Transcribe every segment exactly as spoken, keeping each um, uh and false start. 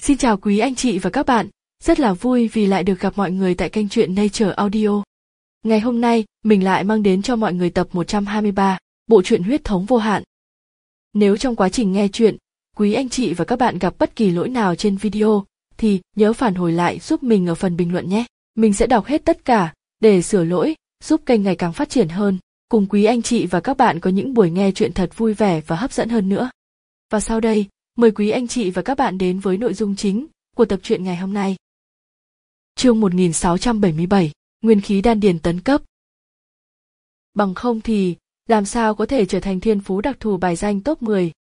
Xin chào quý anh chị và các bạn, rất là vui vì lại được gặp mọi người tại kênh truyện Nature Audio. Ngày hôm nay, mình lại mang đến cho mọi người tập một trăm hai mươi ba, bộ truyện Huyết thống vô hạn. Nếu trong quá trình nghe truyện, quý anh chị và các bạn gặp bất kỳ lỗi nào trên video, thì nhớ phản hồi lại giúp mình ở phần bình luận nhé. Mình sẽ đọc hết tất cả, để sửa lỗi, giúp kênh ngày càng phát triển hơn, cùng quý anh chị và các bạn có những buổi nghe truyện thật vui vẻ và hấp dẫn hơn nữa. Và sau đây, mời quý anh chị và các bạn đến với nội dung chính của tập truyện ngày hôm nay. Chương một nghìn sáu trăm bảy mươi bảy, Nguyên khí đan điền tấn cấp. Bằng không thì, làm sao có thể trở thành thiên phú đặc thù bài danh top mười.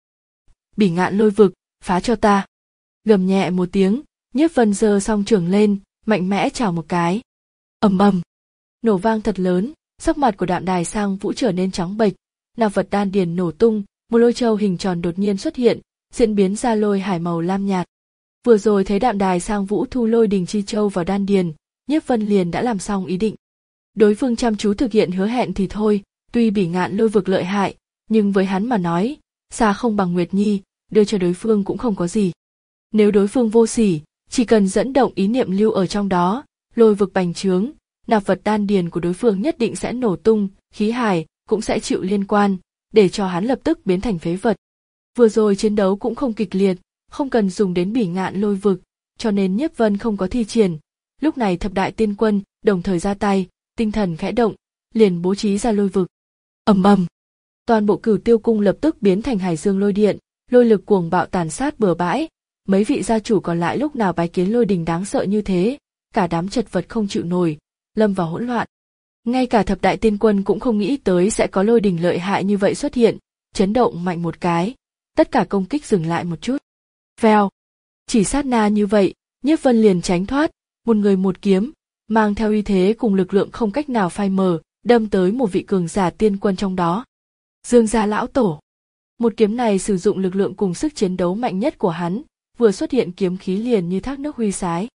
Bỉ ngạn lôi vực, phá cho ta. Gầm nhẹ một tiếng, Nhiếp Vân giơ song trường lên, mạnh mẽ chào một cái. Ầm ầm, nổ vang thật lớn, sắc mặt của Đạm Đài Sang Vũ trở nên trắng bệch, nạp vật đan điền nổ tung, một lôi châu hình tròn đột nhiên xuất hiện, diễn biến ra lôi hải màu lam nhạt. Vừa rồi thấy Đạm Đài Sang Vũ thu lôi đình chi châu vào đan điền, Nhiếp Vân liền đã làm xong ý định. Đối phương chăm chú thực hiện hứa hẹn thì thôi, tuy bỉ ngạn lôi vực lợi hại, nhưng với hắn mà nói, xa không bằng Nguyệt Nhi, đưa cho đối phương cũng không có gì. Nếu đối phương vô sỉ, chỉ cần dẫn động ý niệm lưu ở trong đó, lôi vực bành trướng, nạp vật đan điền của đối phương nhất định sẽ nổ tung, khí hải cũng sẽ chịu liên quan, để cho hắn lập tức biến thành phế vật. Vừa rồi chiến đấu cũng không kịch liệt, không cần dùng đến bỉ ngạn lôi vực, cho nên Nhiếp Vân không có thi triển. Lúc này thập đại tiên quân đồng thời ra tay, tinh thần khẽ động, liền bố trí ra lôi vực. Ầm ầm, toàn bộ Cửu Tiêu cung lập tức biến thành hải dương lôi điện, lôi lực cuồng bạo tàn sát bừa bãi. Mấy vị gia chủ còn lại lúc nào bái kiến lôi đình đáng sợ như thế, cả đám chật vật không chịu nổi, lâm vào hỗn loạn. Ngay cả thập đại tiên quân cũng không nghĩ tới sẽ có lôi đình lợi hại như vậy xuất hiện, chấn động mạnh một cái, tất cả công kích dừng lại một chút. Vèo, chỉ sát na như vậy, Nhiếp Vân liền tránh thoát, một người một kiếm, mang theo uy thế cùng lực lượng không cách nào phai mờ, đâm tới một vị cường giả tiên quân trong đó. Dương gia lão tổ. Một kiếm này sử dụng lực lượng cùng sức chiến đấu mạnh nhất của hắn, vừa xuất hiện kiếm khí liền như thác nước huy sái.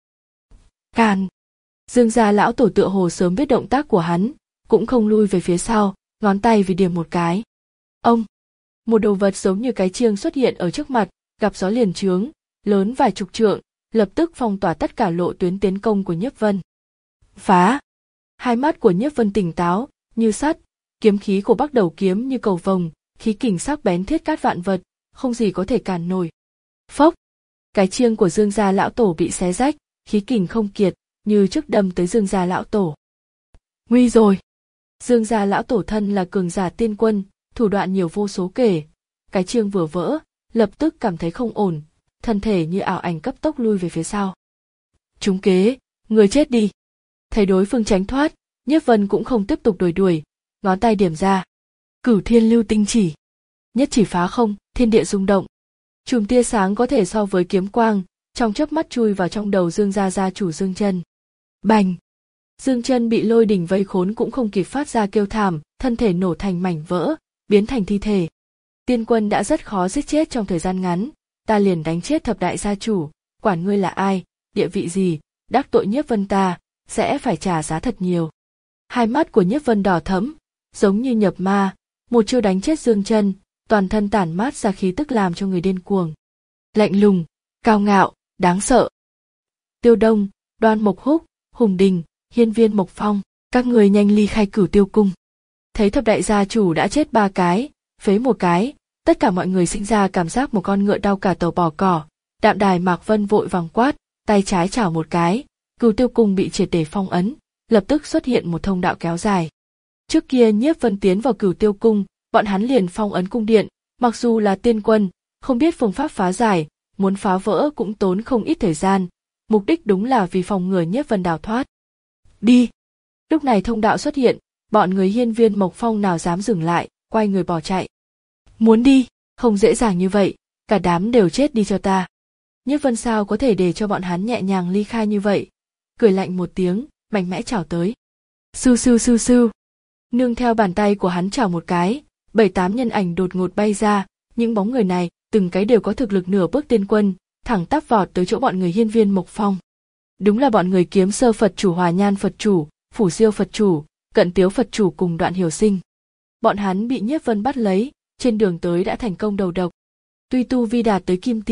Càn. Dương gia lão tổ tựa hồ sớm biết động tác của hắn, cũng không lui về phía sau, ngón tay vì điểm một cái. Ông. Một đồ vật giống như cái chiêng xuất hiện ở trước mặt, gặp gió liền trướng, lớn vài chục trượng, lập tức phong tỏa tất cả lộ tuyến tiến công của Nhiếp Vân. Phá! Hai mắt của Nhiếp Vân tỉnh táo, như sắt, kiếm khí của Bắc Đầu kiếm như cầu vồng, khí kình sắc bén thiết cát vạn vật, không gì có thể cản nổi. Phốc! Cái chiêng của Dương gia lão tổ bị xé rách, khí kình không kiệt, như trước đâm tới Dương gia lão tổ. Nguy rồi! Dương gia lão tổ thân là cường giả tiên quân, thủ đoạn nhiều vô số kể. Cái chiêng vừa vỡ, lập tức cảm thấy không ổn, thân thể như ảo ảnh cấp tốc lui về phía sau. Trúng kế, người chết đi. Thấy đối phương tránh thoát, Nhiếp Vân cũng không tiếp tục đuổi đuổi, ngón tay điểm ra. Cửu Thiên Lưu Tinh Chỉ. Nhất chỉ phá không, thiên địa rung động. Chùm tia sáng có thể so với kiếm quang, trong chớp mắt chui vào trong đầu Dương gia gia chủ Dương Chân. Bành! Dương Chân bị lôi đỉnh vây khốn cũng không kịp phát ra kêu thảm, thân thể nổ thành mảnh vỡ, biến thành thi thể. Tiên quân đã rất khó giết chết trong thời gian ngắn, ta liền đánh chết thập đại gia chủ, quản ngươi là ai, địa vị gì, đắc tội Nhiếp Vân ta, sẽ phải trả giá thật nhiều. Hai mắt của Nhiếp Vân đỏ thẫm, giống như nhập ma, một chiêu đánh chết Dương Chân, toàn thân tản mát ra khí tức làm cho người điên cuồng. Lạnh lùng, cao ngạo, đáng sợ. Tiêu Đông, Đoan Mộc Húc, Hùng Đình, Hiên Viên Mộc Phong, các người nhanh ly khai Cửu Tiêu cung. Thấy thập đại gia chủ đã chết ba cái, phế một cái, tất cả mọi người sinh ra cảm giác một con ngựa đau cả tàu bò cỏ. Đạm Đài Mạc Vân vội vàng quát, tay trái chảo một cái, Cửu Tiêu cung bị triệt để phong ấn, lập tức xuất hiện một thông đạo kéo dài. Trước kia Nhiếp Vân tiến vào Cửu Tiêu cung, bọn hắn liền phong ấn cung điện, mặc dù là tiên quân, không biết phương pháp phá giải, muốn phá vỡ cũng tốn không ít thời gian, mục đích đúng là vì phòng ngừa Nhiếp Vân đào thoát. Đi! Lúc này thông đạo xuất hiện, bọn người Hiên Viên Mộc Phong nào dám dừng lại, quay người bỏ chạy. Muốn đi, không dễ dàng như vậy, cả đám đều chết đi cho ta. Nhiếp Vân sao có thể để cho bọn hắn nhẹ nhàng ly khai như vậy, cười lạnh một tiếng, mạnh mẽ chảo tới. Sưu sưu sưu sưu. Nương theo bàn tay của hắn chảo một cái, bảy tám nhân ảnh đột ngột bay ra, những bóng người này, từng cái đều có thực lực nửa bước tiên quân, thẳng tắp vọt tới chỗ bọn người Hiên Viên Mộc Phong. Đúng là bọn người Kiếm Sơ Phật chủ, Hòa Nhan Phật chủ, Phủ Siêu Phật chủ, Cận Tiếu Phật chủ cùng Đoạn Hiểu Sinh. Bọn hắn bị Nhiếp Vân bắt lấy, trên đường tới đã thành công đầu độc. Tuy tu vi đạt tới kim tiên,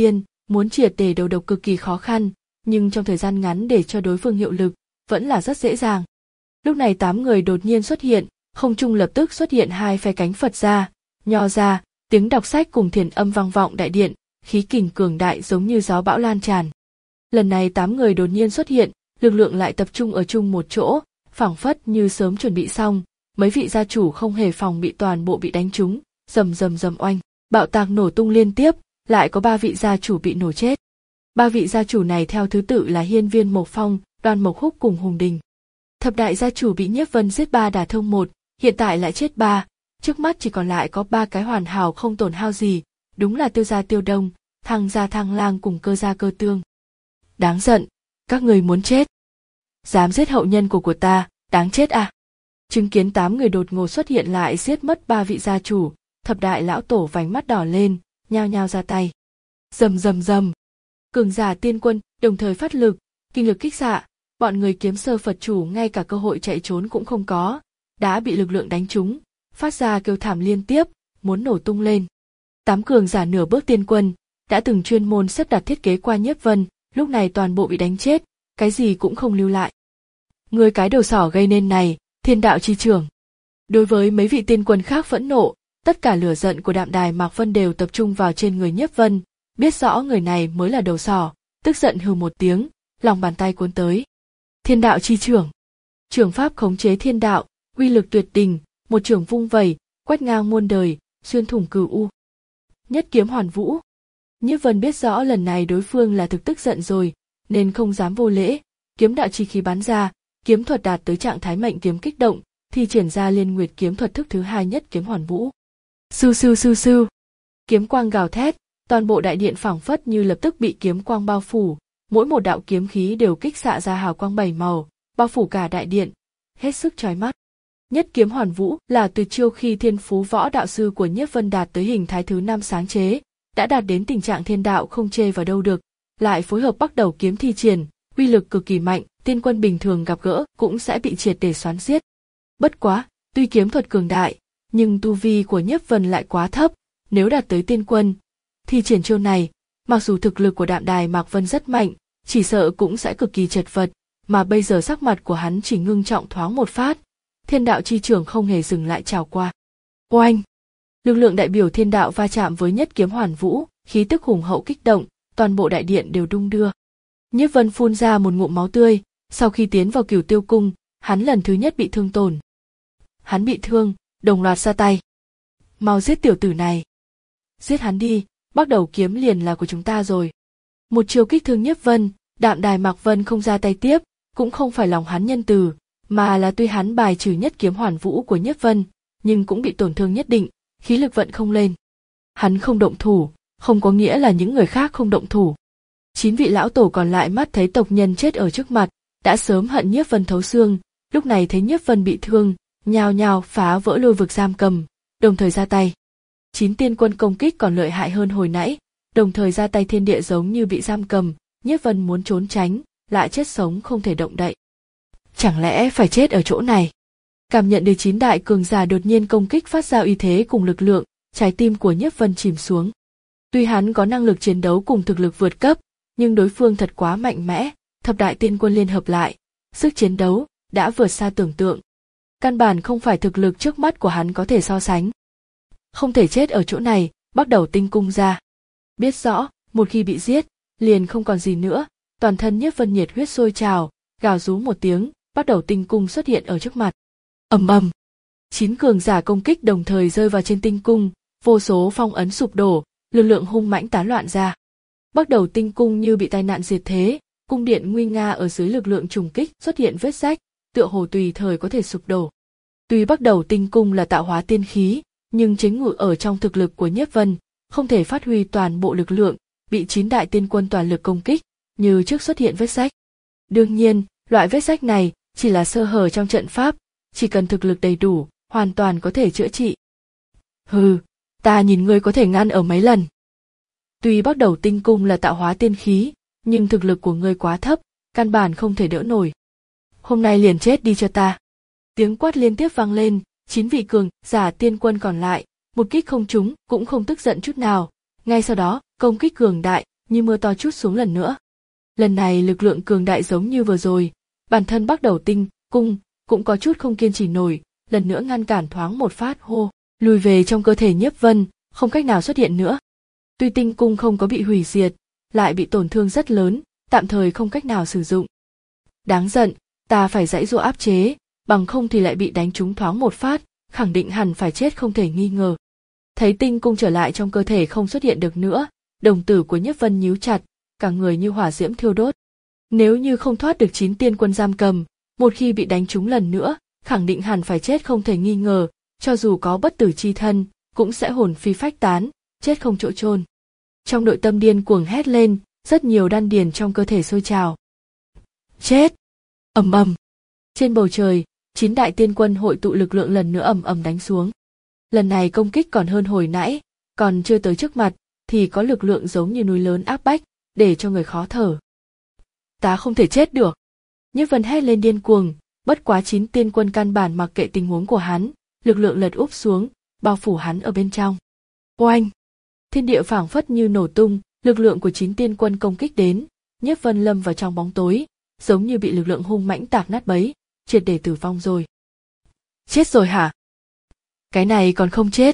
Muốn triệt để đầu độc cực kỳ khó khăn, nhưng trong thời gian ngắn để cho đối phương hiệu lực, vẫn là rất dễ dàng. Lúc này tám người đột nhiên xuất hiện, không trung lập tức xuất hiện hai phe cánh Phật ra, nho ra, tiếng đọc sách cùng thiền âm vang vọng đại điện, khí kình cường đại giống như gió bão lan tràn. Lần này tám người đột nhiên xuất hiện, lực lượng lại tập trung ở chung một chỗ, phảng phất như sớm chuẩn bị xong, mấy vị gia chủ không hề phòng bị toàn bộ bị đánh trúng, rầm rầm rầm oanh, bạo tạc nổ tung liên tiếp, lại có ba vị gia chủ bị nổ chết. Ba vị gia chủ này theo thứ tự là Hiên Viên Mộc Phong, Đoan Mộc Húc cùng Hùng Đình. Thập đại gia chủ bị Nhiếp Vân giết ba đả thông một, hiện tại lại chết ba, trước mắt chỉ còn lại có ba cái hoàn hảo không tổn hao gì, đúng là Tiêu gia Tiêu Đông, Thăng gia Thăng Lang cùng Cơ gia Cơ Tương. Đáng giận, các người muốn chết. Dám giết hậu nhân của của ta, đáng chết à. Chứng kiến tám người đột ngột xuất hiện lại giết mất ba vị gia chủ, thập đại lão tổ vành mắt đỏ lên, nhao nhao ra tay. Rầm rầm rầm. Cường giả tiên quân đồng thời phát lực, kinh lực kích xạ, bọn người kiếm sơ Phật chủ ngay cả cơ hội chạy trốn cũng không có, đã bị lực lượng đánh trúng, phát ra kêu thảm liên tiếp, muốn nổ tung lên. Tám cường giả nửa bước tiên quân, đã từng chuyên môn xếp đặt thiết kế qua Nhiếp Vân, lúc này toàn bộ bị đánh chết, cái gì cũng không lưu lại. Người cái đầu sỏ gây nên này, Thiên Đạo chi trưởng. Đối với mấy vị tiên quân khác phẫn nộ, tất cả lửa giận của Đạm Đài Mạc Vân đều tập trung vào trên người Nhiếp Vân, biết rõ người này mới là đầu sỏ, tức giận hừ một tiếng, lòng bàn tay cuốn tới. Thiên Đạo chi trưởng. Trưởng pháp khống chế thiên đạo, uy lực tuyệt đình, một trưởng vung vẩy, quét ngang muôn đời, xuyên thủng cửu u. Nhất kiếm hoàn vũ. Nhiếp Vân biết rõ lần này đối phương là thực tức giận rồi, nên không dám vô lễ, kiếm đạo chi khí bắn ra, kiếm thuật đạt tới trạng thái mệnh kiếm kích động, thi triển ra Liên Nguyệt kiếm thuật thức thứ hai nhất kiếm hoàn vũ. Sưu sưu sưu sưu. Kiếm quang gào thét, toàn bộ đại điện phảng phất như lập tức bị kiếm quang bao phủ, mỗi một đạo kiếm khí đều kích xạ ra hào quang bảy màu, bao phủ cả đại điện, hết sức chói mắt. Nhất kiếm hoàn vũ là tuyệt chiêu khi thiên phú võ đạo sư của Nhiếp Vân đạt tới hình thái thứ năm sáng chế, đã đạt đến tình trạng thiên đạo không chê vào đâu được, lại phối hợp bắt đầu kiếm thi triển, uy lực cực kỳ mạnh, tiên quân bình thường gặp gỡ cũng sẽ bị triệt để xoắn xiết. Bất quá, tuy kiếm thuật cường đại, nhưng tu vi của Nhiếp Vân lại quá thấp, nếu đạt tới tiên quân, thi triển chiêu này, mặc dù thực lực của Đạm Đài Mạc Vân rất mạnh, chỉ sợ cũng sẽ cực kỳ chật vật, mà bây giờ sắc mặt của hắn chỉ ngưng trọng thoáng một phát, Thiên Đạo chi trưởng không hề dừng lại trào qua. Oanh! Lực lượng đại biểu thiên đạo va chạm với nhất kiếm hoàn vũ, khí tức hùng hậu kích động, toàn bộ đại điện đều đung đưa. Nhiếp Vân phun ra một ngụm máu tươi, sau khi tiến vào Cửu Tiêu cung, hắn lần thứ nhất bị thương tổn. Hắn bị thương, đồng loạt ra tay. Mau giết tiểu tử này. Giết hắn đi, bắt đầu kiếm liền là của chúng ta rồi. Một chiêu kích thương Nhiếp Vân, Đạm Đài Mạc Vân không ra tay tiếp, cũng không phải lòng hắn nhân từ, mà là tuy hắn bài trừ nhất kiếm hoàn vũ của Nhiếp Vân, nhưng cũng bị tổn thương nhất định, khí lực vận không lên. Hắn không động thủ, không có nghĩa là những người khác không động thủ. Chín vị lão tổ còn lại mắt thấy tộc nhân chết ở trước mặt, đã sớm hận Nhiếp Vân thấu xương, lúc này thấy Nhiếp Vân bị thương, nhao nhao phá vỡ lôi vực giam cầm, đồng thời ra tay. Chín tiên quân công kích còn lợi hại hơn hồi nãy, đồng thời ra tay thiên địa giống như bị giam cầm, Nhiếp Vân muốn trốn tránh, lại chết sống không thể động đậy. Chẳng lẽ phải chết ở chỗ này? Cảm nhận được chín đại cường giả đột nhiên công kích phát ra uy thế cùng lực lượng, trái tim của Nhiếp Vân chìm xuống. Tuy hắn có năng lực chiến đấu cùng thực lực vượt cấp, nhưng đối phương thật quá mạnh mẽ, thập đại tiên quân liên hợp lại, sức chiến đấu đã vượt xa tưởng tượng. Căn bản không phải thực lực trước mắt của hắn có thể so sánh. Không thể chết ở chỗ này, bắt đầu tinh cung ra. Biết rõ, một khi bị giết, liền không còn gì nữa, toàn thân Nhiếp Vân nhiệt huyết sôi trào, gào rú một tiếng, bắt đầu tinh cung xuất hiện ở trước mặt. Ầm ầm. Chín cường giả công kích đồng thời rơi vào trên tinh cung, vô số phong ấn sụp đổ, lực lượng hung mãnh tán loạn ra. Bắt đầu tinh cung như bị tai nạn diệt thế, cung điện nguy nga ở dưới lực lượng trùng kích xuất hiện vết rách, tựa hồ tùy thời có thể sụp đổ. Tuy bắt đầu tinh cung là tạo hóa tiên khí, nhưng chính ngự ở trong thực lực của Nhiếp Vân, không thể phát huy toàn bộ lực lượng, bị chín đại tiên quân toàn lực công kích, như trước xuất hiện vết rách. Đương nhiên, loại vết rách này chỉ là sơ hở trong trận pháp, chỉ cần thực lực đầy đủ, hoàn toàn có thể chữa trị. Hừ, ta nhìn ngươi có thể ngăn ở mấy lần. Tuy bắt đầu tinh cung là tạo hóa tiên khí, nhưng thực lực của ngươi quá thấp, căn bản không thể đỡ nổi. Hôm nay liền chết đi cho ta. Tiếng quát liên tiếp vang lên, chín vị cường giả tiên quân còn lại, một kích không trúng cũng không tức giận chút nào, ngay sau đó công kích cường đại như mưa to trút xuống lần nữa. Lần này lực lượng cường đại giống như vừa rồi, bản thân Bắc Đầu Tinh Cung cũng có chút không kiên trì nổi, lần nữa ngăn cản thoáng một phát hô, lùi về trong cơ thể Nhiếp Vân, không cách nào xuất hiện nữa. Tuy Tinh Cung không có bị hủy diệt, lại bị tổn thương rất lớn, tạm thời không cách nào sử dụng. Đáng giận, ta phải giãy giụa áp chế, bằng không thì lại bị đánh trúng thoáng một phát, khẳng định hẳn phải chết không thể nghi ngờ. Thấy Tinh Cung trở lại trong cơ thể không xuất hiện được nữa, đồng tử của Nhiếp Vân nhíu chặt, cả người như hỏa diễm thiêu đốt. Nếu như không thoát được chín tiên quân giam cầm, một khi bị đánh trúng lần nữa, khẳng định hẳn phải chết không thể nghi ngờ, cho dù có bất tử chi thân, cũng sẽ hồn phi phách tán, chết không chỗ chôn. Trong nội tâm điên cuồng hét lên, rất nhiều đan điền trong cơ thể sôi trào. Chết! Ầm ầm. Trên bầu trời, chín đại tiên quân hội tụ lực lượng lần nữa ầm ầm đánh xuống. Lần này công kích còn hơn hồi nãy, còn chưa tới trước mặt, thì có lực lượng giống như núi lớn áp bách, để cho người khó thở. Ta không thể chết được. Nhiếp Vân hét lên điên cuồng, bất quá chín tiên quân căn bản mặc kệ tình huống của hắn, lực lượng lật úp xuống, bao phủ hắn ở bên trong. Oanh! Thiên địa phảng phất như nổ tung, lực lượng của chín tiên quân công kích đến, Nhiếp Vân lâm vào trong bóng tối, giống như bị lực lượng hung mãnh tạc nát bấy, triệt để tử vong rồi. Chết rồi hả? Cái này còn không chết.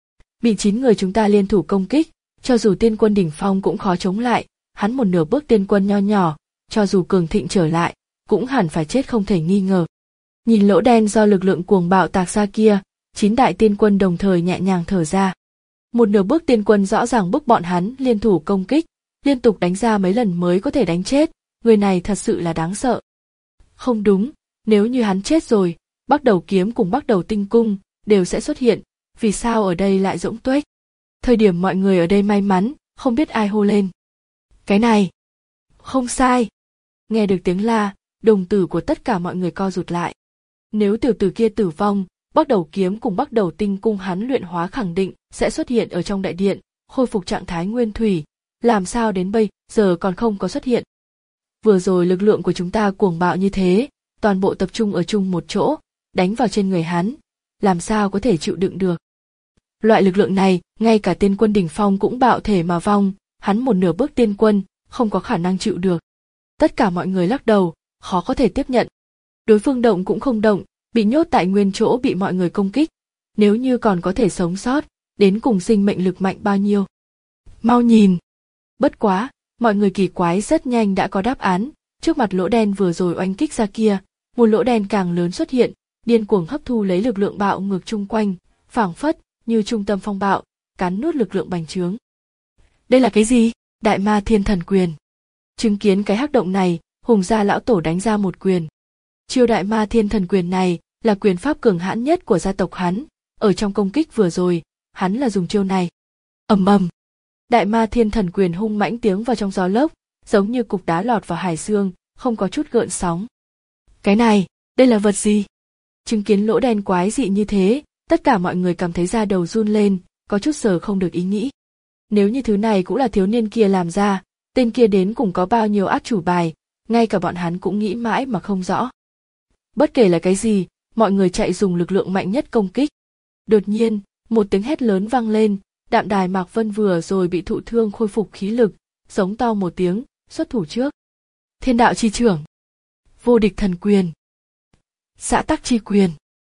Bị chín người chúng ta liên thủ công kích, cho dù tiên quân đỉnh phong cũng khó chống lại, hắn một nửa bước tiên quân nho nhỏ, cho dù cường thịnh trở lại, cũng hẳn phải chết không thể nghi ngờ. Nhìn lỗ đen do lực lượng cuồng bạo tạc ra kia, chín đại tiên quân đồng thời nhẹ nhàng thở ra. Một nửa bước tiên quân rõ ràng bức bọn hắn liên thủ công kích, liên tục đánh ra mấy lần mới có thể đánh chết, người này thật sự là đáng sợ. Không đúng, nếu như hắn chết rồi, Bắc Đầu Kiếm cùng Bắc Đầu Tinh Cung đều sẽ xuất hiện, vì sao ở đây lại rỗng tuếch? Thời điểm mọi người ở đây may mắn, không biết ai hô lên. Cái này, không sai. Nghe được tiếng la, đồng tử của tất cả mọi người co rụt lại. Nếu tiểu tử kia tử vong, Bắc Đầu Kiếm cùng Bắc Đầu Tinh Cung hắn luyện hóa khẳng định sẽ xuất hiện ở trong đại điện, khôi phục trạng thái nguyên thủy, làm sao đến bây giờ còn không có xuất hiện. Vừa rồi lực lượng của chúng ta cuồng bạo như thế, toàn bộ tập trung ở chung một chỗ, đánh vào trên người hắn, làm sao có thể chịu đựng được. Loại lực lượng này, ngay cả tiên quân đỉnh phong cũng bạo thể mà vong, hắn một nửa bước tiên quân, không có khả năng chịu được. Tất cả mọi người lắc đầu, khó có thể tiếp nhận. Đối phương động cũng không động, bị nhốt tại nguyên chỗ bị mọi người công kích. Nếu như còn có thể sống sót, đến cùng sinh mệnh lực mạnh bao nhiêu. Mau nhìn! Bất quá, mọi người kỳ quái rất nhanh đã có đáp án, trước mặt lỗ đen vừa rồi oanh kích ra kia, một lỗ đen càng lớn xuất hiện, điên cuồng hấp thu lấy lực lượng bạo ngược chung quanh, phảng phất như trung tâm phong bạo, cắn nuốt lực lượng bành trướng. Đây là cái gì? Đại Ma Thiên Thần Quyền. Chứng kiến cái hắc động này, Hùng gia lão tổ đánh ra một quyền. Chiêu Đại Ma Thiên Thần Quyền này là quyền pháp cường hãn nhất của gia tộc hắn, ở trong công kích vừa rồi, hắn là dùng chiêu này. Ầm ầm. Đại Ma Thiên Thần Quyền hung mãnh tiếng vào trong gió lốc, giống như cục đá lọt vào hải dương, không có chút gợn sóng. Cái này, đây là vật gì? Chứng kiến lỗ đen quái dị như thế, tất cả mọi người cảm thấy da đầu run lên, có chút sờ không được ý nghĩ. Nếu như thứ này cũng là thiếu niên kia làm ra, tên kia đến cùng có bao nhiêu át chủ bài, ngay cả bọn hắn cũng nghĩ mãi mà không rõ. Bất kể là cái gì, mọi người chạy dùng lực lượng mạnh nhất công kích. Đột nhiên, một tiếng hét lớn vang lên, Đạm Đài Mạc Vân vừa rồi bị thụ thương khôi phục khí lực, giống to một tiếng, xuất thủ trước. Thiên đạo chi trưởng, vô địch thần quyền, xã tắc chi quyền.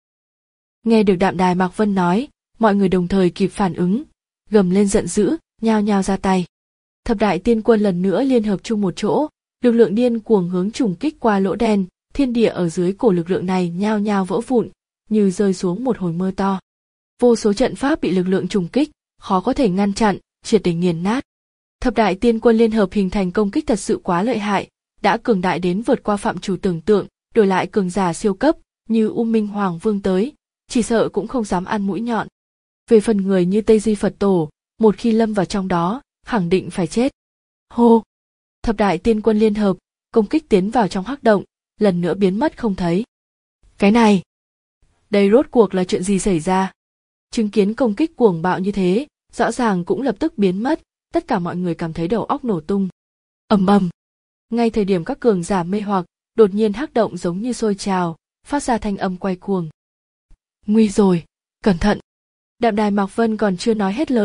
Nghe được Đạm Đài Mạc Vân nói, mọi người đồng thời kịp phản ứng, gầm lên giận dữ, nhao nhao ra tay. Thập đại tiên quân lần nữa liên hợp chung một chỗ, lực lượng điên cuồng hướng trùng kích qua lỗ đen, thiên địa ở dưới cổ lực lượng này nhao nhao vỡ vụn, như rơi xuống một hồi mưa to. Vô số trận pháp bị lực lượng trùng kích, khó có thể ngăn chặn, triệt để nghiền nát. Thập đại tiên quân liên hợp hình thành công kích thật sự quá lợi hại, đã cường đại đến vượt qua phạm chủ tưởng tượng, đổi lại cường giả siêu cấp, như U Minh Hoàng Vương tới, chỉ sợ cũng không dám ăn mũi nhọn. Về phần người như Tây Di Phật Tổ, một khi lâm vào trong đó, khẳng định phải chết. Hô! Thập đại tiên quân liên hợp, công kích tiến vào trong hắc động, lần nữa biến mất không thấy. Cái này! Đây rốt cuộc là chuyện gì xảy ra? Chứng kiến công kích cuồng bạo như thế, rõ ràng cũng lập tức biến mất, tất cả mọi người cảm thấy đầu óc nổ tung. Ầm ầm! Ngay thời điểm các cường giả mê hoặc, đột nhiên hắc động giống như sôi trào, phát ra thanh âm quay cuồng. Nguy rồi, cẩn thận! Đạm Đài Mạc Vân còn chưa nói hết lời,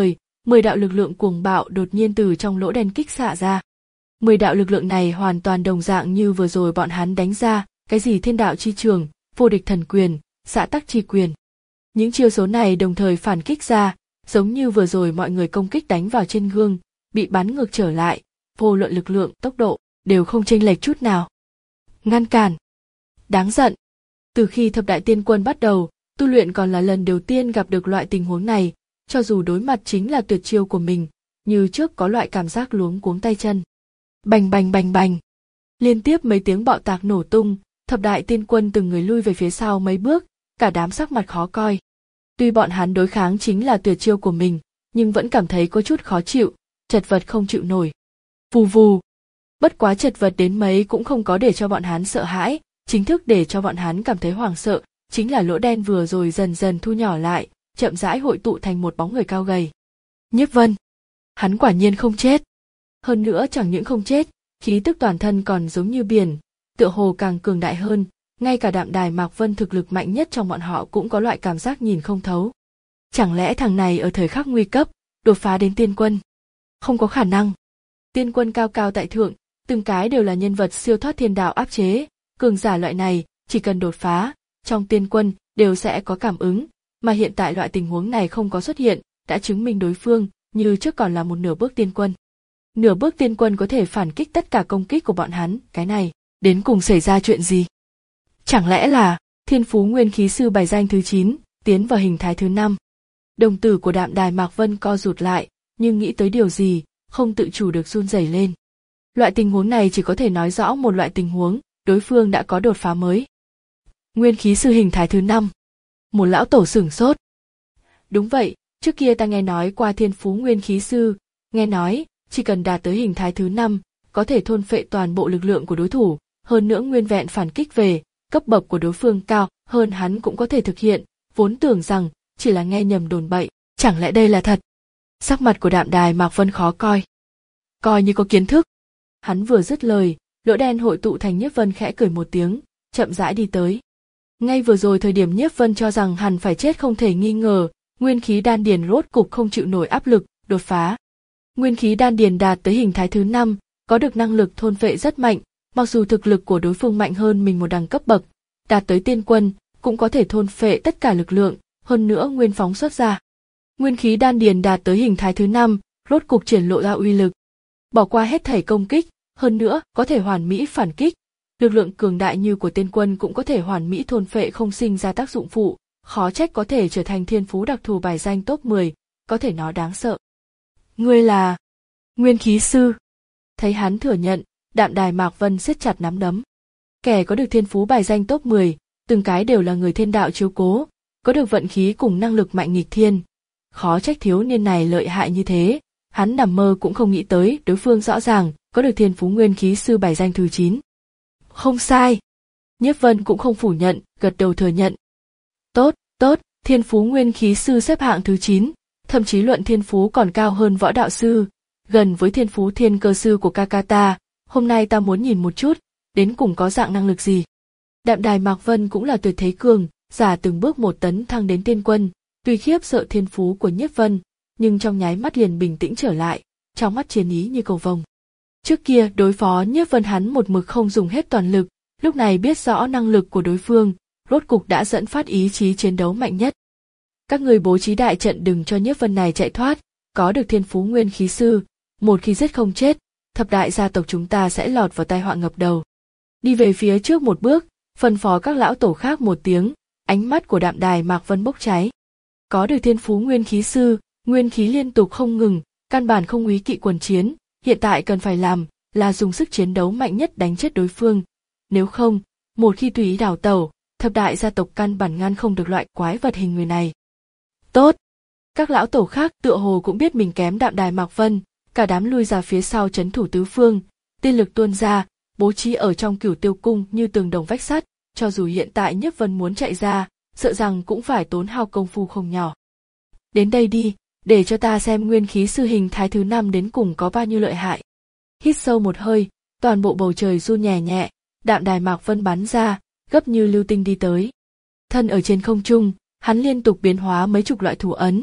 Mười đạo lực lượng cuồng bạo đột nhiên từ trong lỗ đen kích xạ ra. Mười đạo lực lượng này hoàn toàn đồng dạng như vừa rồi bọn hắn đánh ra, cái gì thiên đạo chi trường, vô địch thần quyền, xã tắc chi quyền. Những chiêu số này đồng thời phản kích ra, giống như vừa rồi mọi người công kích đánh vào trên gương, bị bắn ngược trở lại, vô luận lực lượng, tốc độ, đều không chênh lệch chút nào. Ngăn cản. Đáng giận. Từ khi thập đại tiên quân bắt đầu, tu luyện còn là lần đầu tiên gặp được loại tình huống này, cho dù đối mặt chính là tuyệt chiêu của mình, như trước có loại cảm giác luống cuống tay chân. Bành bành bành bành. Liên tiếp mấy tiếng bạo tạc nổ tung, thập đại tiên quân từng người lui về phía sau mấy bước, cả đám sắc mặt khó coi. Tuy bọn hắn đối kháng chính là tuyệt chiêu của mình, nhưng vẫn cảm thấy có chút khó chịu, chật vật không chịu nổi. Vù vù. Bất quá chật vật đến mấy cũng không có để cho bọn hắn sợ hãi, chính thức để cho bọn hắn cảm thấy hoảng sợ, chính là lỗ đen vừa rồi dần dần thu nhỏ lại, chậm rãi hội tụ thành một bóng người cao gầy. Nhiếp Vân. Hắn quả nhiên không chết. Hơn nữa chẳng những không chết, khí tức toàn thân còn giống như biển, tựa hồ càng cường đại hơn, ngay cả Đạm Đài Mạc Vân thực lực mạnh nhất trong bọn họ cũng có loại cảm giác nhìn không thấu. Chẳng lẽ thằng này ở thời khắc nguy cấp, đột phá đến tiên quân? Không có khả năng. Tiên quân cao cao tại thượng, từng cái đều là nhân vật siêu thoát thiên đạo áp chế, cường giả loại này, chỉ cần đột phá, trong tiên quân đều sẽ có cảm ứng, mà hiện tại loại tình huống này không có xuất hiện, đã chứng minh đối phương như trước còn là một nửa bước tiên quân. Nửa bước tiên quân có thể phản kích tất cả công kích của bọn hắn, cái này, đến cùng xảy ra chuyện gì? Chẳng lẽ là Thiên Phú Nguyên Khí Sư bài danh thứ chín, tiến vào hình thái thứ năm? Đồng tử của Đạm Đài Mạc Vân co rụt lại, nhưng nghĩ tới điều gì, không tự chủ được run rẩy lên. Loại tình huống này chỉ có thể nói rõ một loại tình huống, đối phương đã có đột phá mới. Nguyên Khí Sư hình thái thứ năm. Một lão tổ sửng sốt. Đúng vậy, trước kia ta nghe nói qua Thiên Phú Nguyên Khí Sư, nghe nói, chỉ cần đạt tới hình thái thứ năm, có thể thôn phệ toàn bộ lực lượng của đối thủ, hơn nữa nguyên vẹn phản kích về, cấp bậc của đối phương cao hơn hắn cũng có thể thực hiện, vốn tưởng rằng chỉ là nghe nhầm đồn bậy, chẳng lẽ đây là thật? Sắc mặt của Đạm Đài Mạc Vân khó coi. Coi như có kiến thức. Hắn vừa dứt lời, lỗ đen hội tụ thành Nhiếp Vân khẽ cười một tiếng, chậm rãi đi tới. Ngay vừa rồi thời điểm Nhiếp Vân cho rằng hắn phải chết không thể nghi ngờ, nguyên khí đan điền rốt cục không chịu nổi áp lực, đột phá. Nguyên khí đan điền đạt tới hình thái thứ năm, có được năng lực thôn phệ rất mạnh, mặc dù thực lực của đối phương mạnh hơn mình một đẳng cấp bậc, đạt tới tiên quân, cũng có thể thôn phệ tất cả lực lượng, hơn nữa nguyên phóng xuất ra. Nguyên khí đan điền đạt tới hình thái thứ năm, rốt cục triển lộ ra uy lực. Bỏ qua hết thảy công kích, hơn nữa có thể hoàn mỹ phản kích, lực lượng cường đại như của tiên quân cũng có thể hoàn mỹ thôn phệ không sinh ra tác dụng phụ, khó trách có thể trở thành thiên phú đặc thù bài danh top mười, có thể nói đáng sợ. Ngươi là Nguyên Khí Sư. Thấy hắn thừa nhận, Đạm Đài Mạc Vân siết chặt nắm đấm. Kẻ có được thiên phú bài danh top mười, từng cái đều là người thiên đạo chiếu cố, có được vận khí cùng năng lực mạnh nghịch thiên. Khó trách thiếu niên này lợi hại như thế, hắn nằm mơ cũng không nghĩ tới đối phương rõ ràng có được thiên phú Nguyên Khí Sư bài danh thứ chín. Không sai. Nhiếp Vân cũng không phủ nhận, gật đầu thừa nhận. Tốt, tốt, thiên phú Nguyên Khí Sư xếp hạng thứ chín, thậm chí luận thiên phú còn cao hơn Võ Đạo Sư, gần với thiên phú Thiên Cơ Sư của Kakata. Hôm nay ta muốn nhìn một chút, đến cùng có dạng năng lực gì. Đạm Đài Mạc Vân cũng là tuyệt thế cường, giả từng bước một tấn thăng đến tiên quân, tuy khiếp sợ thiên phú của Nhiếp Vân, nhưng trong nháy mắt liền bình tĩnh trở lại, trong mắt chiến ý như cầu vồng. Trước kia đối phó Nhiếp Vân hắn một mực không dùng hết toàn lực, lúc này biết rõ năng lực của đối phương, rốt cục đã dẫn phát ý chí chiến đấu mạnh nhất. Các người bố trí đại trận đừng cho Nhiếp Vân này chạy thoát, có được thiên phú Nguyên Khí Sư, một khi giết không chết, thập đại gia tộc chúng ta sẽ lọt vào tai họa ngập đầu. Đi về phía trước một bước, phân phó các lão tổ khác một tiếng, ánh mắt của Đạm Đài Mạc Vân bốc cháy. Có được thiên phú Nguyên Khí Sư, nguyên khí liên tục không ngừng, căn bản không úy kỵ quần chiến, hiện tại cần phải làm là dùng sức chiến đấu mạnh nhất đánh chết đối phương. Nếu không, một khi tùy ý đảo tẩu, thập đại gia tộc căn bản ngăn không được loại quái vật hình người này. Tốt! Các lão tổ khác tựa hồ cũng biết mình kém Đạm Đài Mạc Vân, cả đám lui ra phía sau trấn thủ tứ phương, tiên lực tuôn ra, bố trí ở trong Cửu Tiêu Cung như tường đồng vách sắt, cho dù hiện tại Nhiếp Vân muốn chạy ra, sợ rằng cũng phải tốn hao công phu không nhỏ. Đến đây đi, để cho ta xem Nguyên Khí Sư hình thái thứ năm đến cùng có bao nhiêu lợi hại. Hít sâu một hơi, toàn bộ bầu trời run nhẹ nhẹ, Đạm Đài Mạc Vân bắn ra, gấp như lưu tinh đi tới. Thân ở trên không trung, hắn liên tục biến hóa mấy chục loại thủ ấn,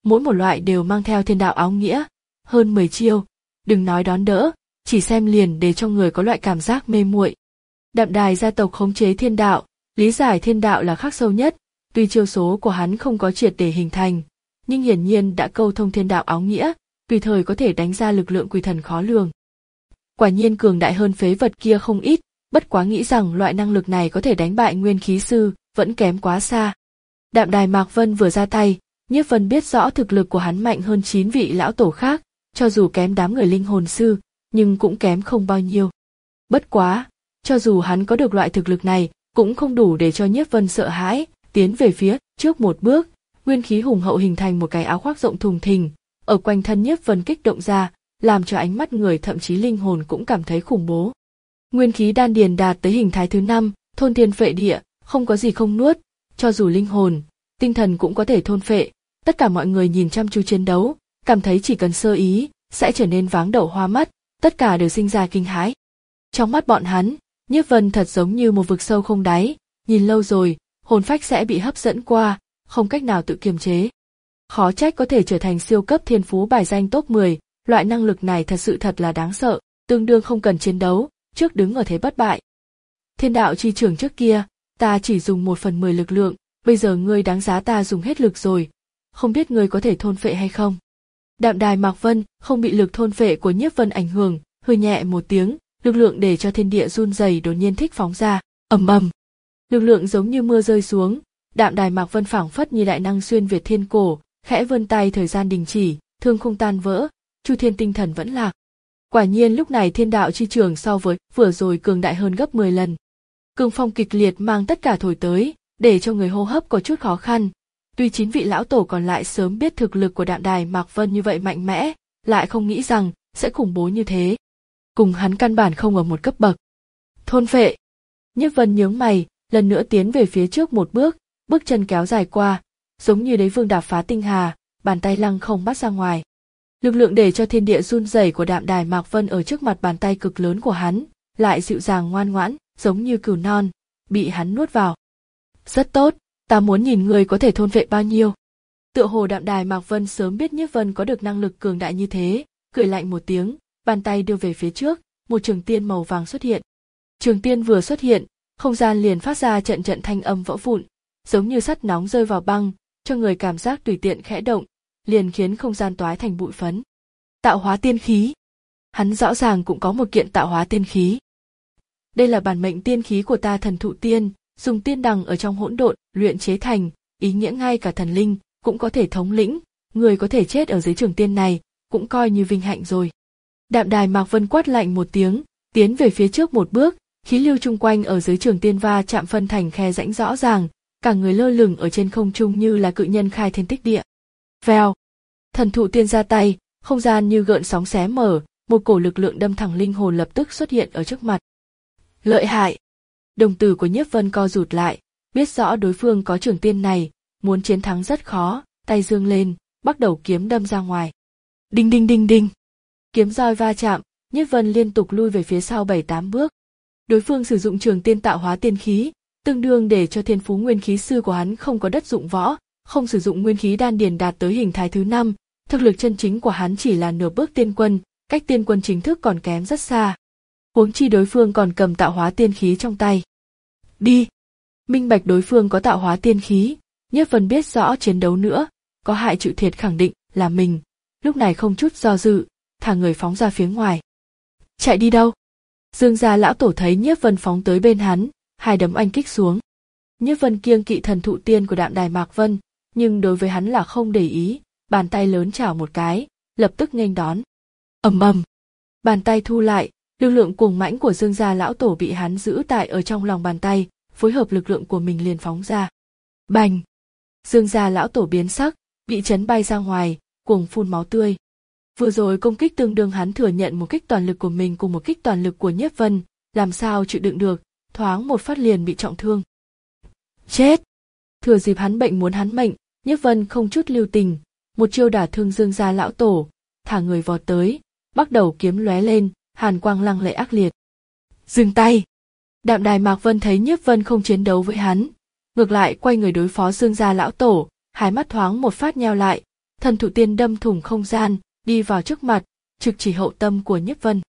Mỗi một loại đều mang theo thiên đạo áo nghĩa, hơn mười chiêu, đừng nói đón đỡ, chỉ xem liền để cho người có loại cảm giác mê muội. Đạm Đài gia tộc khống chế thiên đạo, lý giải thiên đạo là khắc sâu nhất, tuy chiêu số của hắn không có triệt để hình thành, nhưng hiển nhiên đã câu thông thiên đạo áo nghĩa, tùy thời có thể đánh ra lực lượng quỷ thần khó lường. Quả nhiên cường đại hơn phế vật kia không ít, bất quá nghĩ rằng loại năng lực này có thể đánh bại nguyên khí sư, vẫn kém quá xa. Đạm Đài Mạc Vân vừa ra tay, Nhiếp Vân biết rõ thực lực của hắn mạnh hơn chín vị lão tổ khác, cho dù kém đám người linh hồn sư, nhưng cũng kém không bao nhiêu. Bất quá, cho dù hắn có được loại thực lực này, cũng không đủ để cho Nhiếp Vân sợ hãi, tiến về phía trước một bước, nguyên khí hùng hậu hình thành một cái áo khoác rộng thùng thình, ở quanh thân Nhiếp Vân kích động ra, làm cho ánh mắt người thậm chí linh hồn cũng cảm thấy khủng bố. Nguyên khí đan điền đạt tới hình thái thứ năm, thôn thiên phệ địa, không có gì không nuốt, cho dù linh hồn, tinh thần cũng có thể thôn phệ. Tất cả mọi người nhìn chăm chú chiến đấu, cảm thấy chỉ cần sơ ý, sẽ trở nên váng đầu hoa mắt, tất cả đều sinh ra kinh hãi. Trong mắt bọn hắn, Nhiếp Vân thật giống như một vực sâu không đáy, nhìn lâu rồi, hồn phách sẽ bị hấp dẫn qua, không cách nào tự kiềm chế. Khó trách có thể trở thành siêu cấp thiên phú bài danh top mười, loại năng lực này thật sự thật là đáng sợ, tương đương không cần chiến đấu, trước đứng ở thế bất bại. Thiên đạo chi trưởng trước kia, ta chỉ dùng một phần mười lực lượng, bây giờ ngươi đáng giá ta dùng hết lực rồi, không biết ngươi có thể thôn phệ hay không. Đạm Đài Mạc Vân không bị lực thôn phệ của Nhiếp Vân ảnh hưởng, hừ nhẹ một tiếng, lực lượng để cho thiên địa run rẩy đột nhiên thích phóng ra, ầm ầm. Lực lượng giống như mưa rơi xuống, Đạm Đài Mạc Vân phảng phất như đại năng xuyên việt thiên cổ, khẽ vươn tay thời gian đình chỉ, thương không tan vỡ, Chu Thiên tinh thần vẫn lạc. Quả nhiên lúc này thiên đạo chi trường so với vừa rồi cường đại hơn gấp mười lần. Cương phong kịch liệt mang tất cả thổi tới, để cho người hô hấp có chút khó khăn. Tuy chín vị lão tổ còn lại sớm biết thực lực của Đạm Đài Mạc Vân như vậy mạnh mẽ, lại không nghĩ rằng sẽ khủng bố như thế. Cùng hắn căn bản không ở một cấp bậc. Thôn phệ. Nhiếp Vân nhướng mày, lần nữa tiến về phía trước một bước, bước chân kéo dài qua, giống như đế vương đạp phá tinh hà, bàn tay lăng không bắt ra ngoài. Lực lượng để cho thiên địa run rẩy của Đạm Đài Mạc Vân ở trước mặt bàn tay cực lớn của hắn, lại dịu dàng ngoan ngoãn, giống như cừu non, bị hắn nuốt vào. Rất tốt, ta muốn nhìn ngươi có thể thôn phệ bao nhiêu. Tựa hồ Đạm Đài Mạc Vân sớm biết Nhiếp Vân có được năng lực cường đại như thế, cười lạnh một tiếng, bàn tay đưa về phía trước, một trường tiên màu vàng xuất hiện. Trường tiên vừa xuất hiện, không gian liền phát ra trận trận thanh âm vỡ vụn, giống như sắt nóng rơi vào băng, cho người cảm giác tùy tiện khẽ động, liền khiến không gian toái thành bụi phấn. Tạo hóa tiên khí. Hắn rõ ràng cũng có một kiện tạo hóa tiên khí. Đây là bản mệnh tiên khí của ta Thần Thụ Tiên, dùng tiên đằng ở trong hỗn độn luyện chế thành, ý nghĩa ngay cả thần linh cũng có thể thống lĩnh, người có thể chết ở dưới trường tiên này, cũng coi như vinh hạnh rồi. Đạm Đài Mạc Vân quát lạnh một tiếng, tiến về phía trước một bước, khí lưu chung quanh ở dưới trường tiên va chạm phân thành khe rãnh rõ ràng, cả người lơ lửng ở trên không trung như là cự nhân khai thiên tích địa. Vèo, Thần Thụ Tiên ra tay, không gian như gợn sóng xé mở, một cổ lực lượng đâm thẳng linh hồn lập tức xuất hiện ở trước mặt. Lợi hại. Đồng tử của Nhiếp Vân co rụt lại, biết rõ đối phương có trường tiên này, muốn chiến thắng rất khó, tay giương lên, bắt đầu kiếm đâm ra ngoài. Đinh đinh đinh đinh. Kiếm roi va chạm, Nhiếp Vân liên tục lui về phía sau bảy tám bước. Đối phương sử dụng trường tiên tạo hóa tiên khí, tương đương để cho thiên phú nguyên khí sư của hắn không có đất dụng võ, không sử dụng nguyên khí đan điền đạt tới hình thái thứ năm, thực lực chân chính của hắn chỉ là nửa bước tiên quân, cách tiên quân chính thức còn kém rất xa. Huống chi đối phương còn cầm tạo hóa tiên khí trong tay. Đi! Minh bạch đối phương có tạo hóa tiên khí, Nhiếp Vân biết rõ chiến đấu nữa, có hại chịu thiệt khẳng định là mình, lúc này không chút do dự, thả người phóng ra phía ngoài. Chạy đi đâu? Dương gia lão tổ thấy Nhiếp Vân phóng tới bên hắn, hai đấm oanh kích xuống. Nhiếp Vân kiêng kỵ Thần Thụ Tiên của Đạm Đài Mạc Vân, nhưng đối với hắn là không để ý, bàn tay lớn chảo một cái, lập tức nghênh đón. Ầm ầm, bàn tay thu lại, lực lượng cuồng mãnh của Dương gia lão tổ bị hắn giữ tại ở trong lòng bàn tay, phối hợp lực lượng của mình liền phóng ra. Bành! Dương gia lão tổ biến sắc, bị chấn bay ra ngoài, cuồng phun máu tươi. Vừa rồi công kích tương đương hắn thừa nhận một kích toàn lực của mình cùng một kích toàn lực của Nhiếp Vân, làm sao chịu đựng được, thoáng một phát liền bị trọng thương. Chết! Thừa dịp hắn bệnh muốn hắn mệnh, Nhiếp Vân không chút lưu tình, một chiêu đả thương Dương gia lão tổ, thả người vọt tới, bắt đầu kiếm lóe lên, hàn quang lăng lệ ác liệt. Dừng tay! Đạm Đài Mạc Vân thấy Nhiếp Vân không chiến đấu với hắn, ngược lại quay người đối phó Dương gia lão tổ, hai mắt thoáng một phát nheo lại, Thần thụ tiên đâm thủng không gian, đi vào trước mặt, trực chỉ hậu tâm của Nhiếp Vân.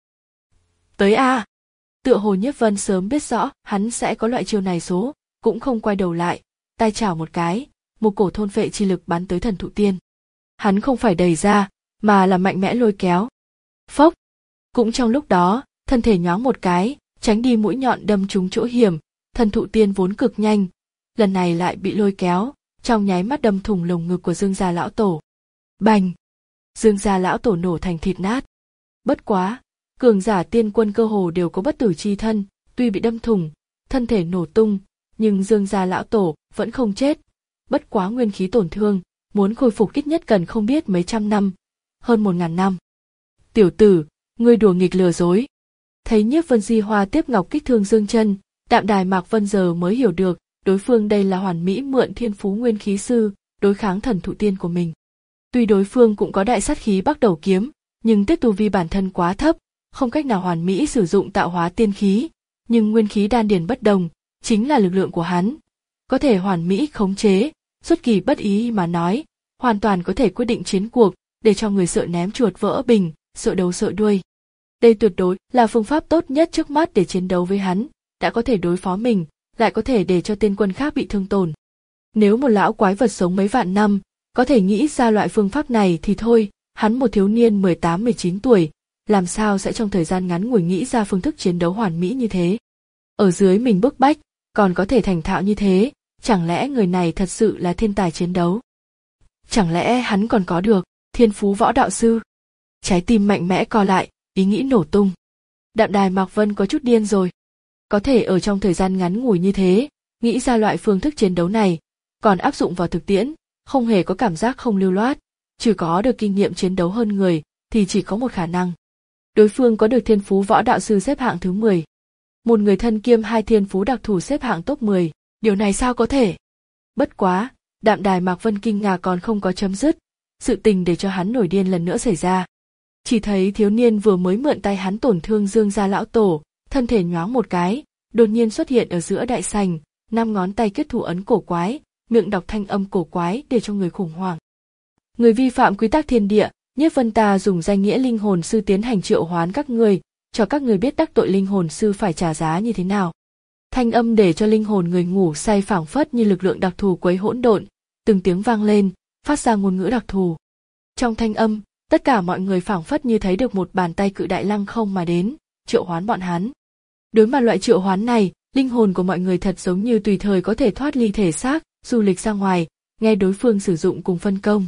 Tới a! Tựa hồ Nhiếp Vân sớm biết rõ hắn sẽ có loại chiêu này số, cũng không quay đầu lại, tay chảo một cái, một cổ thôn phệ chi lực bắn tới thần thụ tiên. Hắn không phải đẩy ra, mà là mạnh mẽ lôi kéo. Phốc! Cũng trong lúc đó, thân thể nhoáng một cái, tránh đi mũi nhọn đâm trúng chỗ hiểm, thần thụ tiên vốn cực nhanh, lần này lại bị lôi kéo, trong nháy mắt đâm thủng lồng ngực của Dương gia lão tổ. Bành! Dương gia lão tổ nổ thành thịt nát. Bất quá, cường giả tiên quân cơ hồ đều có bất tử chi thân, tuy bị đâm thủng, thân thể nổ tung, nhưng Dương gia lão tổ vẫn không chết. Bất quá nguyên khí tổn thương, muốn khôi phục ít nhất cần không biết mấy trăm năm, hơn một ngàn năm. Tiểu tử, ngươi đùa nghịch lừa dối. Thấy Nhiếp Vân di hoa tiếp ngọc kích thương Dương chân, Đạm Đài Mạc Vân giờ mới hiểu được, đối phương đây là hoàn mỹ mượn thiên phú nguyên khí sư, đối kháng thần thụ tiên của mình. Tuy đối phương cũng có đại sát khí Bắc Đầu kiếm, nhưng tiết tu vi bản thân quá thấp, không cách nào hoàn mỹ sử dụng tạo hóa tiên khí, nhưng nguyên khí đan điền bất đồng, chính là lực lượng của hắn, có thể hoàn mỹ khống chế, xuất kỳ bất ý mà nói, hoàn toàn có thể quyết định chiến cuộc, để cho người sợ ném chuột vỡ bình, sợ đầu sợ đuôi. Đây tuyệt đối là phương pháp tốt nhất trước mắt để chiến đấu với hắn, đã có thể đối phó mình, lại có thể để cho tiên quân khác bị thương tổn. Nếu một lão quái vật sống mấy vạn năm, có thể nghĩ ra loại phương pháp này thì thôi, hắn một thiếu niên mười tám mười chín tuổi, làm sao sẽ trong thời gian ngắn ngủi nghĩ ra phương thức chiến đấu hoàn mỹ như thế. Ở dưới mình bức bách, còn có thể thành thạo như thế, chẳng lẽ người này thật sự là thiên tài chiến đấu? Chẳng lẽ hắn còn có được thiên phú võ đạo sư? Trái tim mạnh mẽ co lại, ý nghĩ nổ tung. Đạm Đài Mạc Vân có chút điên rồi. Có thể ở trong thời gian ngắn ngủi như thế, nghĩ ra loại phương thức chiến đấu này, còn áp dụng vào thực tiễn, không hề có cảm giác không lưu loát, chỉ có được kinh nghiệm chiến đấu hơn người, thì chỉ có một khả năng. Đối phương có được thiên phú võ đạo sư xếp hạng thứ mười. Một người thân kiêm hai thiên phú đặc thù xếp hạng top mười, điều này sao có thể? Bất quá, Đạm Đài Mạc Vân kinh ngạc còn không có chấm dứt, sự tình để cho hắn nổi điên lần nữa xảy ra. Chỉ thấy thiếu niên vừa mới mượn tay hắn tổn thương Dương gia lão tổ, thân thể nhoáng một cái, đột nhiên xuất hiện ở giữa đại sảnh, năm ngón tay kết thủ ấn cổ quái, miệng đọc thanh âm cổ quái để cho người khủng hoảng. Người vi phạm quy tắc thiên địa, Nhiếp Vân ta dùng danh nghĩa linh hồn sư tiến hành triệu hoán các người, cho các người biết đắc tội linh hồn sư phải trả giá như thế nào. Thanh âm để cho linh hồn người ngủ say phảng phất như lực lượng đặc thù quấy hỗn độn, từng tiếng vang lên, phát ra ngôn ngữ đặc thù. Trong thanh âm, tất cả mọi người phảng phất như thấy được một bàn tay cự đại lăng không mà đến, triệu hoán bọn hắn. Đối mặt loại triệu hoán này, linh hồn của mọi người thật giống như tùy thời có thể thoát ly thể xác, du lịch ra ngoài, nghe đối phương sử dụng cùng phân công.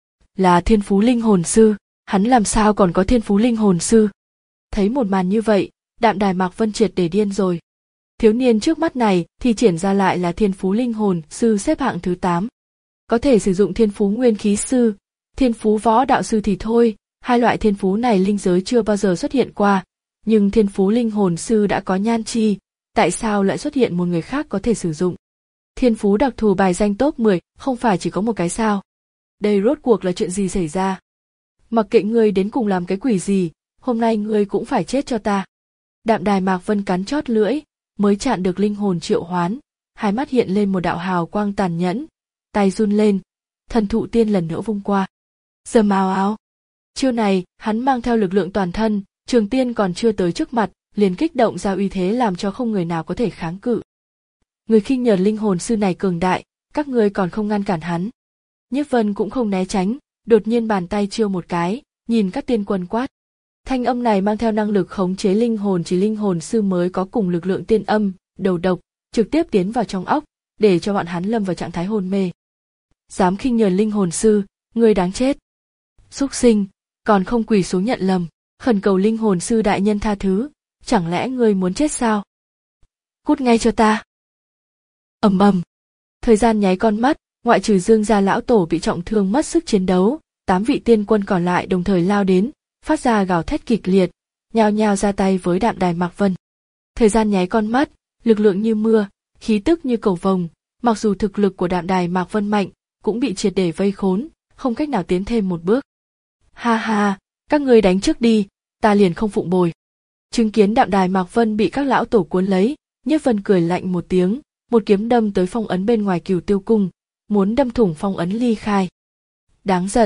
Là thiên phú linh hồn sư, hắn làm sao còn có thiên phú linh hồn sư? Thấy một màn như vậy, Đạm Đài Mạc Vân triệt để điên rồi. Thiếu niên trước mắt này thì triển ra lại là thiên phú linh hồn sư xếp hạng thứ tám. Có thể sử dụng thiên phú nguyên khí sư, thiên phú võ đạo sư thì thôi, hai loại thiên phú này linh giới chưa bao giờ xuất hiện qua, nhưng thiên phú linh hồn sư đã có nhan chi, tại sao lại xuất hiện một người khác có thể sử dụng? Thiên phú đặc thù bài danh top mười không phải chỉ có một cái sao? Đây rốt cuộc là chuyện gì xảy ra? Mặc kệ ngươi đến cùng làm cái quỷ gì, hôm nay ngươi cũng phải chết cho ta. Đạm Đài Mạc Vân cắn chót lưỡi, mới chặn được linh hồn triệu hoán, hai mắt hiện lên một đạo hào quang tàn nhẫn, tay run lên, thần thụ tiên lần nữa vung qua. Dầm ào ào. Chiêu này, hắn mang theo lực lượng toàn thân, Trường Tiên còn chưa tới trước mặt, liền kích động ra uy thế làm cho không người nào có thể kháng cự. Người khinh nhờn linh hồn sư này cường đại, các ngươi còn không ngăn cản hắn. Nhiếp Vân cũng không né tránh, đột nhiên bàn tay chiêu một cái, nhìn các tiên quân quát. Thanh âm này mang theo năng lực khống chế linh hồn, chỉ linh hồn sư mới có cùng lực lượng tiên âm, đầu độc, trực tiếp tiến vào trong óc, để cho bọn hắn lâm vào trạng thái hôn mê. Dám khinh nhờn linh hồn sư, ngươi đáng chết. Súc sinh, còn không quỳ xuống nhận lầm, khẩn cầu linh hồn sư đại nhân tha thứ, chẳng lẽ ngươi muốn chết sao? Cút ngay cho ta. Ầm ầm. Thời gian nháy con mắt, ngoại trừ Dương gia lão tổ bị trọng thương mất sức chiến đấu, tám vị tiên quân còn lại đồng thời lao đến, phát ra gào thét kịch liệt, nhao nhao ra tay với Đạm Đài Mạc Vân. Thời gian nháy con mắt, lực lượng như mưa, khí tức như cầu vồng, mặc dù thực lực của Đạm Đài Mạc Vân mạnh, cũng bị triệt để vây khốn, không cách nào tiến thêm một bước. Ha ha, các ngươi đánh trước đi, ta liền không phụng bồi. Chứng kiến Đạm Đài Mạc Vân bị các lão tổ cuốn lấy, Nhiếp Vân cười lạnh một tiếng, một kiếm đâm tới phong ấn bên ngoài Cửu Tiêu cung, muốn đâm thủng phong ấn ly khai. Đáng giận,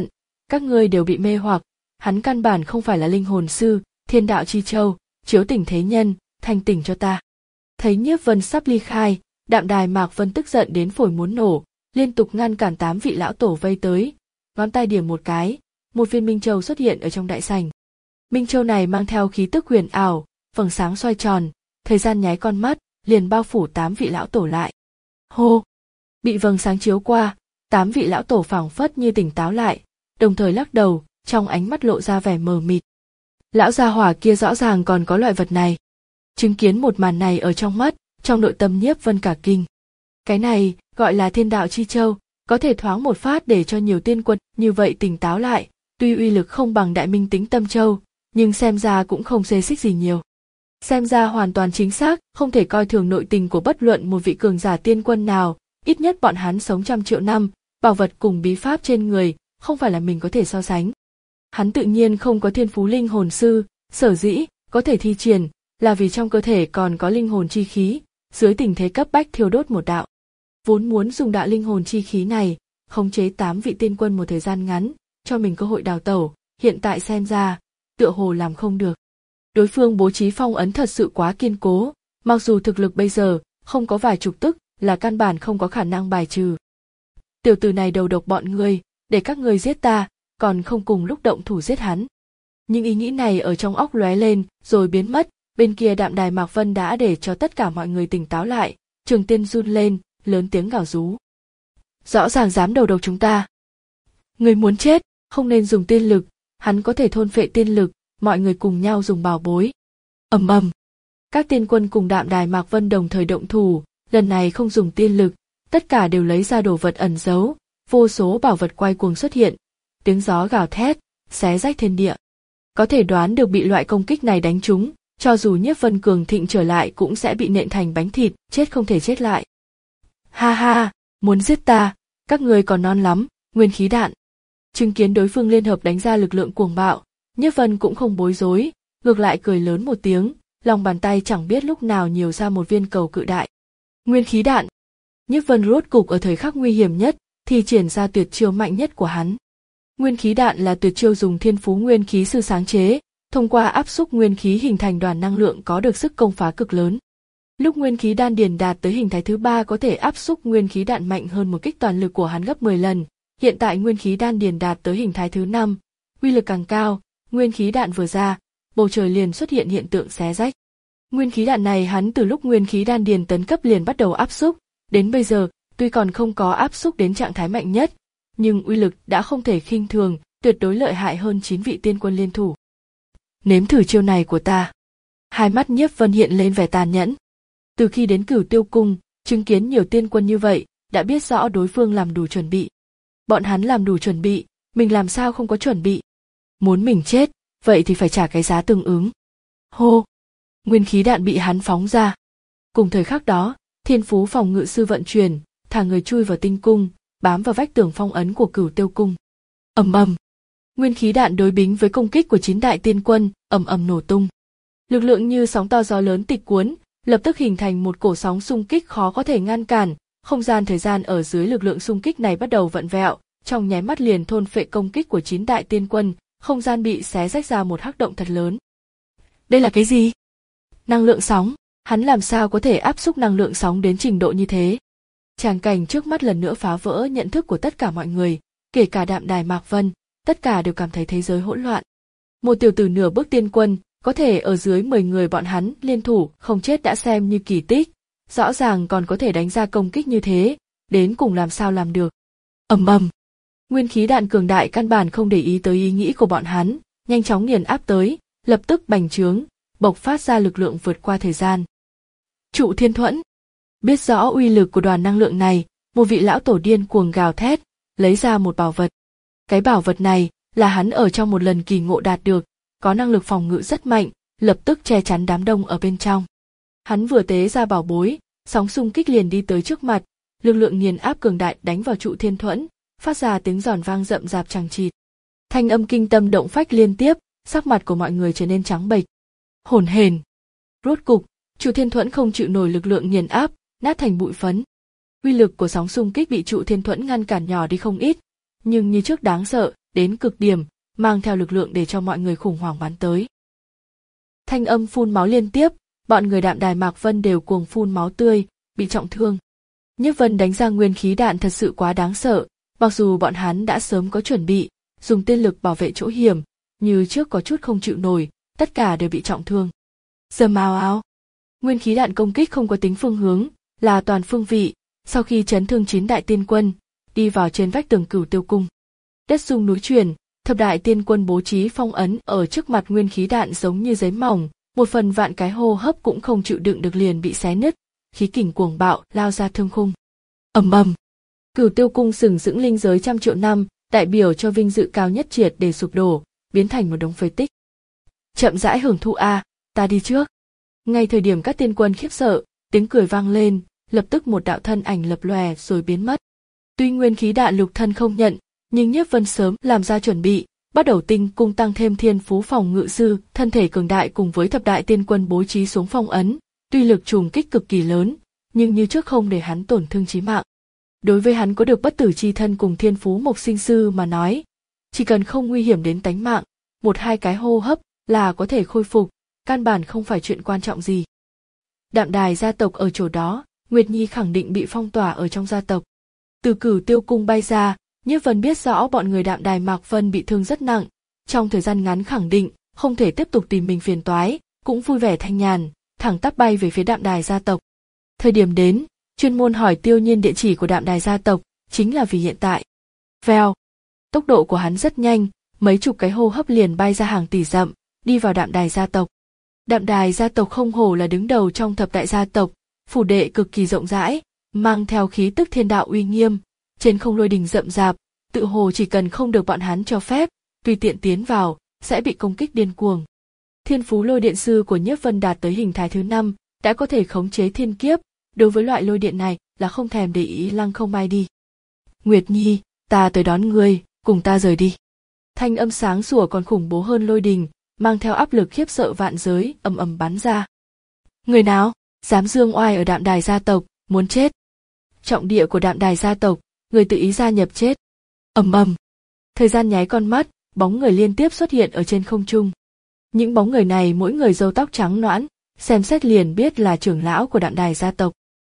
Các ngươi đều bị mê hoặc, hắn căn bản không phải là linh hồn sư, thiên đạo chi châu, chiếu tỉnh thế nhân, thanh tỉnh cho ta. Thấy Nhiếp Vân sắp ly khai, Đạm Đài Mạc Vân tức giận đến phổi muốn nổ, liên tục ngăn cản tám vị lão tổ vây tới, ngón tay điểm một cái, một viên minh châu xuất hiện ở trong đại sảnh. Minh châu này mang theo khí tức huyền ảo, vầng sáng xoay tròn, thời gian nháy con mắt, liền bao phủ tám vị lão tổ lại. Hô! Bị vầng sáng chiếu qua, tám vị lão tổ phảng phất như tỉnh táo lại, đồng thời lắc đầu, trong ánh mắt lộ ra vẻ mờ mịt. Lão gia hỏa kia rõ ràng còn có loại vật này. Chứng kiến một màn này ở trong mắt, trong nội tâm Nhiếp Vân cả kinh. Cái này gọi là thiên đạo chi châu, có thể thoáng một phát để cho nhiều tiên quân như vậy tỉnh táo lại, tuy uy lực không bằng đại minh tính tâm châu, nhưng xem ra cũng không xê xích gì nhiều. Xem ra hoàn toàn chính xác, không thể coi thường nội tình của bất luận một vị cường giả tiên quân nào, ít nhất bọn hắn sống trăm triệu năm, bảo vật cùng bí pháp trên người, không phải là mình có thể so sánh. Hắn tự nhiên không có thiên phú linh hồn sư, sở dĩ có thể thi triển, là vì trong cơ thể còn có linh hồn chi khí, dưới tình thế cấp bách thiêu đốt một đạo. Vốn muốn dùng đạo linh hồn chi khí này, khống chế tám vị tiên quân một thời gian ngắn, cho mình cơ hội đào tẩu, hiện tại xem ra, tựa hồ làm không được. Đối phương bố trí phong ấn thật sự quá kiên cố, mặc dù thực lực bây giờ không có vài chục tức, là căn bản không có khả năng bài trừ. Tiểu tử này đầu độc bọn ngươi, để các ngươi giết ta, còn không cùng lúc động thủ giết hắn. Nhưng ý nghĩ này ở trong óc lóe lên, rồi biến mất, bên kia Đạm Đài Mạc Vân đã để cho tất cả mọi người tỉnh táo lại, Trường Tiên run lên, lớn tiếng gào rú. Rõ ràng dám đầu độc chúng ta. Người muốn chết, không nên dùng tiên lực, hắn có thể thôn phệ tiên lực, mọi người cùng nhau dùng bảo bối. Ầm ầm. Các tiên quân cùng Đạm Đài Mạc Vân đồng thời động thủ, lần này không dùng tiên lực, tất cả đều lấy ra đồ vật ẩn giấu, vô số bảo vật quay cuồng xuất hiện, tiếng gió gào thét, xé rách thiên địa. Có thể đoán được bị loại công kích này đánh trúng, cho dù Nhiếp Vân cường thịnh trở lại cũng sẽ bị nện thành bánh thịt, chết không thể chết lại. Ha ha, muốn giết ta, các người còn non lắm, nguyên khí đạn. Chứng kiến đối phương liên hợp đánh ra lực lượng cuồng bạo, Nhiếp Vân cũng không bối rối, ngược lại cười lớn một tiếng, lòng bàn tay chẳng biết lúc nào nhiều ra một viên cầu cự đại. Nguyên khí đạn. Nhiếp Vân rốt cục ở thời khắc nguy hiểm nhất, thì triển ra tuyệt chiêu mạnh nhất của hắn. Nguyên khí đạn là tuyệt chiêu dùng thiên phú nguyên khí sư sáng chế, thông qua áp xúc nguyên khí hình thành đoàn năng lượng có được sức công phá cực lớn. Lúc nguyên khí đan điền đạt tới hình thái thứ ba có thể áp xúc nguyên khí đạn mạnh hơn một kích toàn lực của hắn gấp mười lần, hiện tại nguyên khí đan điền đạt tới hình thái thứ năm, uy lực càng cao, nguyên khí đạn vừa ra, bầu trời liền xuất hiện hiện tượng xé rách. Nguyên khí đạn này hắn từ lúc nguyên khí đan điền tấn cấp liền bắt đầu áp xúc, đến bây giờ, tuy còn không có áp xúc đến trạng thái mạnh nhất, nhưng uy lực đã không thể khinh thường, tuyệt đối lợi hại hơn chín vị tiên quân liên thủ. Nếm thử chiêu này của ta. Hai mắt Nhiếp Vân hiện lên vẻ tàn nhẫn. Từ khi đến Cửu Tiêu Cung, chứng kiến nhiều tiên quân như vậy, đã biết rõ đối phương làm đủ chuẩn bị. Bọn hắn làm đủ chuẩn bị, mình làm sao không có chuẩn bị. Muốn mình chết, vậy thì phải trả cái giá tương ứng. Hô! Nguyên khí đạn bị hắn phóng ra. Cùng thời khắc đó, thiên phú phòng ngự sư vận chuyển, thả người chui vào tinh cung, bám vào vách tường phong ấn của Cửu Tiêu Cung. Ầm ầm! Nguyên khí đạn đối bính với công kích của chín đại tiên quân, ầm ầm nổ tung. Lực lượng như sóng to gió lớn tịch cuốn, lập tức hình thành một cổ sóng xung kích khó có thể ngăn cản, không gian thời gian ở dưới lực lượng xung kích này bắt đầu vặn vẹo, trong nháy mắt liền thôn phệ công kích của chín đại tiên quân, không gian bị xé rách ra một hắc động thật lớn. Đây là cái gì? Năng lượng sóng, hắn làm sao có thể áp xúc năng lượng sóng đến trình độ như thế? Tràng cảnh trước mắt lần nữa phá vỡ nhận thức của tất cả mọi người, kể cả Đạm Đài Mạc Vân, tất cả đều cảm thấy thế giới hỗn loạn. Một tiểu tử nửa bước tiên quân, có thể ở dưới mười người bọn hắn liên thủ không chết đã xem như kỳ tích, rõ ràng còn có thể đánh ra công kích như thế, đến cùng làm sao làm được. Ầm ầm. Nguyên khí đạn cường đại căn bản không để ý tới ý nghĩ của bọn hắn, nhanh chóng nghiền áp tới, lập tức bành trướng, bộc phát ra lực lượng vượt qua thời gian. Trụ Thiên Thuẫn. Biết rõ uy lực của đoàn năng lượng này, một vị lão tổ điên cuồng gào thét, lấy ra một bảo vật. Cái bảo vật này là hắn ở trong một lần kỳ ngộ đạt được, có năng lực phòng ngự rất mạnh, lập tức che chắn đám đông ở bên trong. Hắn vừa tế ra bảo bối, sóng xung kích liền đi tới trước mặt, lực lượng nghiền áp cường đại đánh vào trụ Thiên Thuẫn, phát ra tiếng giòn vang rậm rạp chằng chịt. Thanh âm kinh tâm động phách liên tiếp, sắc mặt của mọi người trở nên trắng bệch. Hổn hển. Rốt cục, trụ Thiên Thuẫn không chịu nổi lực lượng nghiền áp, nát thành bụi phấn. Uy lực của sóng xung kích bị trụ Thiên Thuẫn ngăn cản nhỏ đi không ít, nhưng như trước đáng sợ, đến cực điểm, mang theo lực lượng để cho mọi người khủng hoảng bắn tới. Thanh âm phun máu liên tiếp, bọn người Đạm Đài Mạc Vân đều cuồng phun máu tươi, bị trọng thương. Nhiếp Vân đánh ra nguyên khí đạn thật sự quá đáng sợ, mặc dù bọn hắn đã sớm có chuẩn bị, dùng tiên lực bảo vệ chỗ hiểm, như trước có chút không chịu nổi, tất cả đều bị trọng thương. Dầm ào ào. Nguyên khí đạn công kích không có tính phương hướng, là toàn phương vị, sau khi chấn thương chín đại tiên quân, đi vào trên vách tường Cửu Tiêu cung. Đất rung núi chuyển, thập đại tiên quân bố trí phong ấn ở trước mặt nguyên khí đạn giống như giấy mỏng, một phần vạn cái hô hấp cũng không chịu đựng được liền bị xé nứt, khí kình cuồng bạo lao ra thương khung. Ầm ầm. Cửu Tiêu cung sừng sững linh giới trăm triệu năm, đại biểu cho vinh dự cao nhất triệt để sụp đổ, biến thành một đống phế tích. Chậm rãi hưởng thụ a, ta đi trước. Ngay thời điểm các tiên quân khiếp sợ, tiếng cười vang lên, lập tức một đạo thân ảnh lập lòe rồi biến mất. Tuy nguyên khí đạn lục thân không nhận, nhưng Nhiếp Vân sớm làm ra chuẩn bị, bắt đầu tinh cung tăng thêm thiên phú phòng ngự sư, thân thể cường đại cùng với thập đại tiên quân bố trí xuống phong ấn, tuy lực trùng kích cực kỳ lớn, nhưng như trước không để hắn tổn thương chí mạng. Đối với hắn có được bất tử chi thân cùng thiên phú mộc sinh sư mà nói, chỉ cần không nguy hiểm đến tánh mạng, một hai cái hô hấp là có thể khôi phục, căn bản không phải chuyện quan trọng gì. Đạm Đài gia tộc ở chỗ đó, Nguyệt Nhi khẳng định bị phong tỏa ở trong gia tộc. Từ Cửu Tiêu cung bay ra, Nhiếp Vân biết rõ bọn người Đạm Đài Mạc Vân bị thương rất nặng, trong thời gian ngắn khẳng định không thể tiếp tục tìm mình phiền toái, cũng vui vẻ thanh nhàn, thẳng tắp bay về phía Đạm Đài gia tộc. Thời điểm đến, chuyên môn hỏi Tiêu Nhiên địa chỉ của Đạm Đài gia tộc, chính là vì hiện tại. Vèo, tốc độ của hắn rất nhanh, mấy chục cái hô hấp liền bay ra hàng tỷ dặm, đi vào Đạm Đài gia tộc. Đạm Đài gia tộc không hổ là đứng đầu trong thập đại gia tộc, phủ đệ cực kỳ rộng rãi, mang theo khí tức thiên đạo uy nghiêm, trên không lôi đình rậm rạp, tự hồ chỉ cần không được bọn hắn cho phép, tùy tiện tiến vào, sẽ bị công kích điên cuồng. Thiên phú lôi điện sư của Nhiếp Vân đạt tới hình thái thứ năm, đã có thể khống chế thiên kiếp, đối với loại lôi điện này là không thèm để ý lăng không bay đi. Nguyệt Nhi, ta tới đón ngươi, cùng ta rời đi. Thanh âm sáng sủa còn khủng bố hơn lôi đình, mang theo áp lực khiếp sợ vạn giới, ầm ầm bắn ra. Người nào dám dương oai ở Đạm Đài gia tộc, muốn chết. Trọng địa của Đạm Đài gia tộc, người tự ý gia nhập chết. Ầm ầm. Thời gian nháy con mắt, bóng người liên tiếp xuất hiện ở trên không trung. Những bóng người này mỗi người râu tóc trắng nõn, xem xét liền biết là trưởng lão của Đạm Đài gia tộc.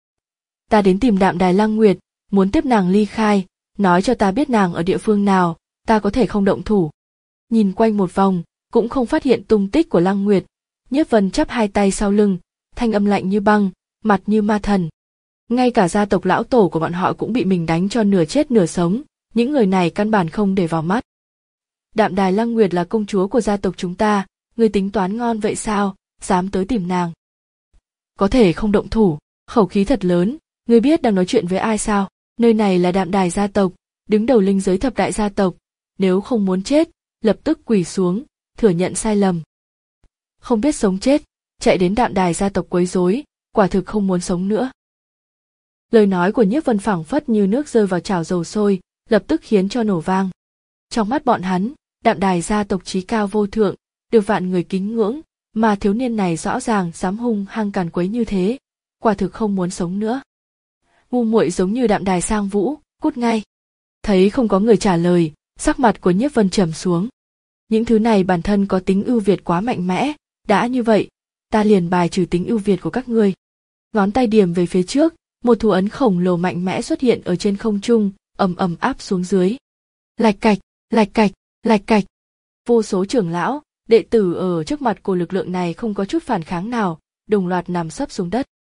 Ta đến tìm Đạm Đài Lăng Nguyệt, muốn tiếp nàng ly khai, nói cho ta biết nàng ở địa phương nào, ta có thể không động thủ. Nhìn quanh một vòng, cũng không phát hiện tung tích của Lăng Nguyệt. Nhiếp Vân chắp hai tay sau lưng, thanh âm lạnh như băng, mặt như ma thần. Ngay cả gia tộc lão tổ của bọn họ cũng bị mình đánh cho nửa chết nửa sống, những người này căn bản không để vào mắt. Đạm Đài Lăng Nguyệt là công chúa của gia tộc chúng ta, ngươi tính toán ngon vậy sao, dám tới tìm nàng. Có thể không động thủ, khẩu khí thật lớn, ngươi biết đang nói chuyện với ai sao, nơi này là Đạm Đài gia tộc, đứng đầu linh giới thập đại gia tộc, nếu không muốn chết, lập tức quỳ xuống, thừa nhận sai lầm. Không biết sống chết, chạy đến Đạm Đài gia tộc quấy rối, quả thực không muốn sống nữa. Lời nói của Nhiếp Vân phảng phất như nước rơi vào chảo dầu sôi, lập tức khiến cho nổ vang. Trong mắt bọn hắn, Đạm Đài gia tộc chí cao vô thượng, được vạn người kính ngưỡng, mà thiếu niên này rõ ràng dám hung hăng càn quấy như thế, quả thực không muốn sống nữa. Ngu muội giống như Đạm Đài Sang Vũ, cút ngay. Thấy không có người trả lời, sắc mặt của Nhiếp Vân trầm xuống. Những thứ này bản thân có tính ưu việt quá mạnh mẽ, đã như vậy, ta liền bài trừ tính ưu việt của các ngươi. Ngón tay điểm về phía trước, một thủ ấn khổng lồ mạnh mẽ xuất hiện ở trên không trung, ầm ầm áp xuống dưới. Lạch cạch, lạch cạch, lạch cạch. Vô số trưởng lão, đệ tử ở trước mặt của lực lượng này không có chút phản kháng nào, đồng loạt nằm sấp xuống đất.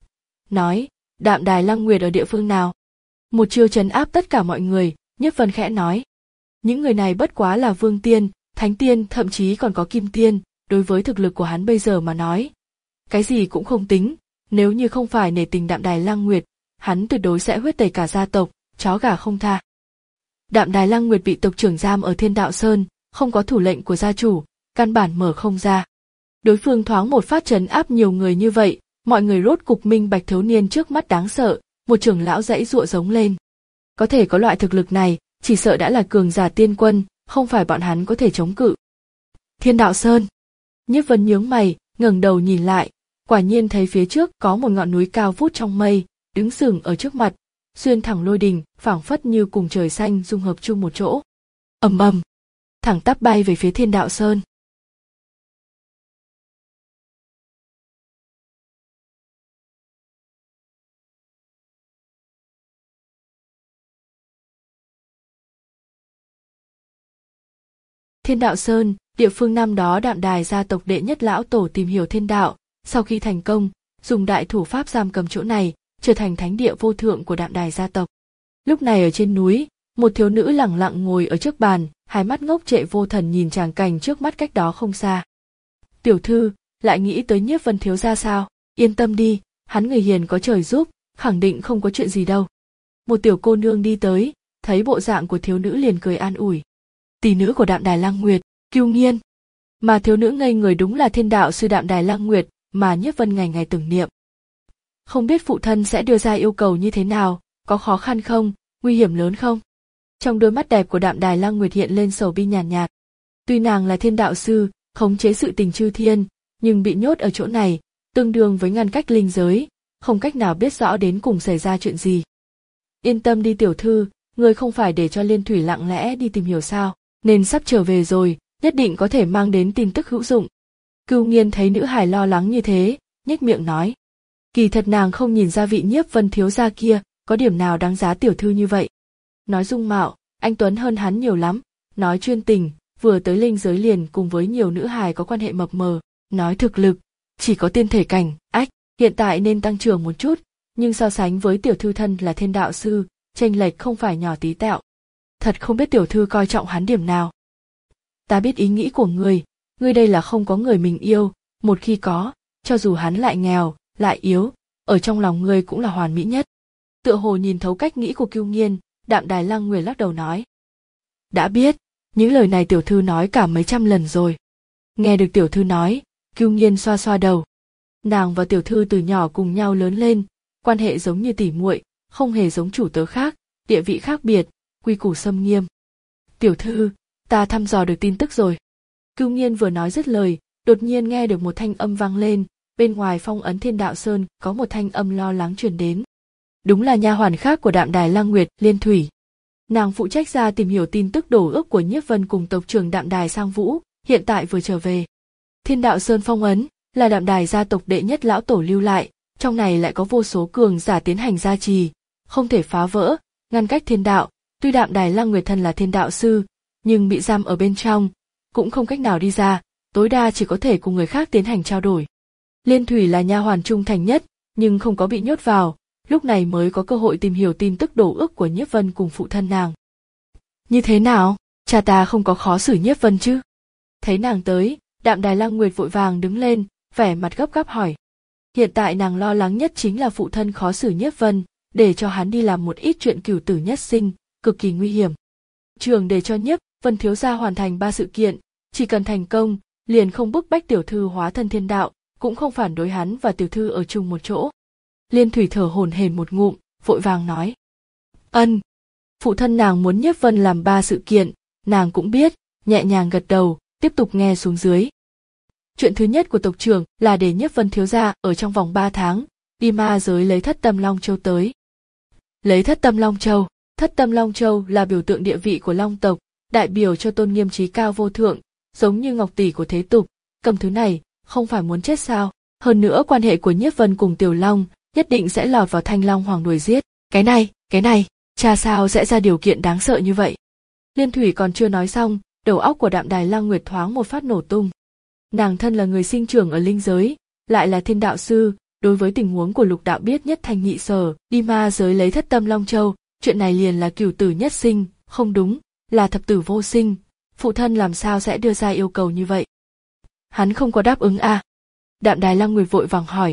Nói, Đạm Đài Lăng Nguyệt ở địa phương nào? Một chiêu trấn áp tất cả mọi người, Nhiếp Vân khẽ nói. Những người này bất quá là vương tiên, thánh tiên, thậm chí còn có kim tiên, đối với thực lực của hắn bây giờ mà nói. Cái gì cũng không tính, nếu như không phải nể tình Đạm Đài Lăng Nguyệt, hắn tuyệt đối sẽ huyết tẩy cả gia tộc, chó gà không tha. Đạm Đài Lăng Nguyệt bị tộc trưởng giam ở Thiên Đạo Sơn, không có thủ lệnh của gia chủ, căn bản mở không ra. Đối phương thoáng một phát trấn áp nhiều người như vậy, mọi người rốt cục minh bạch thiếu niên trước mắt đáng sợ, một trưởng lão dãy dụa giống lên. Có thể có loại thực lực này, chỉ sợ đã là cường giả tiên quân, không phải bọn hắn có thể chống cự. Thiên Đạo Sơn. Nhiếp Vân nhướng mày, ngẩng đầu nhìn lại, quả nhiên thấy phía trước có một ngọn núi cao vút trong mây, đứng sừng ở trước mặt, xuyên thẳng lôi đình, phảng phất như cùng trời xanh dung hợp chung một chỗ. Ầm ầm. thẳng tắp bay về phía Thiên Đạo Sơn. Thiên Đạo Sơn, địa phương năm đó Đạm Đài gia tộc đệ nhất lão tổ tìm hiểu thiên đạo, sau khi thành công, dùng đại thủ pháp giam cầm chỗ này, trở thành thánh địa vô thượng của Đạm Đài gia tộc. Lúc này ở trên núi, một thiếu nữ lẳng lặng ngồi ở trước bàn, hai mắt ngốc trệ vô thần nhìn tràng cảnh trước mắt cách đó không xa. Tiểu thư, lại nghĩ tới Nhiếp Vân thiếu gia sao? Yên tâm đi, hắn người hiền có trời giúp, khẳng định không có chuyện gì đâu. Một tiểu cô nương đi tới, thấy bộ dạng của thiếu nữ liền cười an ủi. Tỷ nữ của Đạm Đài Lăng Nguyệt, Cưu Nghiên. Mà thiếu nữ ngây người đúng là Thiên Đạo sư Đạm Đài Lăng Nguyệt mà Nhiếp Vân ngày ngày tưởng niệm. Không biết phụ thân sẽ đưa ra yêu cầu như thế nào, có khó khăn không, nguy hiểm lớn không? Trong đôi mắt đẹp của Đạm Đài Lăng Nguyệt hiện lên sầu bi nhàn nhạt, nhạt. Tuy nàng là thiên đạo sư, khống chế sự tình chư thiên, nhưng bị nhốt ở chỗ này, tương đương với ngăn cách linh giới, không cách nào biết rõ đến cùng xảy ra chuyện gì. Yên tâm đi tiểu thư, người không phải để cho Liên Thủy lặng lẽ đi tìm hiểu sao, nên sắp trở về rồi, nhất định có thể mang đến tin tức hữu dụng. Cưu Nghiên thấy nữ hài lo lắng như thế, nhếch miệng nói. Kỳ thật nàng không nhìn ra vị Nhiếp Vân thiếu gia kia, có điểm nào đáng giá tiểu thư như vậy. Nói dung mạo, anh Tuấn hơn hắn nhiều lắm, nói chuyên tình, vừa tới linh giới liền cùng với nhiều nữ hài có quan hệ mập mờ, nói thực lực, chỉ có tiên thể cảnh, ách, hiện tại nên tăng trưởng một chút, nhưng so sánh với tiểu thư thân là thiên đạo sư, chênh lệch không phải nhỏ tí tẹo. Thật không biết tiểu thư coi trọng hắn điểm nào. Ta biết ý nghĩ của người, ngươi đây là không có người mình yêu, một khi có, cho dù hắn lại nghèo, lại yếu, ở trong lòng ngươi cũng là hoàn mỹ nhất. Tựa hồ nhìn thấu cách nghĩ của Cưu Nghiên, Đạm Đài Lăng Nguyệt lắc đầu nói. Đã biết, những lời này tiểu thư nói cả mấy trăm lần rồi. Nghe được tiểu thư nói, Cưu Nghiên xoa xoa đầu. Nàng và tiểu thư từ nhỏ cùng nhau lớn lên, quan hệ giống như tỉ muội, không hề giống chủ tớ khác, địa vị khác biệt, quy củ xâm nghiêm. Tiểu thư, ta thăm dò được tin tức rồi. Cưu Nghiên vừa nói dứt lời, đột nhiên nghe được một thanh âm vang lên, bên ngoài phong ấn Thiên Đạo Sơn có một thanh âm lo lắng truyền đến. Đúng là nha hoàn khác của Đạm Đài Lăng Nguyệt, Liên Thủy. Nàng phụ trách ra tìm hiểu tin tức đổ ước của Nhiếp Vân cùng tộc trưởng Đạm Đài Sang Vũ, hiện tại vừa trở về. Thiên Đạo Sơn phong ấn là Đạm Đài gia tộc đệ nhất lão tổ lưu lại, trong này lại có vô số cường giả tiến hành gia trì, không thể phá vỡ, ngăn cách thiên đạo. Tuy Đạm Đài Lăng Nguyệt thân là thiên đạo sư, nhưng bị giam ở bên trong, cũng không cách nào đi ra, tối đa chỉ có thể cùng người khác tiến hành trao đổi. Liên Thủy là nha hoàn trung thành nhất, nhưng không có bị nhốt vào, lúc này mới có cơ hội tìm hiểu tin tức đổ ước của Nhiếp Vân cùng phụ thân nàng. Như thế nào, cha ta không có khó xử Nhiếp Vân chứ? Thấy nàng tới, Đạm Đài Lăng Nguyệt vội vàng đứng lên, vẻ mặt gấp gáp hỏi. Hiện tại nàng lo lắng nhất chính là phụ thân khó xử Nhiếp Vân, để cho hắn đi làm một ít chuyện cửu tử nhất sinh, cực kỳ nguy hiểm. Trường để cho Nhiếp Vân thiếu gia hoàn thành ba sự kiện, chỉ cần thành công, liền không bức bách tiểu thư hóa thân thiên đạo, cũng không phản đối hắn và tiểu thư ở chung một chỗ. Liên Thủy thở hổn hển một ngụm, vội vàng nói. Ân. Phụ thân nàng muốn Nhiếp Vân làm ba sự kiện, nàng cũng biết, nhẹ nhàng gật đầu, tiếp tục nghe xuống dưới. Chuyện thứ nhất của tộc trưởng là để Nhiếp Vân thiếu gia ở trong vòng ba tháng, đi ma giới lấy Thất Tâm Long Châu tới. Lấy Thất Tâm Long Châu, Thất Tâm Long Châu là biểu tượng địa vị của Long tộc, đại biểu cho tôn nghiêm trí cao vô thượng, giống như ngọc tỷ của thế tục, cầm thứ này, không phải muốn chết sao? Hơn nữa quan hệ của Nhiếp Vân cùng Tiểu Long, nhất định sẽ lọt vào Thanh Long Hoàng đuổi giết. Cái này, cái này, cha sao sẽ ra điều kiện đáng sợ như vậy? Liên Thủy còn chưa nói xong, đầu óc của Đạm Đài Lăng Nguyệt thoáng một phát nổ tung. Nàng thân là người sinh trưởng ở linh giới, lại là thiên đạo sư, đối với tình huống của lục đạo biết nhất thanh nhị sở, đi ma giới lấy Thất Tâm Long Châu, chuyện này liền là cửu tử nhất sinh, không đúng, là thập tử vô sinh, phụ thân làm sao sẽ đưa ra yêu cầu như vậy? Hắn không có đáp ứng à? Đạm Đài Lăng Nguyệt vội vàng hỏi.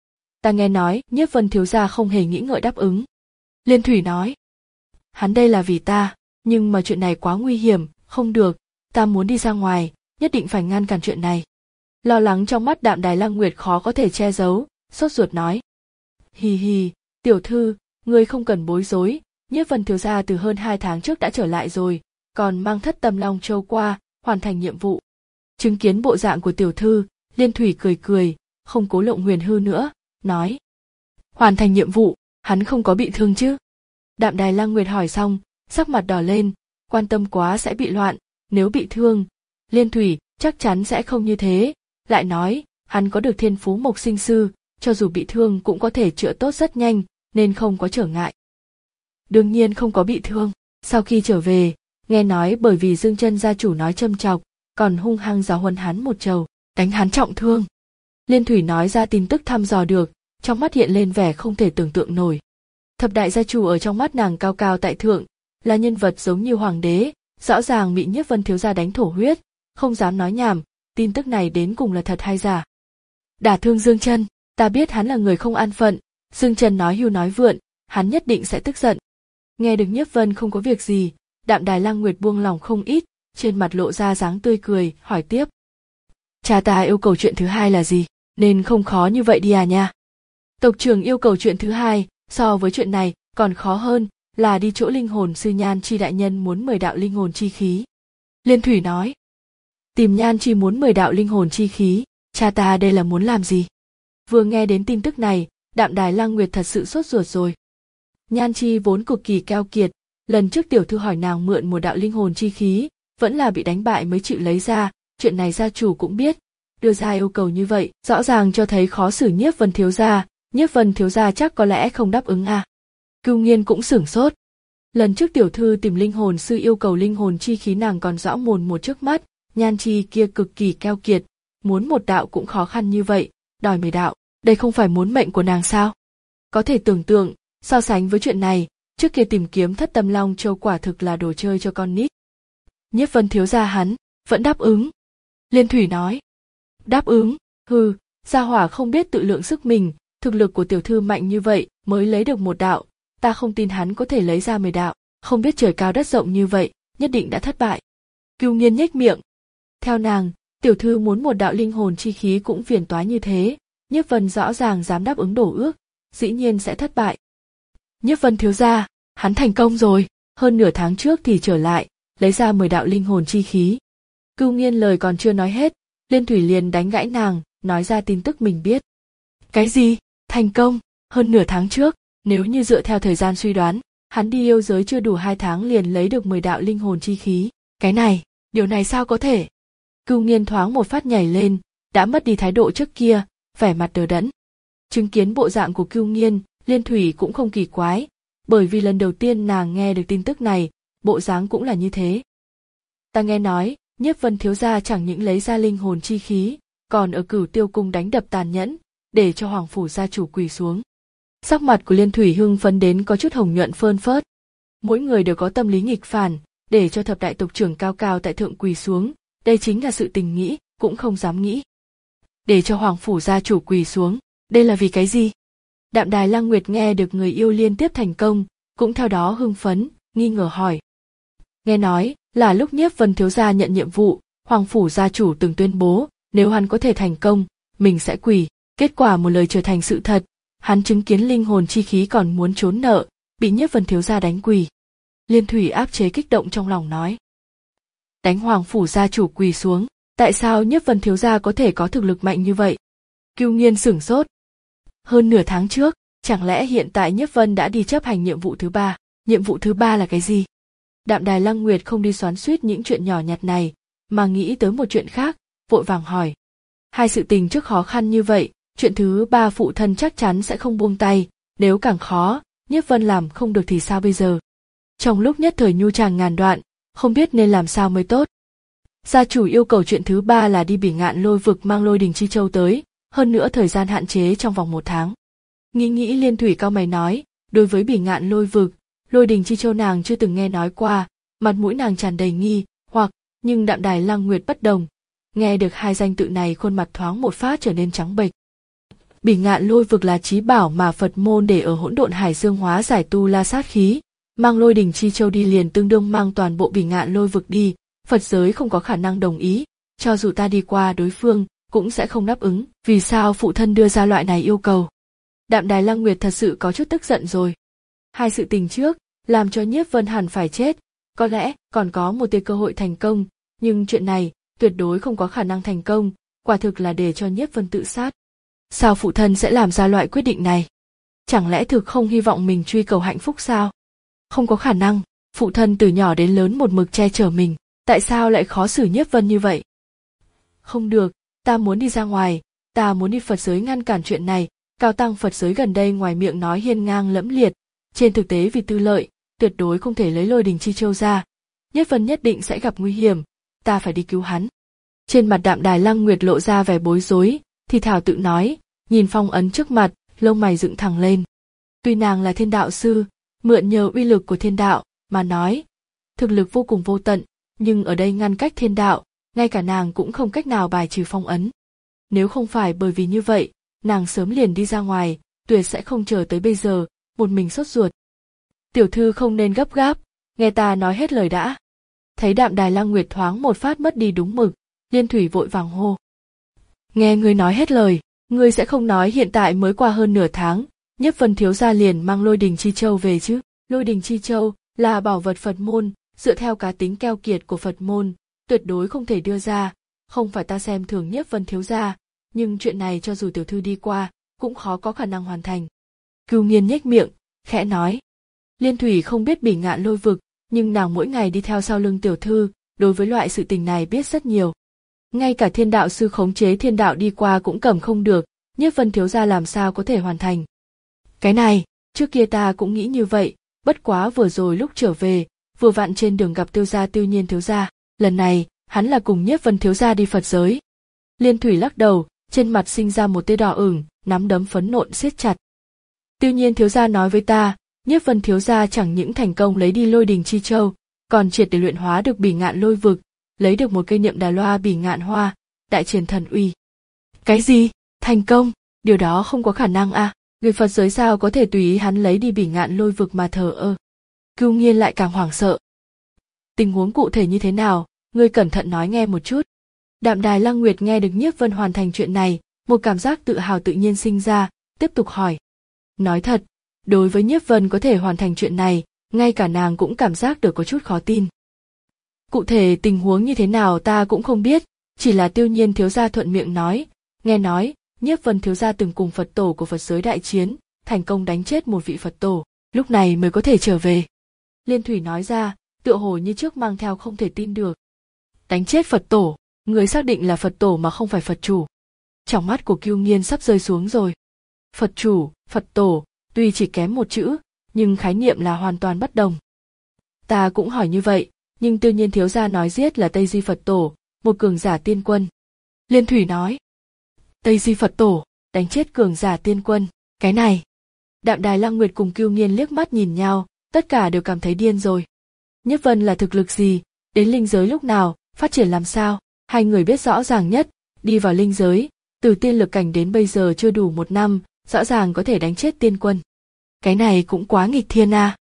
Ta nghe nói, Nhiếp Vân thiếu gia không hề nghĩ ngợi đáp ứng. Liên Thủy nói. Hắn đây là vì ta, nhưng mà chuyện này quá nguy hiểm, không được, ta muốn đi ra ngoài, nhất định phải ngăn cản chuyện này. Lo lắng trong mắt Đạm Đài Lăng Nguyệt khó có thể che giấu, sốt ruột nói. Hì hì, tiểu thư, ngươi không cần bối rối, Nhiếp Vân thiếu gia từ hơn hai tháng trước đã trở lại rồi, còn mang Thất Tâm Long Châu qua, hoàn thành nhiệm vụ. Chứng kiến bộ dạng của tiểu thư, Liên Thủy cười cười, không cố lộng huyền hư nữa, nói. Hoàn thành nhiệm vụ, hắn không có bị thương chứ? Đạm Đài Lăng Nguyệt hỏi xong, sắc mặt đỏ lên, quan tâm quá sẽ bị loạn, nếu bị thương, Liên Thủy chắc chắn sẽ không như thế, lại nói, hắn có được thiên phú mộc sinh sư, cho dù bị thương cũng có thể chữa tốt rất nhanh, nên không có trở ngại. Đương nhiên không có bị thương, sau khi trở về, nghe nói bởi vì Dương Chân gia chủ nói châm chọc, còn hung hăng giáo huấn hắn một trầu, đánh hắn trọng thương. Liên Thủy nói ra tin tức thăm dò được, trong mắt hiện lên vẻ không thể tưởng tượng nổi. Thập đại gia chủ ở trong mắt nàng cao cao tại thượng, là nhân vật giống như hoàng đế, rõ ràng bị Nhiếp Vân thiếu gia đánh thổ huyết, không dám nói nhảm, tin tức này đến cùng là thật hay giả. Đả thương Dương Chân, ta biết hắn là người không an phận, Dương Chân nói hưu nói vượn, hắn nhất định sẽ tức giận. Nghe được Nhiếp Vân không có việc gì, Đạm Đài Lăng Nguyệt buông lòng không ít, trên mặt lộ ra dáng tươi cười, hỏi tiếp. Cha ta yêu cầu chuyện thứ hai là gì, nên không khó như vậy đi à nha. Tộc trưởng yêu cầu chuyện thứ hai, so với chuyện này, còn khó hơn, là đi chỗ linh hồn sư Nhan Chi đại nhân muốn mời đạo linh hồn chi khí. Liên Thủy nói. Tìm Nhan Chi muốn mời đạo linh hồn chi khí, cha ta đây là muốn làm gì? Vừa nghe đến tin tức này, Đạm Đài Lăng Nguyệt thật sự sốt ruột rồi. Nhan Chi vốn cực kỳ keo kiệt, lần trước tiểu thư hỏi nàng mượn một đạo linh hồn chi khí, vẫn là bị đánh bại mới chịu lấy ra, chuyện này gia chủ cũng biết, đưa ra yêu cầu như vậy, rõ ràng cho thấy khó xử Nhiếp Vân thiếu gia, Nhiếp Vân thiếu gia chắc có lẽ không đáp ứng à. Cưu Nghiên cũng sửng sốt. Lần trước tiểu thư tìm linh hồn sư yêu cầu linh hồn chi khí nàng còn rõ mồn một trước mắt, Nhan Chi kia cực kỳ keo kiệt, muốn một đạo cũng khó khăn như vậy, đòi mười đạo, đây không phải muốn mệnh của nàng sao? Có thể tưởng tượng, so sánh với chuyện này, trước kia tìm kiếm Thất Tâm Long Châu quả thực là đồ chơi cho con nít. Nhiếp Vân thiếu gia hắn vẫn đáp ứng. Liên Thủy nói. Đáp ứng, hừ, gia hỏa không biết tự lượng sức mình, thực lực của tiểu thư mạnh như vậy mới lấy được một đạo, ta không tin hắn có thể lấy ra mười đạo, không biết trời cao đất rộng như vậy, nhất định đã thất bại. Cưu Nghiên nhếch miệng. Theo nàng, tiểu thư muốn một đạo linh hồn chi khí cũng phiền toái như thế, Nhiếp Vân rõ ràng dám đáp ứng đổ ước, dĩ nhiên sẽ thất bại. Nhiếp Vân thiếu gia, hắn thành công rồi, hơn nửa tháng trước thì trở lại, lấy ra mười đạo linh hồn chi khí. Cưu Nghiên lời còn chưa nói hết, Liên Thủy liền đánh gãy nàng, nói ra tin tức mình biết. Cái gì? Thành công? Hơn nửa tháng trước, nếu như dựa theo thời gian suy đoán, hắn đi yêu giới chưa đủ hai tháng liền lấy được mười đạo linh hồn chi khí. Cái này, điều này sao có thể? Cưu Nghiên thoáng một phát nhảy lên, đã mất đi thái độ trước kia, vẻ mặt đờ đẫn. Chứng kiến bộ dạng của Cưu Nghiên, Liên Thủy cũng không kỳ quái, bởi vì lần đầu tiên nàng nghe được tin tức này, bộ dáng cũng là như thế. Ta nghe nói, Nhiếp Vân thiếu gia chẳng những lấy ra linh hồn chi khí, còn ở Cửu Tiêu cung đánh đập tàn nhẫn, để cho hoàng phủ gia chủ quỳ xuống. Sắc mặt của Liên Thủy hưng phấn đến có chút hồng nhuận phơn phớt. Mỗi người đều có tâm lý nghịch phản, để cho thập đại tộc trưởng cao cao tại thượng quỳ xuống, đây chính là sự tình nghĩ, cũng không dám nghĩ. Để cho hoàng phủ gia chủ quỳ xuống, đây là vì cái gì? Đạm Đài Lăng Nguyệt nghe được người yêu liên tiếp thành công, cũng theo đó hưng phấn, nghi ngờ hỏi. Nghe nói, là lúc Nhiếp Vân thiếu gia nhận nhiệm vụ, hoàng phủ gia chủ từng tuyên bố, nếu hắn có thể thành công, mình sẽ quỳ, kết quả một lời trở thành sự thật, hắn chứng kiến linh hồn chi khí còn muốn trốn nợ, bị Nhiếp Vân thiếu gia đánh quỳ. Liên Thủy áp chế kích động trong lòng nói. Đánh hoàng phủ gia chủ quỳ xuống, tại sao Nhiếp Vân thiếu gia có thể có thực lực mạnh như vậy? Cưu Nghiên sửng sốt. Hơn nửa tháng trước, chẳng lẽ hiện tại Nhiếp Vân đã đi chấp hành nhiệm vụ thứ ba? Nhiệm vụ thứ ba là cái gì? Đạm Đài Lăng Nguyệt không đi xoắn xuýt những chuyện nhỏ nhặt này, mà nghĩ tới một chuyện khác, vội vàng hỏi. Hai sự tình trước khó khăn như vậy, chuyện thứ ba phụ thân chắc chắn sẽ không buông tay, nếu càng khó, Nhiếp Vân làm không được thì sao bây giờ? Trong lúc nhất thời nhu tràng ngàn đoạn, không biết nên làm sao mới tốt. Gia chủ yêu cầu chuyện thứ ba là đi Bỉ Ngạn Lôi vực mang Lôi Đình Chi Châu tới, hơn nữa thời gian hạn chế trong vòng một tháng. Nghĩ nghĩ Liên Thủy cau mày nói, đối với Bỉ Ngạn Lôi vực, Lôi Đình Chi Châu nàng chưa từng nghe nói qua, mặt mũi nàng tràn đầy nghi hoặc, nhưng Đạm Đài Lăng Nguyệt bất đồng, nghe được hai danh tự này khuôn mặt thoáng một phát trở nên trắng bệch. Bỉ Ngạn Lôi vực là chí bảo mà Phật môn để ở Hỗn Độn Hải Dương hóa giải tu la sát khí, mang Lôi Đình Chi Châu đi liền tương đương mang toàn bộ Bỉ Ngạn Lôi vực đi, Phật giới không có khả năng đồng ý, cho dù ta đi qua đối phương cũng sẽ không đáp ứng, vì sao phụ thân đưa ra loại này yêu cầu? Đạm Đài Lăng Nguyệt thật sự có chút tức giận rồi. Hai sự tình trước, làm cho Nhiếp Vân hẳn phải chết, có lẽ còn có một tia cơ hội thành công, nhưng chuyện này tuyệt đối không có khả năng thành công, quả thực là để cho Nhiếp Vân tự sát. Sao phụ thân sẽ làm ra loại quyết định này? Chẳng lẽ thực không hy vọng mình truy cầu hạnh phúc sao? Không có khả năng, phụ thân từ nhỏ đến lớn một mực che chở mình, Tại sao lại khó xử Nhiếp Vân như vậy? Không được, ta muốn đi ra ngoài, ta muốn đi Phật giới ngăn cản chuyện này. Cao tăng Phật giới gần đây ngoài miệng nói hiên ngang lẫm liệt, trên thực tế vì tư lợi, tuyệt đối không thể lấy Lôi Đình Chi Châu ra. Nhiếp Vân nhất định sẽ gặp nguy hiểm, ta phải đi cứu hắn. Trên mặt Đạm Đài Lăng Nguyệt lộ ra vẻ bối rối, thì thào tự nói, nhìn phong ấn trước mặt, lông mày dựng thẳng lên. Tuy nàng là thiên đạo sư, mượn nhờ uy lực của thiên đạo mà nói, thực lực vô cùng vô tận, nhưng ở đây ngăn cách thiên đạo, ngay cả nàng cũng không cách nào bài trừ phong ấn. Nếu không phải bởi vì như vậy, nàng sớm liền đi ra ngoài, tuyệt sẽ không chờ tới bây giờ, một mình sốt ruột. Tiểu thư không nên gấp gáp, nghe ta nói hết lời đã. Thấy Đạm Đài Lăng Nguyệt thoáng một phát mất đi đúng mực, Liên Thủy vội vàng hô. Nghe ngươi nói hết lời, ngươi sẽ không nói hiện tại mới qua hơn nửa tháng, Nhiếp Vân thiếu gia liền mang Lôi Đình Chi Châu về chứ? Lôi Đình Chi Châu là bảo vật Phật môn, dựa theo cá tính keo kiệt của Phật môn, tuyệt đối không thể đưa ra, không phải ta xem thường Nhiếp Vân thiếu gia, nhưng chuyện này cho dù tiểu thư đi qua, cũng khó có khả năng hoàn thành. Cưu Nghiên nhếch miệng, khẽ nói. Liên Thủy không biết Bỉ Ngạn Lôi vực, nhưng nàng mỗi ngày đi theo sau lưng tiểu thư, đối với loại sự tình này biết rất nhiều. Ngay cả thiên đạo sư khống chế thiên đạo đi qua cũng cầm không được, Nhiếp Vân thiếu gia làm sao có thể hoàn thành. Cái này, trước kia ta cũng nghĩ như vậy, bất quá vừa rồi lúc trở về, vừa vặn trên đường gặp Tiêu gia Tiêu Nhiên thiếu gia, lần này, hắn là cùng Nhiếp Vân thiếu gia đi Phật giới. Liên Thủy lắc đầu, trên mặt sinh ra một tia đỏ ửng, nắm đấm phấn nộn siết chặt. Tiêu Nhiên thiếu gia nói với ta, Nhiếp Vân thiếu gia chẳng những thành công lấy đi Lôi Đình Chi Châu, còn triệt để luyện hóa được Bỉ Ngạn Lôi vực, lấy được một cây niệm đà loa Bỉ Ngạn hoa, đại triển thần uy. Cái gì? Thành công? Điều đó không có khả năng à? Người Phật giới sao có thể tùy ý hắn lấy đi Bỉ Ngạn Lôi vực mà thờ ơ? Cưu Nghiên lại càng hoảng sợ. Tình huống cụ thể như thế nào, ngươi cẩn thận nói nghe một chút. Đạm Đài Lăng Nguyệt nghe được Nhiếp Vân hoàn thành chuyện này, một cảm giác tự hào tự nhiên sinh ra, tiếp tục hỏi. Nói thật, đối với Nhiếp Vân có thể hoàn thành chuyện này, ngay cả nàng cũng cảm giác được có chút khó tin. Cụ thể tình huống như thế nào ta cũng không biết, chỉ là Tiêu Nhiên thiếu gia thuận miệng nói, nghe nói, Nhiếp Vân thiếu gia từng cùng Phật tổ của Phật giới đại chiến, thành công đánh chết một vị Phật tổ, lúc này mới có thể trở về. Liên Thủy nói ra, tựa hồ như trước mang theo không thể tin được. Đánh chết Phật tổ, người xác định là Phật tổ mà không phải Phật chủ. Tròng mắt của Cưu Nghiên sắp rơi xuống rồi. Phật chủ, Phật tổ, tuy chỉ kém một chữ, nhưng khái niệm là hoàn toàn bất đồng. Ta cũng hỏi như vậy, nhưng Tiêu Nhiên thiếu gia nói giết là Tây Di Phật tổ, một cường giả tiên quân. Liên Thủy nói. Tây Di Phật tổ, đánh chết cường giả tiên quân, cái này. Đạm Đài Lăng Nguyệt cùng Cưu Nghiên liếc mắt nhìn nhau, tất cả đều cảm thấy điên rồi. Nhiếp Vân là thực lực gì, đến linh giới lúc nào, phát triển làm sao, hai người biết rõ ràng nhất, đi vào linh giới, từ tiên lực cảnh đến bây giờ chưa đủ một năm, rõ ràng có thể đánh chết tiên quân. Cái này cũng quá nghịch thiên à.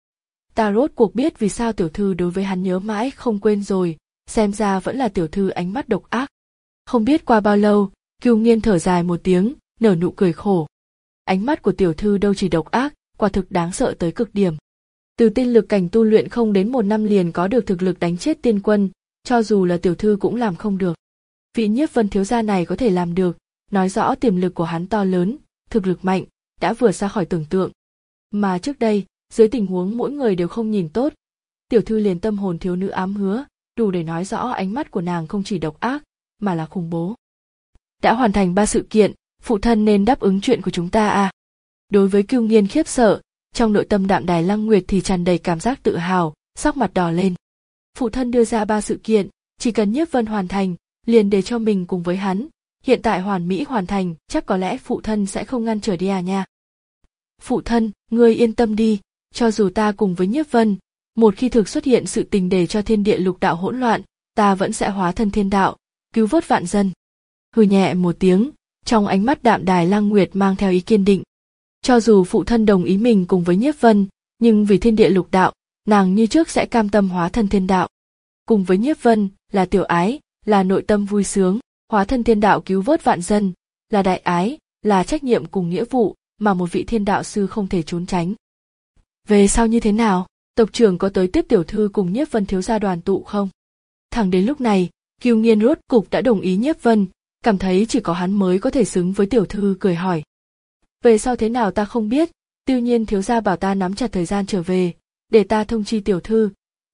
Ta rốt cuộc biết vì sao tiểu thư đối với hắn nhớ mãi không quên rồi, xem ra vẫn là tiểu thư ánh mắt độc ác. Không biết qua bao lâu, Cưu Nghiên thở dài một tiếng, nở nụ cười khổ. Ánh mắt của tiểu thư đâu chỉ độc ác, quả thực đáng sợ tới cực điểm. Từ tiên lực cảnh tu luyện không đến một năm liền có được thực lực đánh chết tiên quân, cho dù là tiểu thư cũng làm không được. Vị Nhiếp Vân thiếu gia này có thể làm được, nói rõ tiềm lực của hắn to lớn, thực lực mạnh, đã vượt xa khỏi tưởng tượng. Mà trước đây, dưới tình huống mỗi người đều không nhìn tốt, tiểu thư liền tâm hồn thiếu nữ ám hứa, đủ để nói rõ ánh mắt của nàng không chỉ độc ác, mà là khủng bố. Đã hoàn thành ba sự kiện, phụ thân nên đáp ứng chuyện của chúng ta à? Đối với Cưu Nghiên khiếp sợ, trong nội tâm Đạm Đài Lăng Nguyệt thì tràn đầy cảm giác tự hào, sắc mặt đỏ lên. Phụ thân đưa ra ba sự kiện, chỉ cần Nhiếp Vân hoàn thành, liền để cho mình cùng với hắn. Hiện tại hoàn mỹ hoàn thành, chắc có lẽ phụ thân sẽ không ngăn trở đi à nha. Phụ thân, ngươi yên tâm đi, cho dù ta cùng với Nhiếp Vân, một khi thực xuất hiện sự tình để cho thiên địa lục đạo hỗn loạn, ta vẫn sẽ hóa thân thiên đạo, cứu vớt vạn dân. Hừ nhẹ một tiếng, trong ánh mắt Đạm Đài Lăng Nguyệt mang theo ý kiên định. Cho dù phụ thân đồng ý mình cùng với Nhiếp Vân, nhưng vì thiên địa lục đạo, nàng như trước sẽ cam tâm hóa thân thiên đạo. Cùng với Nhiếp Vân, là tiểu ái, là nội tâm vui sướng, hóa thân thiên đạo cứu vớt vạn dân, là đại ái, là trách nhiệm cùng nghĩa vụ, mà một vị thiên đạo sư không thể trốn tránh. Về sau như thế nào, tộc trưởng có tới tiếp tiểu thư cùng Nhiếp Vân thiếu gia đoàn tụ không? Thẳng đến lúc này, Cưu Nghiên rốt cục đã đồng ý Nhiếp Vân, cảm thấy chỉ có hắn mới có thể xứng với tiểu thư, cười hỏi. Về sau thế nào ta không biết, Tiêu Nhiên thiếu gia bảo ta nắm chặt thời gian trở về, để ta thông chi tiểu thư.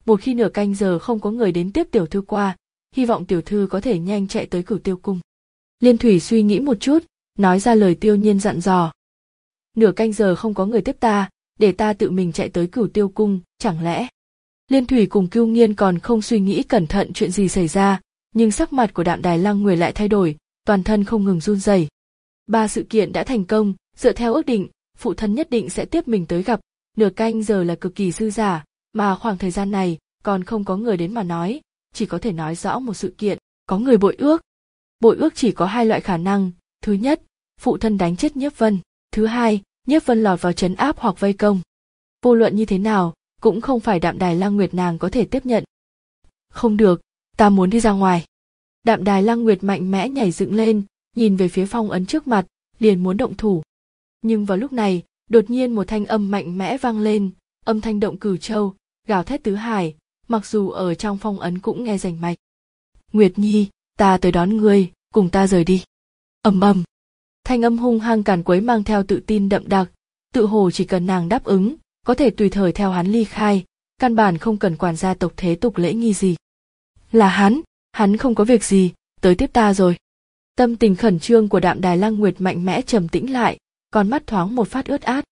một khi nửa canh giờ không có người đến tiếp tiểu thư qua, hy vọng tiểu thư có thể nhanh chạy tới Cửu Tiêu cung. Liên Thủy suy nghĩ một chút, nói ra lời Tiêu Nhiên dặn dò. Nửa canh giờ không có người tiếp ta, để ta tự mình chạy tới Cửu Tiêu cung, chẳng lẽ? Liên Thủy cùng Cưu Nghiên còn không suy nghĩ cẩn thận chuyện gì xảy ra, nhưng sắc mặt của Đạm Đài Lăng Nguyệt lại thay đổi, toàn thân không ngừng run rẩy. Ba sự kiện đã thành công, dựa theo ước định, phụ thân nhất định sẽ tiếp mình tới gặp, nửa canh giờ là cực kỳ dư dả, mà khoảng thời gian này còn không có người đến mà nói, chỉ có thể nói rõ một sự kiện, có người bội ước. Bội ước chỉ có hai loại khả năng, thứ nhất, phụ thân đánh chết Nhiếp Vân, thứ hai, Nhiếp Vân lọt vào trấn áp hoặc vây công. Vô luận như thế nào, cũng không phải Đạm Đài Lăng Nguyệt nàng có thể tiếp nhận. Không được, ta muốn đi ra ngoài. Đạm Đài Lăng Nguyệt mạnh mẽ nhảy dựng lên, nhìn về phía phong ấn trước mặt, liền muốn động thủ. Nhưng vào lúc này, đột nhiên một thanh âm mạnh mẽ vang lên, âm thanh động cửu châu, gào thét tứ hải, mặc dù ở trong phong ấn cũng nghe rành mạch. Nguyệt Nhi, ta tới đón ngươi, cùng ta rời đi. Ầm ầm. Thanh âm hung hăng càn quấy mang theo tự tin đậm đặc, tự hồ chỉ cần nàng đáp ứng, có thể tùy thời theo hắn ly khai, căn bản không cần quản gia tộc thế tục lễ nghi gì. Là hắn, hắn không có việc gì, tới tiếp ta rồi. Tâm tình khẩn trương của Đạm Đài Lăng Nguyệt mạnh mẽ trầm tĩnh lại, con mắt thoáng một phát ướt át.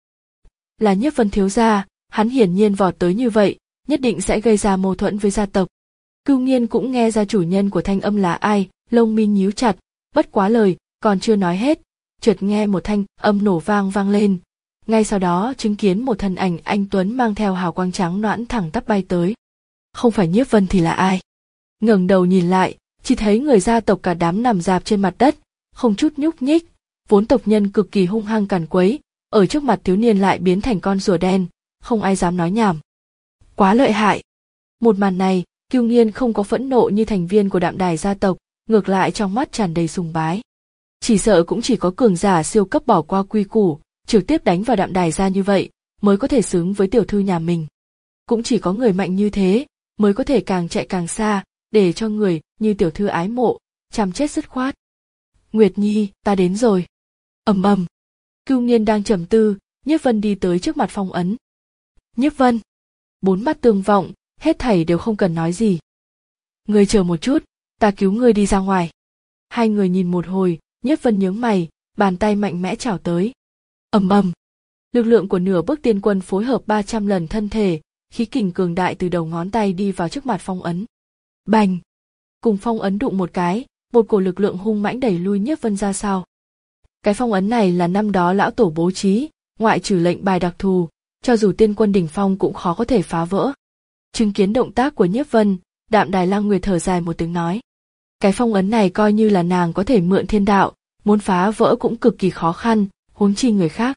Là Nhiếp Vân thiếu gia, hắn hiển nhiên vọt tới như vậy, nhất định sẽ gây ra mâu thuẫn với gia tộc. Cưu Nghiên cũng nghe ra chủ nhân của thanh âm là ai, lông mi nhíu chặt, bất quá lời còn chưa nói hết, chợt nghe một thanh âm nổ vang vang lên. Ngay sau đó chứng kiến một thân ảnh anh tuấn mang theo hào quang trắng nõn thẳng tắp bay tới. Không phải Nhiếp Vân thì là ai? Ngẩng đầu nhìn lại, chỉ thấy người gia tộc cả đám nằm rạp trên mặt đất, không chút nhúc nhích, vốn tộc nhân cực kỳ hung hăng càn quấy, ở trước mặt thiếu niên lại biến thành con rùa đen, không ai dám nói nhảm. Quá lợi hại. Một màn này, Cưu Nghiên không có phẫn nộ như thành viên của Đạm Đài gia tộc, ngược lại trong mắt tràn đầy sùng bái. Chỉ sợ cũng chỉ có cường giả siêu cấp bỏ qua quy củ, trực tiếp đánh vào Đạm Đài gia như vậy, mới có thể xứng với tiểu thư nhà mình. Cũng chỉ có người mạnh như thế, mới có thể càng chạy càng xa, để cho người như tiểu thư ái mộ, chăm chết dứt khoát. Nguyệt Nhi, ta đến rồi. Ầm ầm. Cưu Nghiên đang trầm tư, Nhiếp Vân đi tới trước mặt phong ấn. Nhiếp Vân. Bốn mắt tương vọng, hết thảy đều không cần nói gì. Ngươi chờ một chút, ta cứu ngươi đi ra ngoài. Hai người nhìn một hồi, Nhiếp Vân nhướng mày, bàn tay mạnh mẽ chảo tới. Ầm ầm. Lực lượng của nửa bước tiên quân phối hợp ba trăm lần thân thể, khí kình cường đại từ đầu ngón tay đi vào trước mặt phong ấn. Bành. Cùng phong ấn đụng một cái, một cổ lực lượng hung mãnh đẩy lui Nhiếp Vân ra sau. Cái phong ấn này là năm đó lão tổ bố trí, ngoại trừ lệnh bài đặc thù, cho dù tiên quân đỉnh phong cũng khó có thể phá vỡ. Chứng kiến động tác của Nhiếp Vân, Đạm Đài Lăng Nguyệt thở dài một tiếng nói. Cái phong ấn này coi như là nàng có thể mượn thiên đạo, muốn phá vỡ cũng cực kỳ khó khăn, huống chi người khác.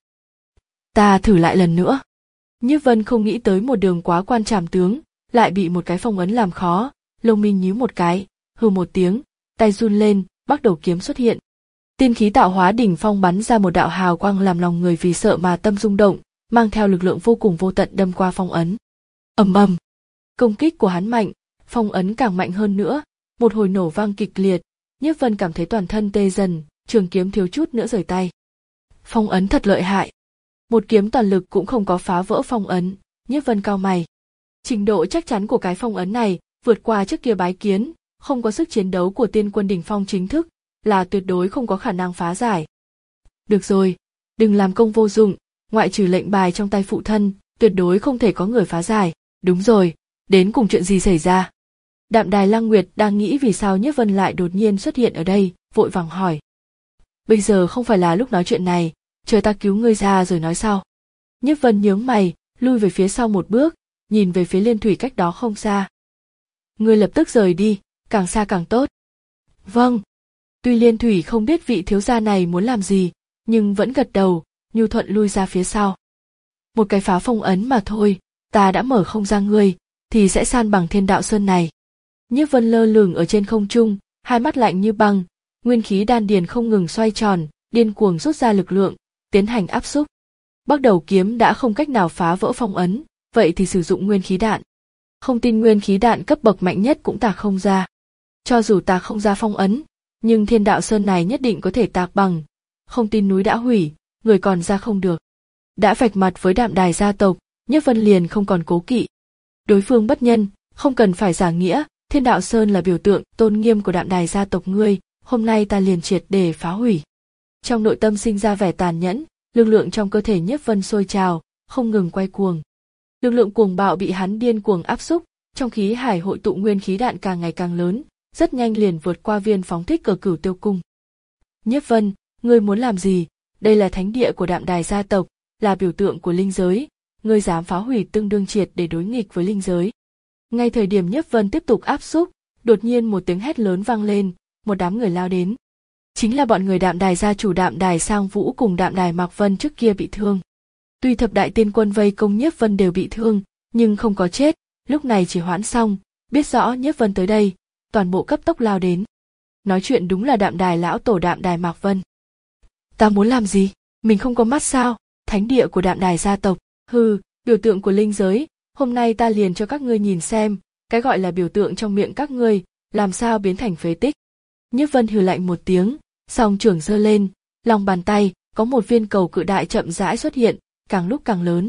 Ta thử lại lần nữa. Nhiếp Vân không nghĩ tới một đường quá quan trảm tướng, lại bị một cái phong ấn làm khó, lông mi nhíu một cái, hừ một tiếng, tay run lên, bắt đầu kiếm xuất hiện. Tiên khí tạo hóa đỉnh phong bắn ra một đạo hào quang làm lòng người vì sợ mà tâm rung động, mang theo lực lượng vô cùng vô tận đâm qua phong ấn. Ầm ầm. Công kích của hắn mạnh, phong ấn càng mạnh hơn nữa, một hồi nổ vang kịch liệt, Nhiếp Vân cảm thấy toàn thân tê dần, trường kiếm thiếu chút nữa rời tay. Phong ấn thật lợi hại. Một kiếm toàn lực cũng không có phá vỡ phong ấn, Nhiếp Vân cau mày. Trình độ chắc chắn của cái phong ấn này vượt qua trước kia bái kiến, không có sức chiến đấu của tiên quân đỉnh phong chính thức, là tuyệt đối không có khả năng phá giải. Được rồi, đừng làm công vô dụng, ngoại trừ lệnh bài trong tay phụ thân, tuyệt đối không thể có người phá giải. Đúng rồi, đến cùng chuyện gì xảy ra? Đạm Đài Lăng Nguyệt đang nghĩ vì sao Nhiếp Vân lại đột nhiên xuất hiện ở đây, vội vàng hỏi. Bây giờ không phải là lúc nói chuyện này, chờ ta cứu ngươi ra rồi nói sau. Nhiếp Vân nhướng mày, lui về phía sau một bước, nhìn về phía Liên Thủy cách đó không xa. Ngươi lập tức rời đi, càng xa càng tốt. Vâng. Tuy Liên Thủy không biết vị thiếu gia này muốn làm gì, nhưng vẫn gật đầu, nhu thuận lui ra phía sau. Một cái phá phong ấn mà thôi, ta đã mở không ra ngươi, thì sẽ san bằng thiên đạo sơn này. Nhiếp Vân lơ lửng ở trên không trung, hai mắt lạnh như băng, nguyên khí đan điền không ngừng xoay tròn, điên cuồng rút ra lực lượng, tiến hành áp xúc. Bắt đầu kiếm đã không cách nào phá vỡ phong ấn, vậy thì sử dụng nguyên khí đạn. Không tin nguyên khí đạn cấp bậc mạnh nhất cũng tạc không ra. Cho dù tạc không ra phong ấn, nhưng thiên đạo sơn này nhất định có thể tạc bằng. Không tin núi đã hủy, người còn ra không được. Đã vạch mặt với Đạm Đài gia tộc, Nhiếp Vân liền không còn cố kỵ. Đối phương bất nhân, Không cần phải giả nghĩa, Thiên Đạo Sơn là biểu tượng tôn nghiêm của Đạm Đài gia tộc ngươi, hôm nay ta liền triệt để phá hủy. Trong nội tâm sinh ra vẻ tàn nhẫn, lực lượng trong cơ thể Nhiếp Vân sôi trào, không ngừng quay cuồng. Lực lượng cuồng bạo bị hắn điên cuồng áp xúc, trong khí hải hội tụ nguyên khí đạn càng ngày càng lớn, rất nhanh liền vượt qua viên phóng thích ở Cửu Tiêu cung. Nhiếp Vân, ngươi muốn làm gì? Đây là thánh địa của Đạm Đài gia tộc, là biểu tượng của linh giới, ngươi dám phá hủy tương đương triệt để đối nghịch với linh giới. Ngay thời điểm Nhiếp Vân tiếp tục áp xúc, đột nhiên một tiếng hét lớn vang lên, một đám người lao đến. Chính là bọn người Đạm Đài gia chủ Đạm Đài Sang Vũ cùng Đạm Đài Mạc Vân trước kia bị thương. Tuy thập đại tiên quân vây công Nhiếp Vân đều bị thương, nhưng không có chết, lúc này chỉ hoãn xong, biết rõ Nhiếp Vân tới đây, toàn bộ cấp tốc lao đến. Nói chuyện đúng là Đạm Đài lão tổ Đạm Đài Mạc Vân. Ta muốn làm gì? Mình không có mắt sao? Thánh địa của Đạm Đài gia tộc, hừ, biểu tượng của linh giới, hôm nay ta liền cho các ngươi nhìn xem, cái gọi là biểu tượng trong miệng các ngươi, làm sao biến thành phế tích. Nhiếp Vân hừ lạnh một tiếng, song trưởng giơ lên, lòng bàn tay có một viên cầu cự đại chậm rãi xuất hiện, càng lúc càng lớn.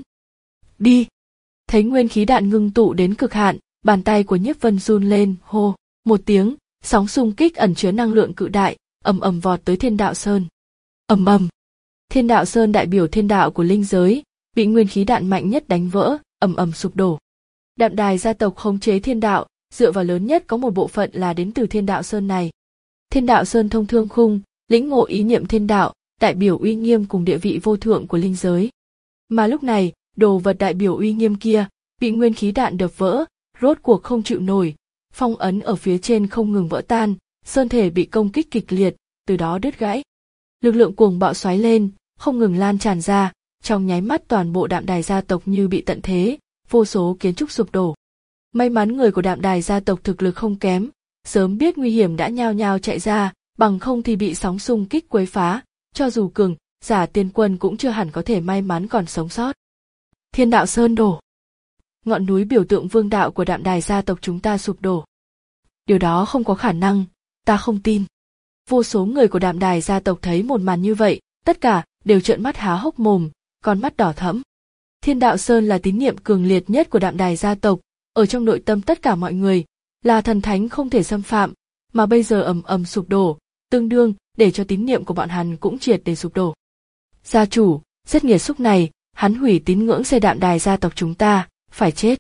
Đi! Thấy nguyên khí đạn ngưng tụ đến cực hạn, bàn tay của Nhiếp Vân run lên, hô, một tiếng, sóng xung kích ẩn chứa năng lượng cự đại, ầm ầm vọt tới Thiên Đạo Sơn. Ầm ầm! Thiên Đạo Sơn đại biểu thiên đạo của linh giới, bị nguyên khí đạn mạnh nhất đánh vỡ, ầm ầm sụp đổ. Đạm Đài gia tộc khống chế thiên đạo, dựa vào lớn nhất có một bộ phận là đến từ Thiên Đạo Sơn này. Thiên Đạo Sơn thông thương khung, lĩnh ngộ ý niệm thiên đạo, đại biểu uy nghiêm cùng địa vị vô thượng của linh giới. Mà lúc này, đồ vật đại biểu uy nghiêm kia, bị nguyên khí đạn đập vỡ, rốt cuộc không chịu nổi, phong ấn ở phía trên không ngừng vỡ tan, sơn thể bị công kích kịch liệt, từ đó đứt gãy. Lực lượng cuồng bạo xoáy lên, không ngừng lan tràn ra, trong nháy mắt toàn bộ Đạm Đài gia tộc như bị tận thế, vô số kiến trúc sụp đổ. May mắn người của Đạm Đài gia tộc thực lực không kém, sớm biết nguy hiểm đã nhao nhao chạy ra, bằng không thì bị sóng xung kích quấy phá, cho dù cường giả tiên quân cũng chưa hẳn có thể may mắn còn sống sót. Thiên Đạo Sơn đổ. Ngọn núi biểu tượng vương đạo của Đạm Đài gia tộc chúng ta sụp đổ. Điều đó không có khả năng, ta không tin. Vô số người của Đạm Đài gia tộc thấy một màn như vậy, tất cả đều trợn mắt há hốc mồm, con mắt đỏ thẫm. Thiên Đạo Sơn là tín niệm cường liệt nhất của Đạm Đài gia tộc, ở trong nội tâm tất cả mọi người, là thần thánh không thể xâm phạm, mà bây giờ ầm ầm sụp đổ, tương đương để cho tín niệm của bọn hắn cũng triệt để sụp đổ. Gia chủ, giết nghiệt xúc này, hắn hủy tín ngưỡng xây Đạm Đài gia tộc chúng ta, phải chết.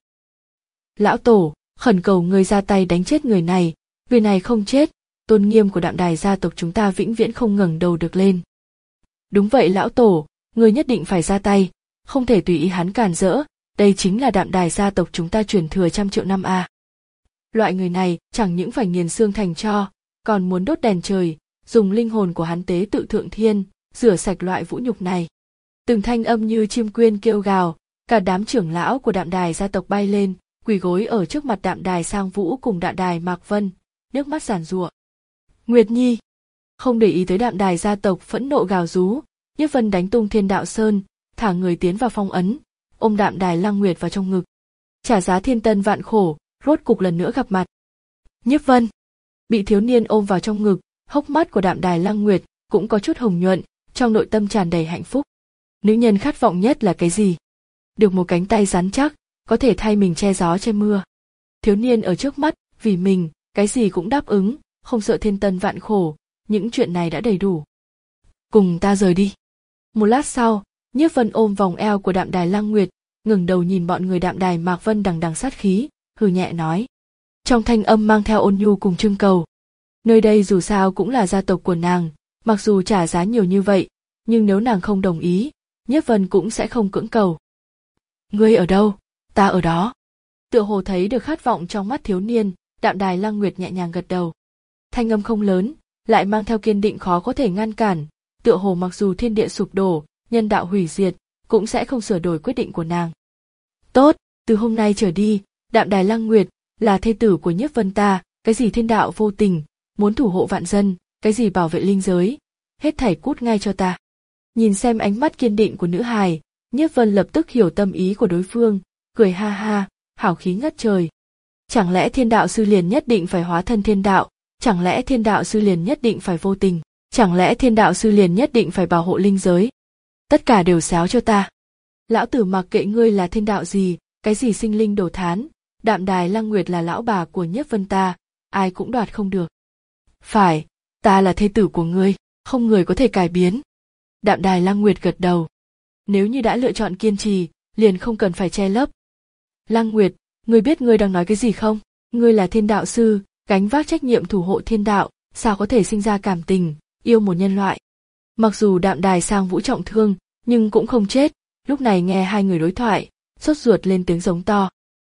Lão tổ, khẩn cầu ngươi ra tay đánh chết người này, người này không chết, tôn nghiêm của Đạm Đài gia tộc chúng ta vĩnh viễn không ngẩng đầu được lên. Đúng vậy lão tổ, ngươi nhất định phải ra tay, không thể tùy ý hắn cản rỡ, đây chính là Đạm Đài gia tộc chúng ta truyền thừa trăm triệu năm a. À. Loại người này chẳng những phải nghiền xương thành tro, còn muốn đốt đèn trời, dùng linh hồn của hắn tế tự thượng thiên, rửa sạch loại vũ nhục này. Từng thanh âm như chim quyên kêu gào, cả đám trưởng lão của Đạm Đài gia tộc bay lên, quỳ gối ở trước mặt Đạm Đài Sang Vũ cùng Đạm Đài Mạc Vân, nước mắt giàn giụa. Nguyệt Nhi, không để ý tới Đạm Đài gia tộc phẫn nộ gào rú, Nhiếp Vân đánh tung Thiên Đạo Sơn, thả người tiến vào phong ấn, ôm Đạm Đài Lăng Nguyệt vào trong ngực. Trả giá thiên tân vạn khổ, rốt cục lần nữa gặp mặt. Nhiếp Vân bị thiếu niên ôm vào trong ngực, hốc mắt của Đạm Đài Lăng Nguyệt cũng có chút hồng nhuận, trong nội tâm tràn đầy hạnh phúc. Nữ nhân khát vọng nhất là cái gì? Được một cánh tay rắn chắc, có thể thay mình che gió che mưa. Thiếu niên ở trước mắt, vì mình, cái gì cũng đáp ứng, không sợ thiên tân vạn khổ, những chuyện này đã đầy đủ. Cùng ta rời đi. Một lát sau, Nhiếp Vân ôm vòng eo của Đạm Đài Lăng Nguyệt, ngẩng đầu nhìn bọn người Đạm Đài Mạc Vân đằng đằng sát khí, hừ nhẹ nói. Trong thanh âm mang theo ôn nhu cùng trưng cầu. Nơi đây dù sao cũng là gia tộc của nàng, mặc dù trả giá nhiều như vậy, nhưng nếu nàng không đồng ý, Nhiếp Vân cũng sẽ không cưỡng cầu. Ngươi ở đâu, ta ở đó. Tựa hồ thấy được khát vọng trong mắt thiếu niên, Đạm Đài Lăng Nguyệt nhẹ nhàng gật đầu. Thanh âm không lớn, lại mang theo kiên định khó có thể ngăn cản, tựa hồ mặc dù thiên địa sụp đổ, nhân đạo hủy diệt, cũng sẽ không sửa đổi quyết định của nàng. Tốt, từ hôm nay trở đi, Đạm Đài Lăng Nguyệt là thê tử của Nhiếp Vân ta, cái gì thiên đạo vô tình, muốn thủ hộ vạn dân, cái gì bảo vệ linh giới, hết thảy cút ngay cho ta. Nhìn xem ánh mắt kiên định của nữ hài, Nhiếp Vân lập tức hiểu tâm ý của đối phương, cười ha ha, hào khí ngất trời. Chẳng lẽ thiên đạo sư liền nhất định phải hóa thân thiên đạo, chẳng lẽ thiên đạo sư liền nhất định phải vô tình, chẳng lẽ thiên đạo sư liền nhất định phải bảo hộ linh giới? Tất cả đều xáo cho ta. Lão tử mặc kệ ngươi là thiên đạo gì, cái gì sinh linh đồ thán, Đạm Đài Lăng Nguyệt là lão bà của Nhiếp Vân ta, ai cũng đoạt không được. Phải, ta là thê tử của ngươi, không người có thể cải biến. Đạm Đài Lăng Nguyệt gật đầu. Nếu như đã lựa chọn kiên trì, liền không cần phải che lấp. Lăng Nguyệt, ngươi biết ngươi đang nói cái gì không? Ngươi là thiên đạo sư, gánh vác trách nhiệm thủ hộ thiên đạo, sao có thể sinh ra cảm tình, yêu một nhân loại. Mặc dù Đạm Đài Sang Vũ trọng thương, nhưng cũng không chết, lúc này nghe hai người đối thoại, sốt ruột lên tiếng giống to.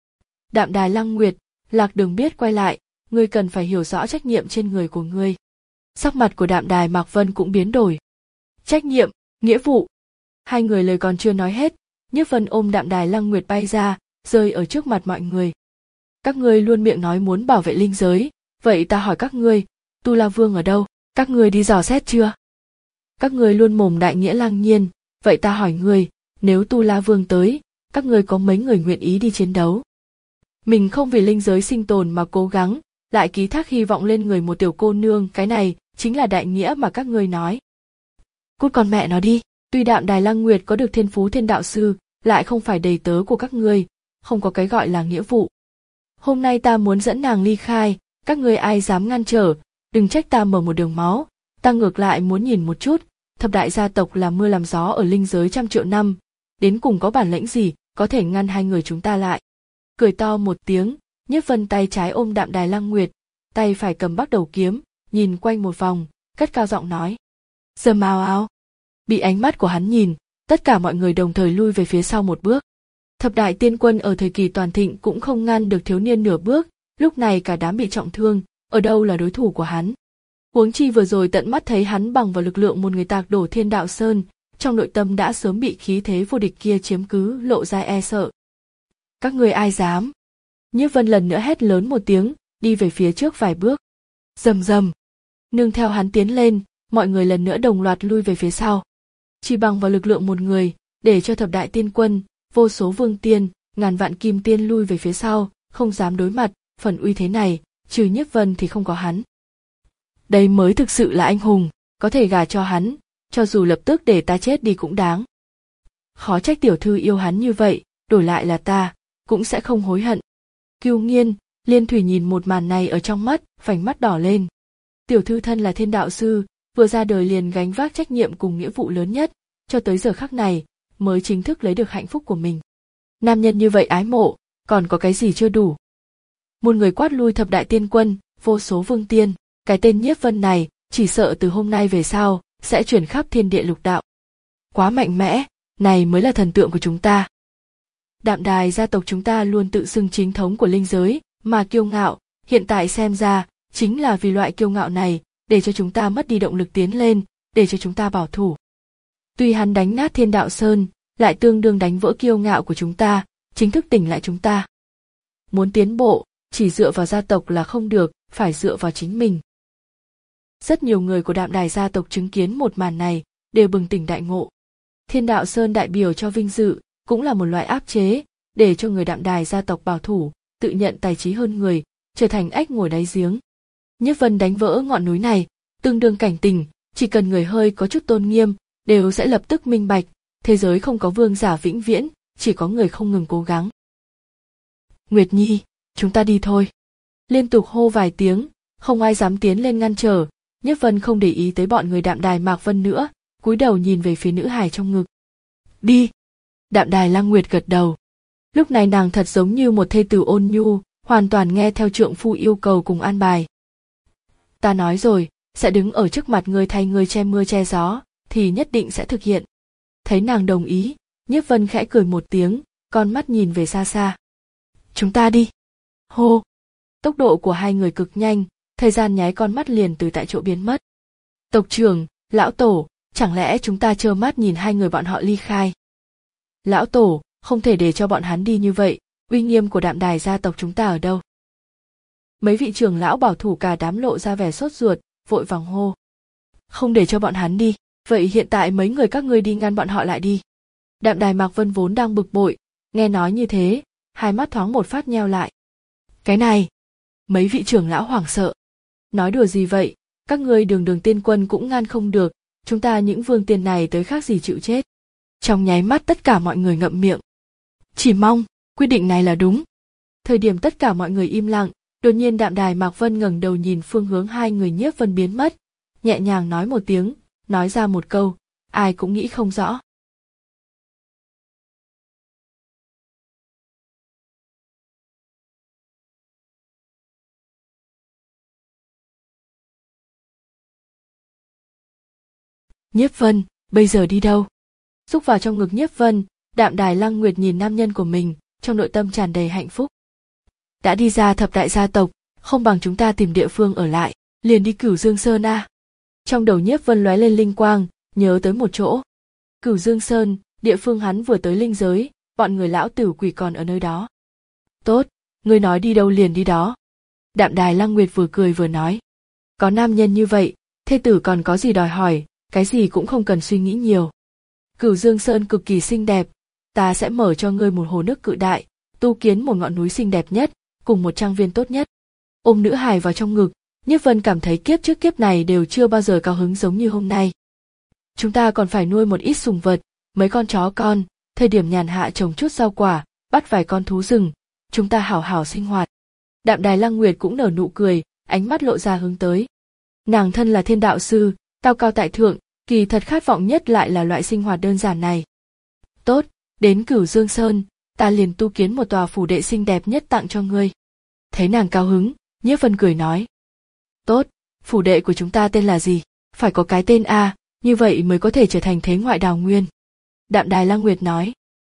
Đạm Đài Lăng Nguyệt, Lạc Đường biết quay lại, ngươi cần phải hiểu rõ trách nhiệm trên người của ngươi. Sắc mặt của Đạm Đài Mạc Vân cũng biến đổi. Trách nhiệm, nghĩa vụ. Hai người lời còn chưa nói hết, Nhiếp Vân ôm Đạm Đài Lăng Nguyệt bay ra, rơi ở trước mặt mọi người. Các ngươi luôn miệng nói muốn bảo vệ linh giới, vậy ta hỏi các ngươi, Tu La Vương ở đâu? Các ngươi đi dò xét chưa? Các ngươi luôn mồm đại nghĩa lăng nhiên, vậy ta hỏi ngươi, nếu Tu La Vương tới, các ngươi có mấy người nguyện ý đi chiến đấu? Mình không vì linh giới sinh tồn mà cố gắng, lại ký thác hy vọng lên người một tiểu cô nương, cái này chính là đại nghĩa mà các ngươi nói. Cút con mẹ nó đi, tuy Đạm Đài Lăng Nguyệt có được thiên phú thiên đạo sư, lại không phải đầy tớ của các ngươi, không có cái gọi là nghĩa vụ. Hôm nay ta muốn dẫn nàng ly khai, các ngươi ai dám ngăn trở, đừng trách ta mở một đường máu, ta ngược lại muốn nhìn một chút, thập đại gia tộc làm mưa làm gió ở linh giới trăm triệu năm, đến cùng có bản lĩnh gì có thể ngăn hai người chúng ta lại. Cười to một tiếng, Nhiếp Vân tay trái ôm Đạm Đài Lăng Nguyệt, tay phải cầm Bắc Đầu kiếm, nhìn quanh một vòng, cất cao giọng nói. Dầm ào ào. Bị ánh mắt của hắn nhìn, tất cả mọi người đồng thời lui về phía sau một bước. Thập đại tiên quân ở thời kỳ toàn thịnh cũng không ngăn được thiếu niên nửa bước, lúc này cả đám bị trọng thương, ở đâu là đối thủ của hắn. Huống chi vừa rồi tận mắt thấy hắn bằng vào lực lượng một người tạc đổ Thiên Đạo Sơn, trong nội tâm đã sớm bị khí thế vô địch kia chiếm cứ, lộ ra e sợ. Các ngươi ai dám? Nhiếp Vân lần nữa hét lớn một tiếng, đi về phía trước vài bước. Rầm rầm. Nương theo hắn tiến lên, mọi người lần nữa đồng loạt lui về phía sau. Chỉ bằng vào lực lượng một người, để cho thập đại tiên quân, vô số vương tiên, ngàn vạn kim tiên lui về phía sau, không dám đối mặt, phần uy thế này, trừ Nhiếp Vân thì không có hắn. Đây mới thực sự là anh hùng, có thể gả cho hắn, cho dù lập tức để ta chết đi cũng đáng. Khó trách tiểu thư yêu hắn như vậy, đổi lại là ta, cũng sẽ không hối hận. Cưu Nghiên, Liên Thủy nhìn một màn này ở trong mắt, vành mắt đỏ lên. Tiểu thư thân là thiên đạo sư, vừa ra đời liền gánh vác trách nhiệm cùng nghĩa vụ lớn nhất, cho tới giờ khắc này, mới chính thức lấy được hạnh phúc của mình. Nam nhân như vậy ái mộ, còn có cái gì chưa đủ? Một người quát lui thập đại tiên quân, vô số vương tiên, cái tên Nhiếp Vân này, chỉ sợ từ hôm nay về sau, sẽ chuyển khắp thiên địa lục đạo. Quá mạnh mẽ, này mới là thần tượng của chúng ta. Đạm Đài gia tộc chúng ta luôn tự xưng chính thống của linh giới, mà kiêu ngạo, hiện tại xem ra, chính là vì loại kiêu ngạo này, để cho chúng ta mất đi động lực tiến lên, để cho chúng ta bảo thủ. Tuy hắn đánh nát Thiên Đạo Sơn, lại tương đương đánh vỡ kiêu ngạo của chúng ta, chính thức tỉnh lại chúng ta. Muốn tiến bộ, chỉ dựa vào gia tộc là không được, phải dựa vào chính mình. Rất nhiều người của Đạm Đài gia tộc chứng kiến một màn này, đều bừng tỉnh đại ngộ. Thiên Đạo Sơn đại biểu cho vinh dự, cũng là một loại áp chế, để cho người Đạm Đài gia tộc bảo thủ, tự nhận tài trí hơn người, trở thành ếch ngồi đáy giếng. Nhiếp Vân đánh vỡ ngọn núi này, tương đương cảnh tỉnh, chỉ cần người hơi có chút tôn nghiêm, đều sẽ lập tức minh bạch, thế giới không có vương giả vĩnh viễn, chỉ có người không ngừng cố gắng. Nguyệt Nhi, chúng ta đi thôi. Liên tục hô vài tiếng, không ai dám tiến lên ngăn trở, Nhiếp Vân không để ý tới bọn người Đạm Đài Mạc Vân nữa, cúi đầu nhìn về phía nữ hài trong ngực. Đi. Đạm Đài Lăng Nguyệt gật đầu. Lúc này nàng thật giống như một thê tử ôn nhu, hoàn toàn nghe theo trượng phu yêu cầu cùng an bài. Ta nói rồi, sẽ đứng ở trước mặt ngươi thay ngươi che mưa che gió, thì nhất định sẽ thực hiện. Thấy nàng đồng ý, Nhiếp Vân khẽ cười một tiếng, con mắt nhìn về xa xa. Chúng ta đi. Hô. Tốc độ của hai người cực nhanh, thời gian nháy con mắt liền từ tại chỗ biến mất. Tộc trưởng, lão tổ, chẳng lẽ chúng ta trơ mắt nhìn hai người bọn họ ly khai? Lão tổ, không thể để cho bọn hắn đi như vậy, uy nghiêm của Đạm Đài gia tộc chúng ta ở đâu? Mấy vị trưởng lão bảo thủ cả đám lộ ra vẻ sốt ruột, vội vàng hô. Không để cho bọn hắn đi, vậy hiện tại mấy người các ngươi đi ngăn bọn họ lại đi. Đạm Đài Mạc Vân vốn đang bực bội, nghe nói như thế, hai mắt thoáng một phát nheo lại. Cái này, mấy vị trưởng lão hoảng sợ. Nói đùa gì vậy, các ngươi đường đường tiên quân cũng ngăn không được, chúng ta những vương tiên này tới khác gì chịu chết. Trong nháy mắt tất cả mọi người ngậm miệng. Chỉ mong, quyết định này là đúng. Thời điểm tất cả mọi người im lặng, đột nhiên Đạm Đài Mạc Vân ngẩng đầu nhìn phương hướng hai người Nhiếp Vân biến mất, nhẹ nhàng nói một tiếng, nói ra một câu, ai cũng nghĩ không rõ. Nhiếp Vân, bây giờ đi đâu? Xúc vào trong ngực Nhiếp Vân, Đạm Đài Lăng Nguyệt nhìn nam nhân của mình, trong nội tâm tràn đầy hạnh phúc. Đã đi ra thập đại gia tộc, không bằng chúng ta tìm địa phương ở lại, liền đi Cửu Dương Sơn a. Trong đầu Nhiếp Vân lóe lên linh quang, nhớ tới một chỗ. Cửu Dương Sơn, địa phương hắn vừa tới linh giới, bọn người lão tử quỷ còn ở nơi đó. Tốt, ngươi nói đi đâu liền đi đó. Đạm Đài Lăng Nguyệt vừa cười vừa nói. Có nam nhân như vậy, thê tử còn có gì đòi hỏi, cái gì cũng không cần suy nghĩ nhiều. Cửu Dương Sơn cực kỳ xinh đẹp, ta sẽ mở cho ngươi một hồ nước cự đại, tu kiến một ngọn núi xinh đẹp nhất, cùng một trang viên tốt nhất. Ôm nữ hài vào trong ngực, Nhiếp Vân cảm thấy kiếp trước kiếp này đều chưa bao giờ cao hứng giống như hôm nay. Chúng ta còn phải nuôi một ít sùng vật, mấy con chó con, thời điểm nhàn hạ trồng chút rau quả, bắt vài con thú rừng, chúng ta hảo hảo sinh hoạt. Đạm Đài Lăng Nguyệt cũng nở nụ cười, ánh mắt lộ ra hướng tới. Nàng thân là thiên đạo sư, cao cao tại thượng, kỳ thật khát vọng nhất lại là loại sinh hoạt đơn giản này. Tốt, đến Cửu Dương Sơn, ta liền tu kiến một tòa phủ đệ xinh đẹp nhất tặng cho ngươi. Thấy nàng cao hứng, Nhiếp Vân cười nói. Tốt, phủ đệ của chúng ta tên là gì? Phải có cái tên a, như vậy mới có thể trở thành thế ngoại đào nguyên. Đạm Đài Lăng Nguyệt nói.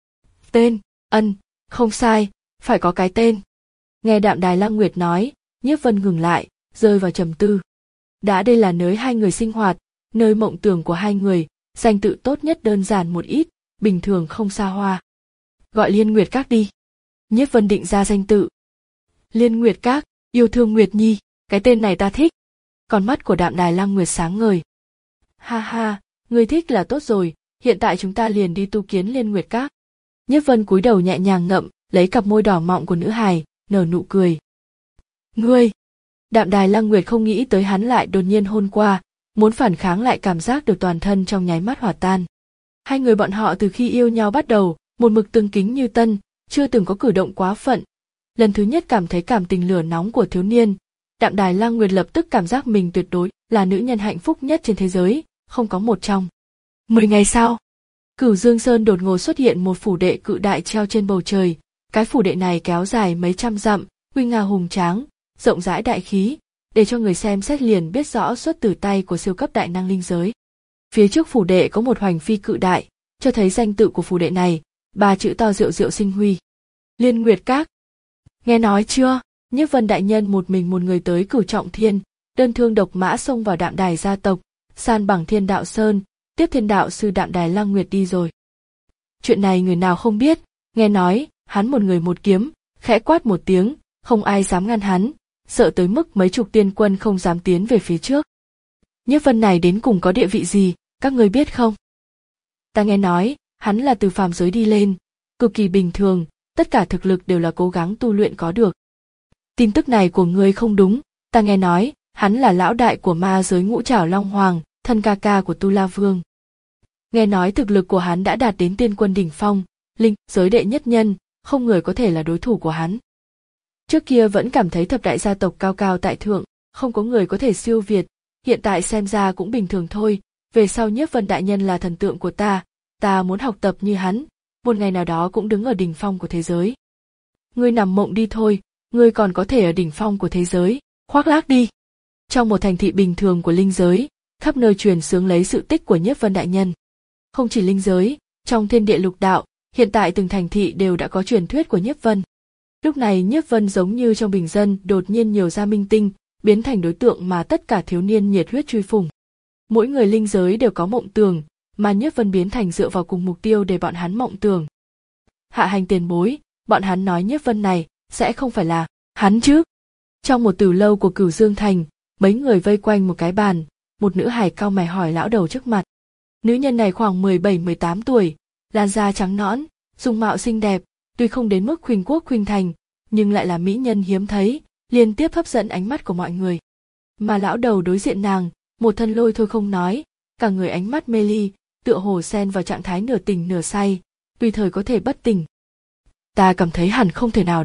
Tên, ân, không sai, phải có cái tên. Nghe Đạm Đài Lăng Nguyệt nói, Nhiếp Vân ngừng lại, rơi vào trầm tư. Đã đây là nơi hai người sinh hoạt, nơi mộng tưởng của hai người, danh tự tốt nhất đơn giản một ít, bình thường không xa hoa. Gọi Liên Nguyệt Các đi. Nhiếp Vân định ra danh tự. Liên Nguyệt Các, yêu thương Nguyệt Nhi, cái tên này ta thích. Con mắt của Đạm Đài Lăng Nguyệt sáng ngời. Ha ha, ngươi thích là tốt rồi, hiện tại chúng ta liền đi tu kiến Liên Nguyệt Các. Nhiếp Vân cúi đầu nhẹ nhàng ngậm, lấy cặp môi đỏ mọng của nữ hài, nở nụ cười. Ngươi! Đạm Đài Lăng Nguyệt không nghĩ tới hắn lại đột nhiên hôn qua, muốn phản kháng lại cảm giác được toàn thân trong nháy mắt hòa tan. Hai người bọn họ từ khi yêu nhau bắt đầu, một mực tương kính như tân, chưa từng có cử động quá phận. Lần thứ nhất cảm thấy cảm tình lửa nóng của thiếu niên, Đạm Đài Lăng Nguyệt lập tức cảm giác mình tuyệt đối là nữ nhân hạnh phúc nhất trên thế giới, không có một trong. Mười ngày sau, Cửu Dương Sơn đột ngột xuất hiện một phủ đệ cự đại treo trên bầu trời. Cái phủ đệ này kéo dài mấy trăm dặm, nguy nga hùng tráng, rộng rãi đại khí, để cho người xem xét liền biết rõ xuất từ tay của siêu cấp đại năng linh giới. Phía trước phủ đệ có một hoành phi cự đại, cho thấy danh tự của phủ đệ này, ba chữ to Diệu Diệu Sinh Huy. Liên Nguyệt Các. Nghe nói chưa? Nhiếp Vân đại nhân một mình một người tới Cửu Trọng Thiên, đơn thương độc mã xông vào Đạm Đài gia tộc, san bằng Thiên Đạo Sơn, tiếp Thiên Đạo sư Đạm Đài Lăng Nguyệt đi rồi. Chuyện này người nào không biết, nghe nói, hắn một người một kiếm, khẽ quát một tiếng, không ai dám ngăn hắn, sợ tới mức mấy chục tiên quân không dám tiến về phía trước. Nhiếp Vân này đến cùng có địa vị gì, các ngươi biết không? Ta nghe nói, hắn là từ phàm giới đi lên, cực kỳ bình thường, tất cả thực lực đều là cố gắng tu luyện có được. Tin tức này của ngươi không đúng, ta nghe nói, hắn là lão đại của ma giới Ngũ Trảo Long Hoàng, thân ca ca của Tu La Vương. Nghe nói thực lực của hắn đã đạt đến tiên quân đỉnh phong, linh giới đệ nhất nhân, không người có thể là đối thủ của hắn. Trước kia vẫn cảm thấy thập đại gia tộc cao cao tại thượng, không có người có thể siêu việt, hiện tại xem ra cũng bình thường thôi, về sau Nhiếp Vân đại nhân là thần tượng của ta, ta muốn học tập như hắn, một ngày nào đó cũng đứng ở đỉnh phong của thế giới. Ngươi nằm mộng đi thôi, ngươi còn có thể ở đỉnh phong của thế giới, khoác lác đi. Trong một thành thị bình thường của linh giới, khắp nơi truyền xướng lấy sự tích của Nhiếp Vân đại nhân. Không chỉ linh giới, trong thiên địa lục đạo, hiện tại từng thành thị đều đã có truyền thuyết của Nhiếp Vân. Lúc này Nhiếp Vân giống như trong bình dân đột nhiên nhiều ra minh tinh, biến thành đối tượng mà tất cả thiếu niên nhiệt huyết truy phủng. Mỗi người linh giới đều có mộng tưởng, mà Nhiếp Vân biến thành dựa vào cùng mục tiêu để bọn hắn mộng tưởng. Hạ hành tiền bối, bọn hắn nói Nhiếp Vân này sẽ không phải là hắn chứ? Trong một tử lâu của Cửu Dương Thành, mấy người vây quanh một cái bàn, một nữ hài cau mày hỏi lão đầu trước mặt. Nữ nhân này khoảng mười bảy mười tám tuổi, làn da trắng nõn, dung mạo xinh đẹp, tuy không đến mức khuynh quốc khuynh thành, nhưng lại là mỹ nhân hiếm thấy, liên tiếp hấp dẫn ánh mắt của mọi người. Mà lão đầu đối diện nàng, một thân lôi thôi không nói, cả người ánh mắt mê ly, tựa hồ xen vào trạng thái nửa tỉnh nửa say, tùy thời có thể bất tỉnh. Ta cảm thấy hẳn không thể nào đâu,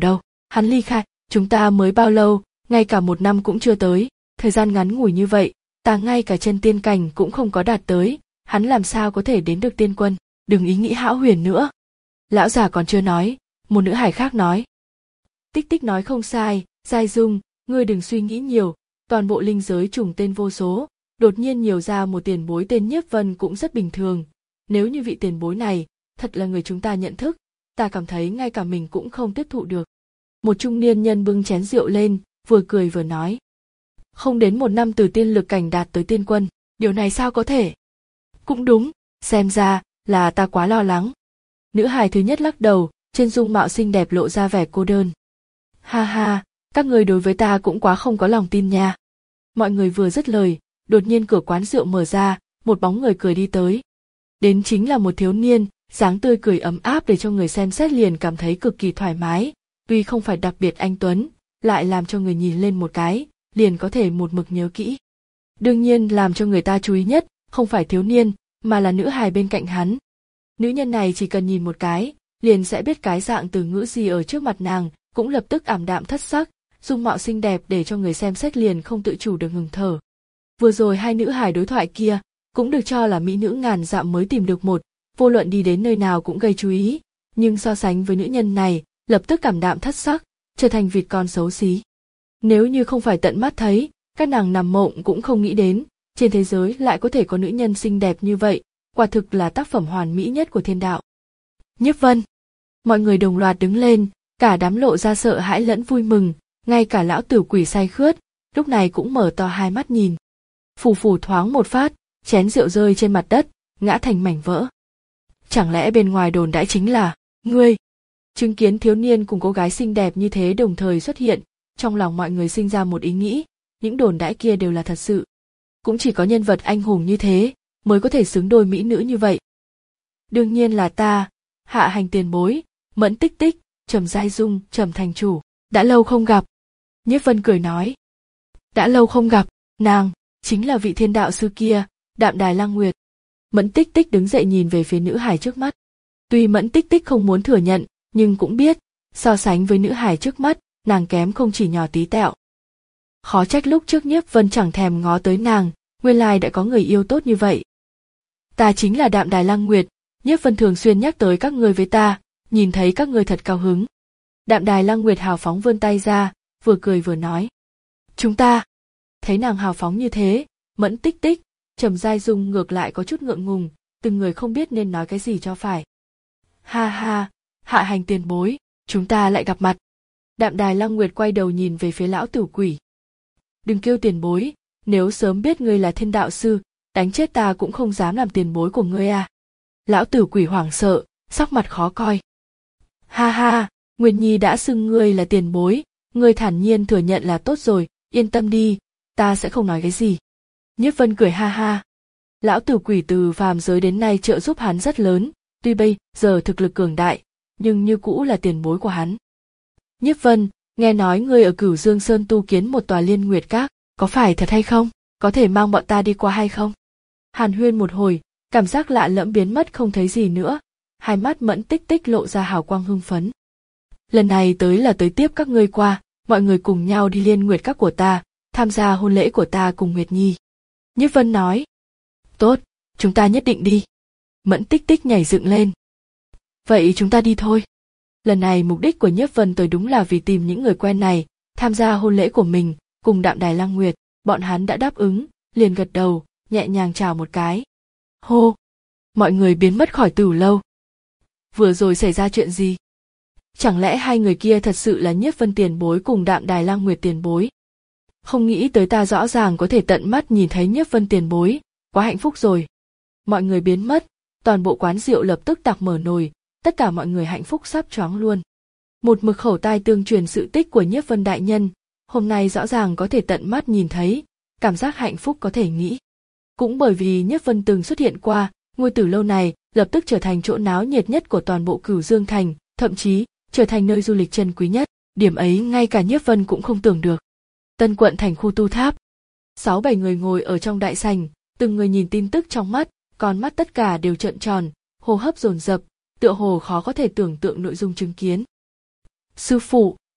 Hắn ly khai, chúng ta mới bao lâu, ngay cả một năm cũng chưa tới, thời gian ngắn ngủi như vậy, ta ngay cả chân tiên cảnh cũng không có đạt tới, hắn làm sao có thể đến được tiên quân, đừng ý nghĩ hão huyền nữa. Lão già còn chưa nói, một nữ hài khác nói. Tích tích nói không sai, Giai Dung, ngươi đừng suy nghĩ nhiều, toàn bộ linh giới trùng tên vô số, đột nhiên nhiều ra một tiền bối tên Nhiếp Vân cũng rất bình thường. Nếu như vị tiền bối này, thật là người chúng ta nhận thức, ta cảm thấy ngay cả mình cũng không tiếp thụ được. Một trung niên nhân bưng chén rượu lên, vừa cười vừa nói. Không đến một năm từ tiên lực cảnh đạt tới tiên quân, điều này sao có thể? Cũng đúng, xem ra là ta quá lo lắng. Nữ hài thứ nhất lắc đầu, trên dung mạo xinh đẹp lộ ra vẻ cô đơn. Ha ha, các người đối với ta cũng quá không có lòng tin nha. Mọi người vừa dứt lời, đột nhiên cửa quán rượu mở ra, một bóng người cười đi tới. Đến chính là một thiếu niên, dáng tươi cười ấm áp để cho người xem xét liền cảm thấy cực kỳ thoải mái, tuy không phải đặc biệt anh tuấn, lại làm cho người nhìn lên một cái, liền có thể một mực nhớ kỹ. Đương nhiên làm cho người ta chú ý nhất, không phải thiếu niên, mà là nữ hài bên cạnh hắn. Nữ nhân này chỉ cần nhìn một cái, liền sẽ biết cái dạng từ ngữ gì ở trước mặt nàng, cũng lập tức ảm đạm thất sắc, dung mạo xinh đẹp để cho người xem xét liền không tự chủ được ngừng thở. Vừa rồi hai nữ hài đối thoại kia, cũng được cho là mỹ nữ ngàn dặm mới tìm được một, vô luận đi đến nơi nào cũng gây chú ý, nhưng so sánh với nữ nhân này, lập tức cảm đạm thất sắc, trở thành vịt con xấu xí. Nếu như không phải tận mắt thấy, các nàng nằm mộng cũng không nghĩ đến, trên thế giới lại có thể có nữ nhân xinh đẹp như vậy, quả thực là tác phẩm hoàn mỹ nhất của thiên đạo. Nhiếp Vân. Mọi người đồng loạt đứng lên, cả đám lộ ra sợ hãi lẫn vui mừng, ngay cả lão tử quỷ say khướt, lúc này cũng mở to hai mắt nhìn. Phù phù thoáng một phát, chén rượu rơi trên mặt đất, ngã thành mảnh vỡ. Chẳng lẽ bên ngoài đồn đãi chính là, ngươi? Chứng kiến thiếu niên cùng cô gái xinh đẹp như thế đồng thời xuất hiện, trong lòng mọi người sinh ra một ý nghĩ, những đồn đãi kia đều là thật sự. Cũng chỉ có nhân vật anh hùng như thế, mới có thể xứng đôi mỹ nữ như vậy. Đương nhiên là ta, Hạ Hành tiền bối, Mẫn Tích Tích, Trầm Giai Dung, Trầm thành chủ, đã lâu không gặp. Nhiếp Vân cười nói. Đã lâu không gặp, nàng, chính là vị thiên đạo sư kia, Đạm Đài Lăng Nguyệt. Mẫn Tích Tích đứng dậy nhìn về phía nữ hài trước mắt. Tuy Mẫn Tích Tích không muốn thừa nhận, nhưng cũng biết, so sánh với nữ hài trước mắt, nàng kém không chỉ nhỏ tí tẹo. Khó trách lúc trước Nhiếp Vân chẳng thèm ngó tới nàng, nguyên lai đã có người yêu tốt như vậy. Ta chính là Đạm Đài Lăng Nguyệt, Nhiếp Vân thường xuyên nhắc tới các ngươi với ta, nhìn thấy các ngươi thật cao hứng. Đạm Đài Lăng Nguyệt hào phóng vươn tay ra, vừa cười vừa nói. Chúng ta. Thấy nàng hào phóng như thế, Mẫn Tích Tích, Trầm Giai Dung ngược lại có chút ngượng ngùng, từng người không biết nên nói cái gì cho phải. Ha ha, Hạ Hành tiền bối, chúng ta lại gặp mặt. Đạm Đài Lăng Nguyệt quay đầu nhìn về phía lão tử quỷ. Đừng kêu tiền bối, nếu sớm biết ngươi là thiên đạo sư, đánh chết ta cũng không dám làm tiền bối của ngươi à. Lão tử quỷ hoảng sợ, sắc mặt khó coi. Ha ha, Nguyệt Nhi đã xưng ngươi là tiền bối, ngươi thản nhiên thừa nhận là tốt rồi, yên tâm đi, ta sẽ không nói cái gì. Nhiếp Vân cười ha ha. Lão tử quỷ từ phàm giới đến nay trợ giúp hắn rất lớn, tuy bây giờ thực lực cường đại, nhưng như cũ là tiền bối của hắn. Nhiếp Vân, nghe nói ngươi ở Cửu Dương Sơn tu kiến một tòa Liên Nguyệt Các, có phải thật hay không? Có thể mang bọn ta đi qua hay không? Hàn huyên một hồi, cảm giác lạ lẫm biến mất không thấy gì nữa, hai mắt Mẫn Tích Tích lộ ra hào quang hưng phấn. Lần này tới là tới tiếp các ngươi qua, mọi người cùng nhau đi Liên Nguyệt Các của ta, tham gia hôn lễ của ta cùng Nguyệt Nhi. Nhiếp Vân nói. Tốt, chúng ta nhất định đi. Mẫn Tích Tích nhảy dựng lên. Vậy chúng ta đi thôi. Lần này mục đích của Nhiếp Vân tới đúng là vì tìm những người quen này, tham gia hôn lễ của mình, cùng Đạm Đài Lăng Nguyệt, bọn hắn đã đáp ứng, liền gật đầu, nhẹ nhàng chào một cái. Hô! Mọi người biến mất khỏi Tử Lâu. Vừa rồi xảy ra chuyện gì? Chẳng lẽ hai người kia thật sự là Nhiếp Vân tiền bối cùng Đạm Đài Lăng Nguyệt tiền bối? Không nghĩ tới ta rõ ràng có thể tận mắt nhìn thấy Nhiếp Vân tiền bối, quá hạnh phúc rồi. Mọi người biến mất, toàn bộ quán rượu lập tức tạc mở nồi, tất cả mọi người hạnh phúc sắp choáng luôn. Một mực khẩu tai tương truyền sự tích của Nhiếp Vân đại nhân, hôm nay rõ ràng có thể tận mắt nhìn thấy, cảm giác hạnh phúc có thể nghĩ. Cũng bởi vì Nhiếp Vân từng xuất hiện qua, ngôi Tử Lâu này lập tức trở thành chỗ náo nhiệt nhất của toàn bộ Cửu Dương thành, thậm chí trở thành nơi du lịch chân quý nhất, điểm ấy ngay cả Nhiếp Vân cũng không tưởng được. Tân quận thành khu tu tháp. Sáu bảy người ngồi ở trong đại sảnh, từng người nhìn tin tức trong mắt, con mắt tất cả đều trợn tròn, hô hấp dồn dập, tựa hồ khó có thể tưởng tượng nội dung chứng kiến. Sư phụ,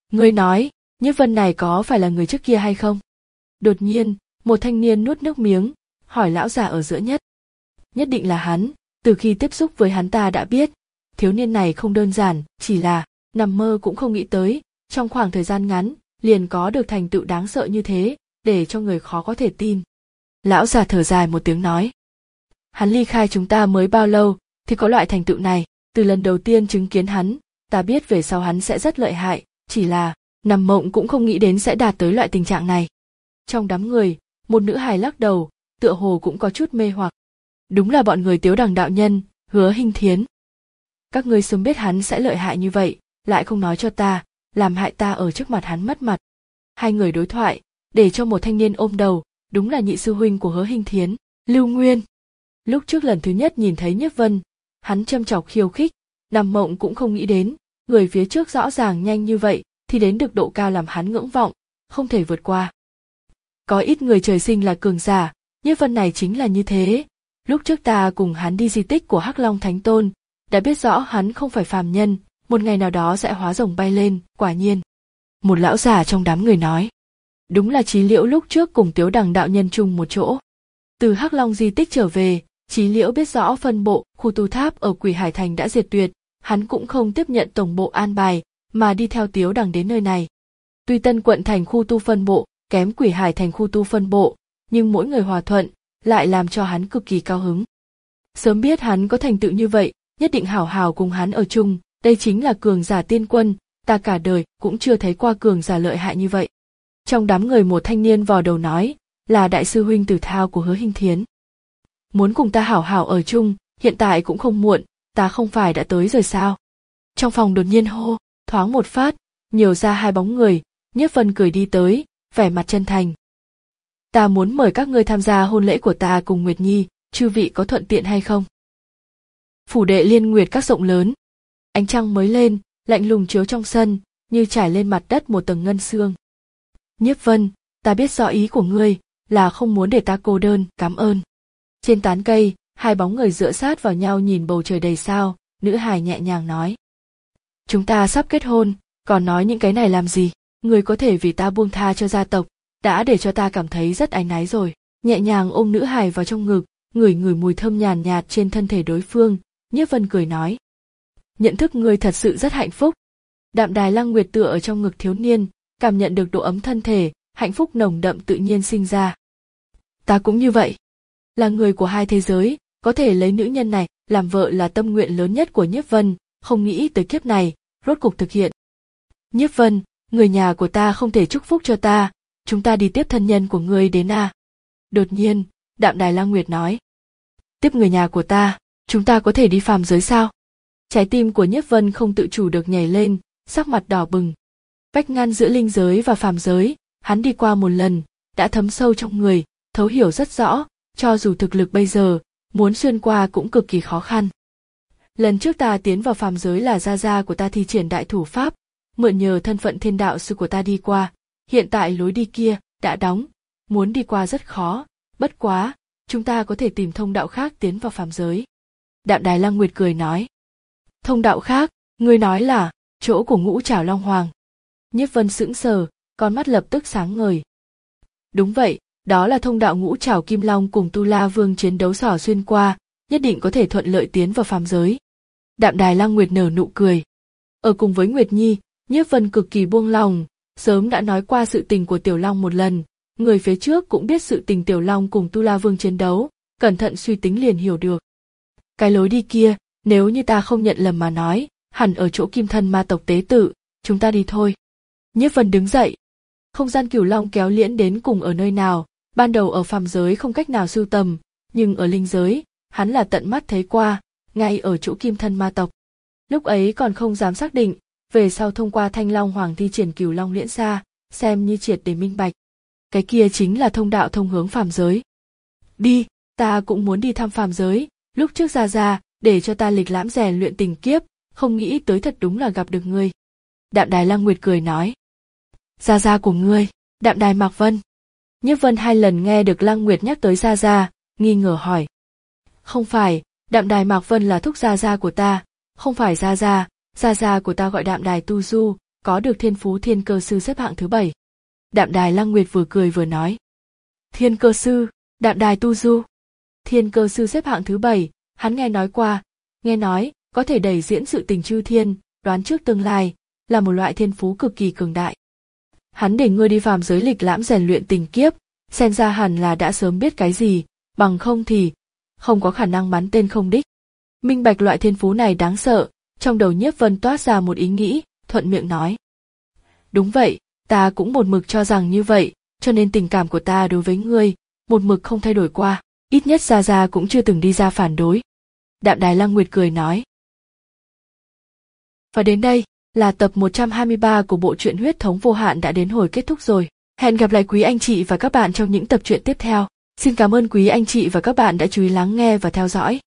Ngươi nói, Nhiếp Vân này có phải là người trước kia hay không? Đột nhiên, một thanh niên nuốt nước miếng, hỏi lão già ở giữa nhất. Nhất định là hắn, từ khi tiếp xúc với hắn ta đã biết, thiếu niên này không đơn giản, chỉ là nằm mơ cũng không nghĩ tới, trong khoảng thời gian ngắn, liền có được thành tựu đáng sợ như thế, để cho người khó có thể tin. Lão già thở dài một tiếng nói. Hắn ly khai chúng ta mới bao lâu, thì có loại thành tựu này, từ lần đầu tiên chứng kiến hắn, ta biết về sau hắn sẽ rất lợi hại, chỉ là, nằm mộng cũng không nghĩ đến sẽ đạt tới loại tình trạng này. Trong đám người, một nữ hài lắc đầu, tựa hồ cũng có chút mê hoặc. Đúng là bọn người Tiếu Đằng đạo nhân, Hứa Hinh Thiến. Các ngươi sớm biết hắn sẽ lợi hại như vậy, lại không nói cho ta, làm hại ta ở trước mặt hắn mất mặt. Hai người đối thoại, để cho một thanh niên ôm đầu, đúng là nhị sư huynh của Hứa Hinh Thiến, Lưu Nguyên. Lúc trước lần thứ nhất nhìn thấy Nhiếp Vân, hắn châm chọc khiêu khích, nằm mộng cũng không nghĩ đến, người phía trước rõ ràng nhanh như vậy, thì đến được độ cao làm hắn ngưỡng vọng, không thể vượt qua. Có ít người trời sinh là cường giả, Nhiếp Vân này chính là như thế. Lúc trước ta cùng hắn đi di tích của Hắc Long Thánh Tôn, đã biết rõ hắn không phải phàm nhân, một ngày nào đó sẽ hóa rồng bay lên, quả nhiên. Một lão già trong đám người nói. Đúng là Chí Liễu lúc trước cùng Tiếu Đằng đạo nhân chung một chỗ. Từ Hắc Long di tích trở về, Chí Liễu biết rõ phân bộ, khu tu tháp ở Quỷ Hải Thành đã diệt tuyệt, hắn cũng không tiếp nhận tổng bộ an bài, mà đi theo Tiếu Đằng đến nơi này. Tuy Tân Quận Thành khu tu phân bộ, kém Quỷ Hải Thành khu tu phân bộ, nhưng mỗi người hòa thuận, lại làm cho hắn cực kỳ cao hứng. Sớm biết hắn có thành tựu như vậy, nhất định hảo hảo cùng hắn ở chung, đây chính là cường giả tiên quân, ta cả đời cũng chưa thấy qua cường giả lợi hại như vậy. Trong đám người một thanh niên vò đầu nói, là đại sư huynh Tử Thao của Hứa Hinh Thiến. Muốn cùng ta hảo hảo ở chung, hiện tại cũng không muộn, ta không phải đã tới rồi sao? Trong phòng đột nhiên hô, thoáng một phát, nhiều ra hai bóng người, Nhiếp Vân cười đi tới, vẻ mặt chân thành. Ta muốn mời các ngươi tham gia hôn lễ của ta cùng Nguyệt Nhi, chư vị có thuận tiện hay không? Phủ đệ Liên Nguyệt các rộng lớn, ánh trăng mới lên, lạnh lùng chiếu trong sân, như trải lên mặt đất một tầng ngân sương. Nhiếp Vân, ta biết rõ ý của ngươi, là không muốn để ta cô đơn, cảm ơn. Trên tán cây, hai bóng người dựa sát vào nhau nhìn bầu trời đầy sao, nữ hài nhẹ nhàng nói. Chúng ta sắp kết hôn, còn nói những cái này làm gì, ngươi có thể vì ta buông tha cho gia tộc, đã để cho ta cảm thấy rất áy náy rồi. Nhẹ nhàng ôm nữ hài vào trong ngực, ngửi ngửi mùi thơm nhàn nhạt trên thân thể đối phương, Nhiếp Vân cười nói. Nhận thức ngươi thật sự rất hạnh phúc. Đạm Đài Lăng Nguyệt tựa ở trong ngực thiếu niên, cảm nhận được độ ấm thân thể, hạnh phúc nồng đậm tự nhiên sinh ra. Ta cũng như vậy. Là người của hai thế giới, có thể lấy nữ nhân này làm vợ là tâm nguyện lớn nhất của Nhiếp Vân, không nghĩ tới kiếp này, rốt cục thực hiện. Nhiếp Vân, người nhà của ta không thể chúc phúc cho ta, chúng ta đi tiếp thân nhân của ngươi đến à? Đột nhiên, Đạm Đài Lăng Nguyệt nói. Tiếp người nhà của ta, chúng ta có thể đi phàm giới sao? Trái tim của Nhiếp Vân không tự chủ được nhảy lên, sắc mặt đỏ bừng. Vách ngăn giữa linh giới và phàm giới, hắn đi qua một lần, đã thấm sâu trong người, thấu hiểu rất rõ, cho dù thực lực bây giờ, muốn xuyên qua cũng cực kỳ khó khăn. Lần trước ta tiến vào phàm giới là gia gia của ta thi triển đại thủ pháp, mượn nhờ thân phận thiên đạo sư của ta đi qua, hiện tại lối đi kia đã đóng, muốn đi qua rất khó, bất quá, chúng ta có thể tìm thông đạo khác tiến vào phàm giới. Đạm Đài Lăng Nguyệt cười nói. Thông đạo khác, ngươi nói là chỗ của Ngũ Trảo Long Hoàng. Nhiếp Vân sững sờ, con mắt lập tức sáng ngời. Đúng vậy, đó là thông đạo Ngũ Trảo Kim Long cùng Tu La Vương chiến đấu xỏ xuyên qua, nhất định có thể thuận lợi tiến vào phàm giới. Đạm Đài Lăng Nguyệt nở nụ cười. Ở cùng với Nguyệt Nhi, Nhiếp Vân cực kỳ buông lòng, sớm đã nói qua sự tình của Tiểu Long một lần, người phía trước cũng biết sự tình Tiểu Long cùng Tu La Vương chiến đấu, cẩn thận suy tính liền hiểu được. Cái lối đi kia, nếu như ta không nhận lầm mà nói, hẳn ở chỗ Kim Thân Ma tộc tế tự, chúng ta đi thôi. Nhiếp Vân đứng dậy. Không gian Cửu Long kéo liễn đến cùng ở nơi nào, ban đầu ở phàm giới không cách nào sưu tầm, nhưng ở linh giới, hắn là tận mắt thấy qua, ngay ở chỗ Kim Thân Ma tộc. Lúc ấy còn không dám xác định, về sau thông qua Thanh Long Hoàng thi triển Cửu Long liễn xa, xem như triệt để minh bạch. Cái kia chính là thông đạo thông hướng phàm giới. Đi, ta cũng muốn đi thăm phàm giới, lúc trước ra ra, để cho ta lịch lãm rèn luyện tình kiếp, không nghĩ tới thật đúng là gặp được ngươi. Đạm Đài Lăng Nguyệt cười nói. Gia gia của ngươi, Đạm Đài Mạc Vân. Nhiếp Vân hai lần nghe được Lăng Nguyệt nhắc tới gia gia, nghi ngờ hỏi. Không phải, Đạm Đài Mạc Vân là thúc gia gia của ta, không phải gia gia, gia gia của ta gọi Đạm Đài Tu Du, có được thiên phú thiên cơ sư xếp hạng thứ bảy. Đạm Đài Lăng Nguyệt vừa cười vừa nói. Thiên cơ sư, Đạm Đài Tu Du. Thiên cơ sư xếp hạng thứ bảy, hắn nghe nói qua, nghe nói, có thể đẩy diễn sự tình chư thiên, đoán trước tương lai, là một loại thiên phú cực kỳ cường đại. Hắn để ngươi đi phàm giới lịch lãm rèn luyện tình kiếp, xem ra hẳn là đã sớm biết cái gì, bằng không thì, không có khả năng bắn tên không đích. Minh bạch loại thiên phú này đáng sợ, trong đầu Nhiếp Vân toát ra một ý nghĩ, thuận miệng nói. Đúng vậy, ta cũng một mực cho rằng như vậy, cho nên tình cảm của ta đối với ngươi, một mực không thay đổi qua, ít nhất Gia Gia cũng chưa từng đi ra phản đối. Đạm Đài Lăng Nguyệt cười nói. Và đến đây, là tập một trăm hai mươi ba của bộ truyện Huyết Thống Vô Hạn đã đến hồi kết thúc rồi. Hẹn gặp lại quý anh chị và các bạn trong những tập truyện tiếp theo. Xin cảm ơn quý anh chị và các bạn đã chú ý lắng nghe và theo dõi.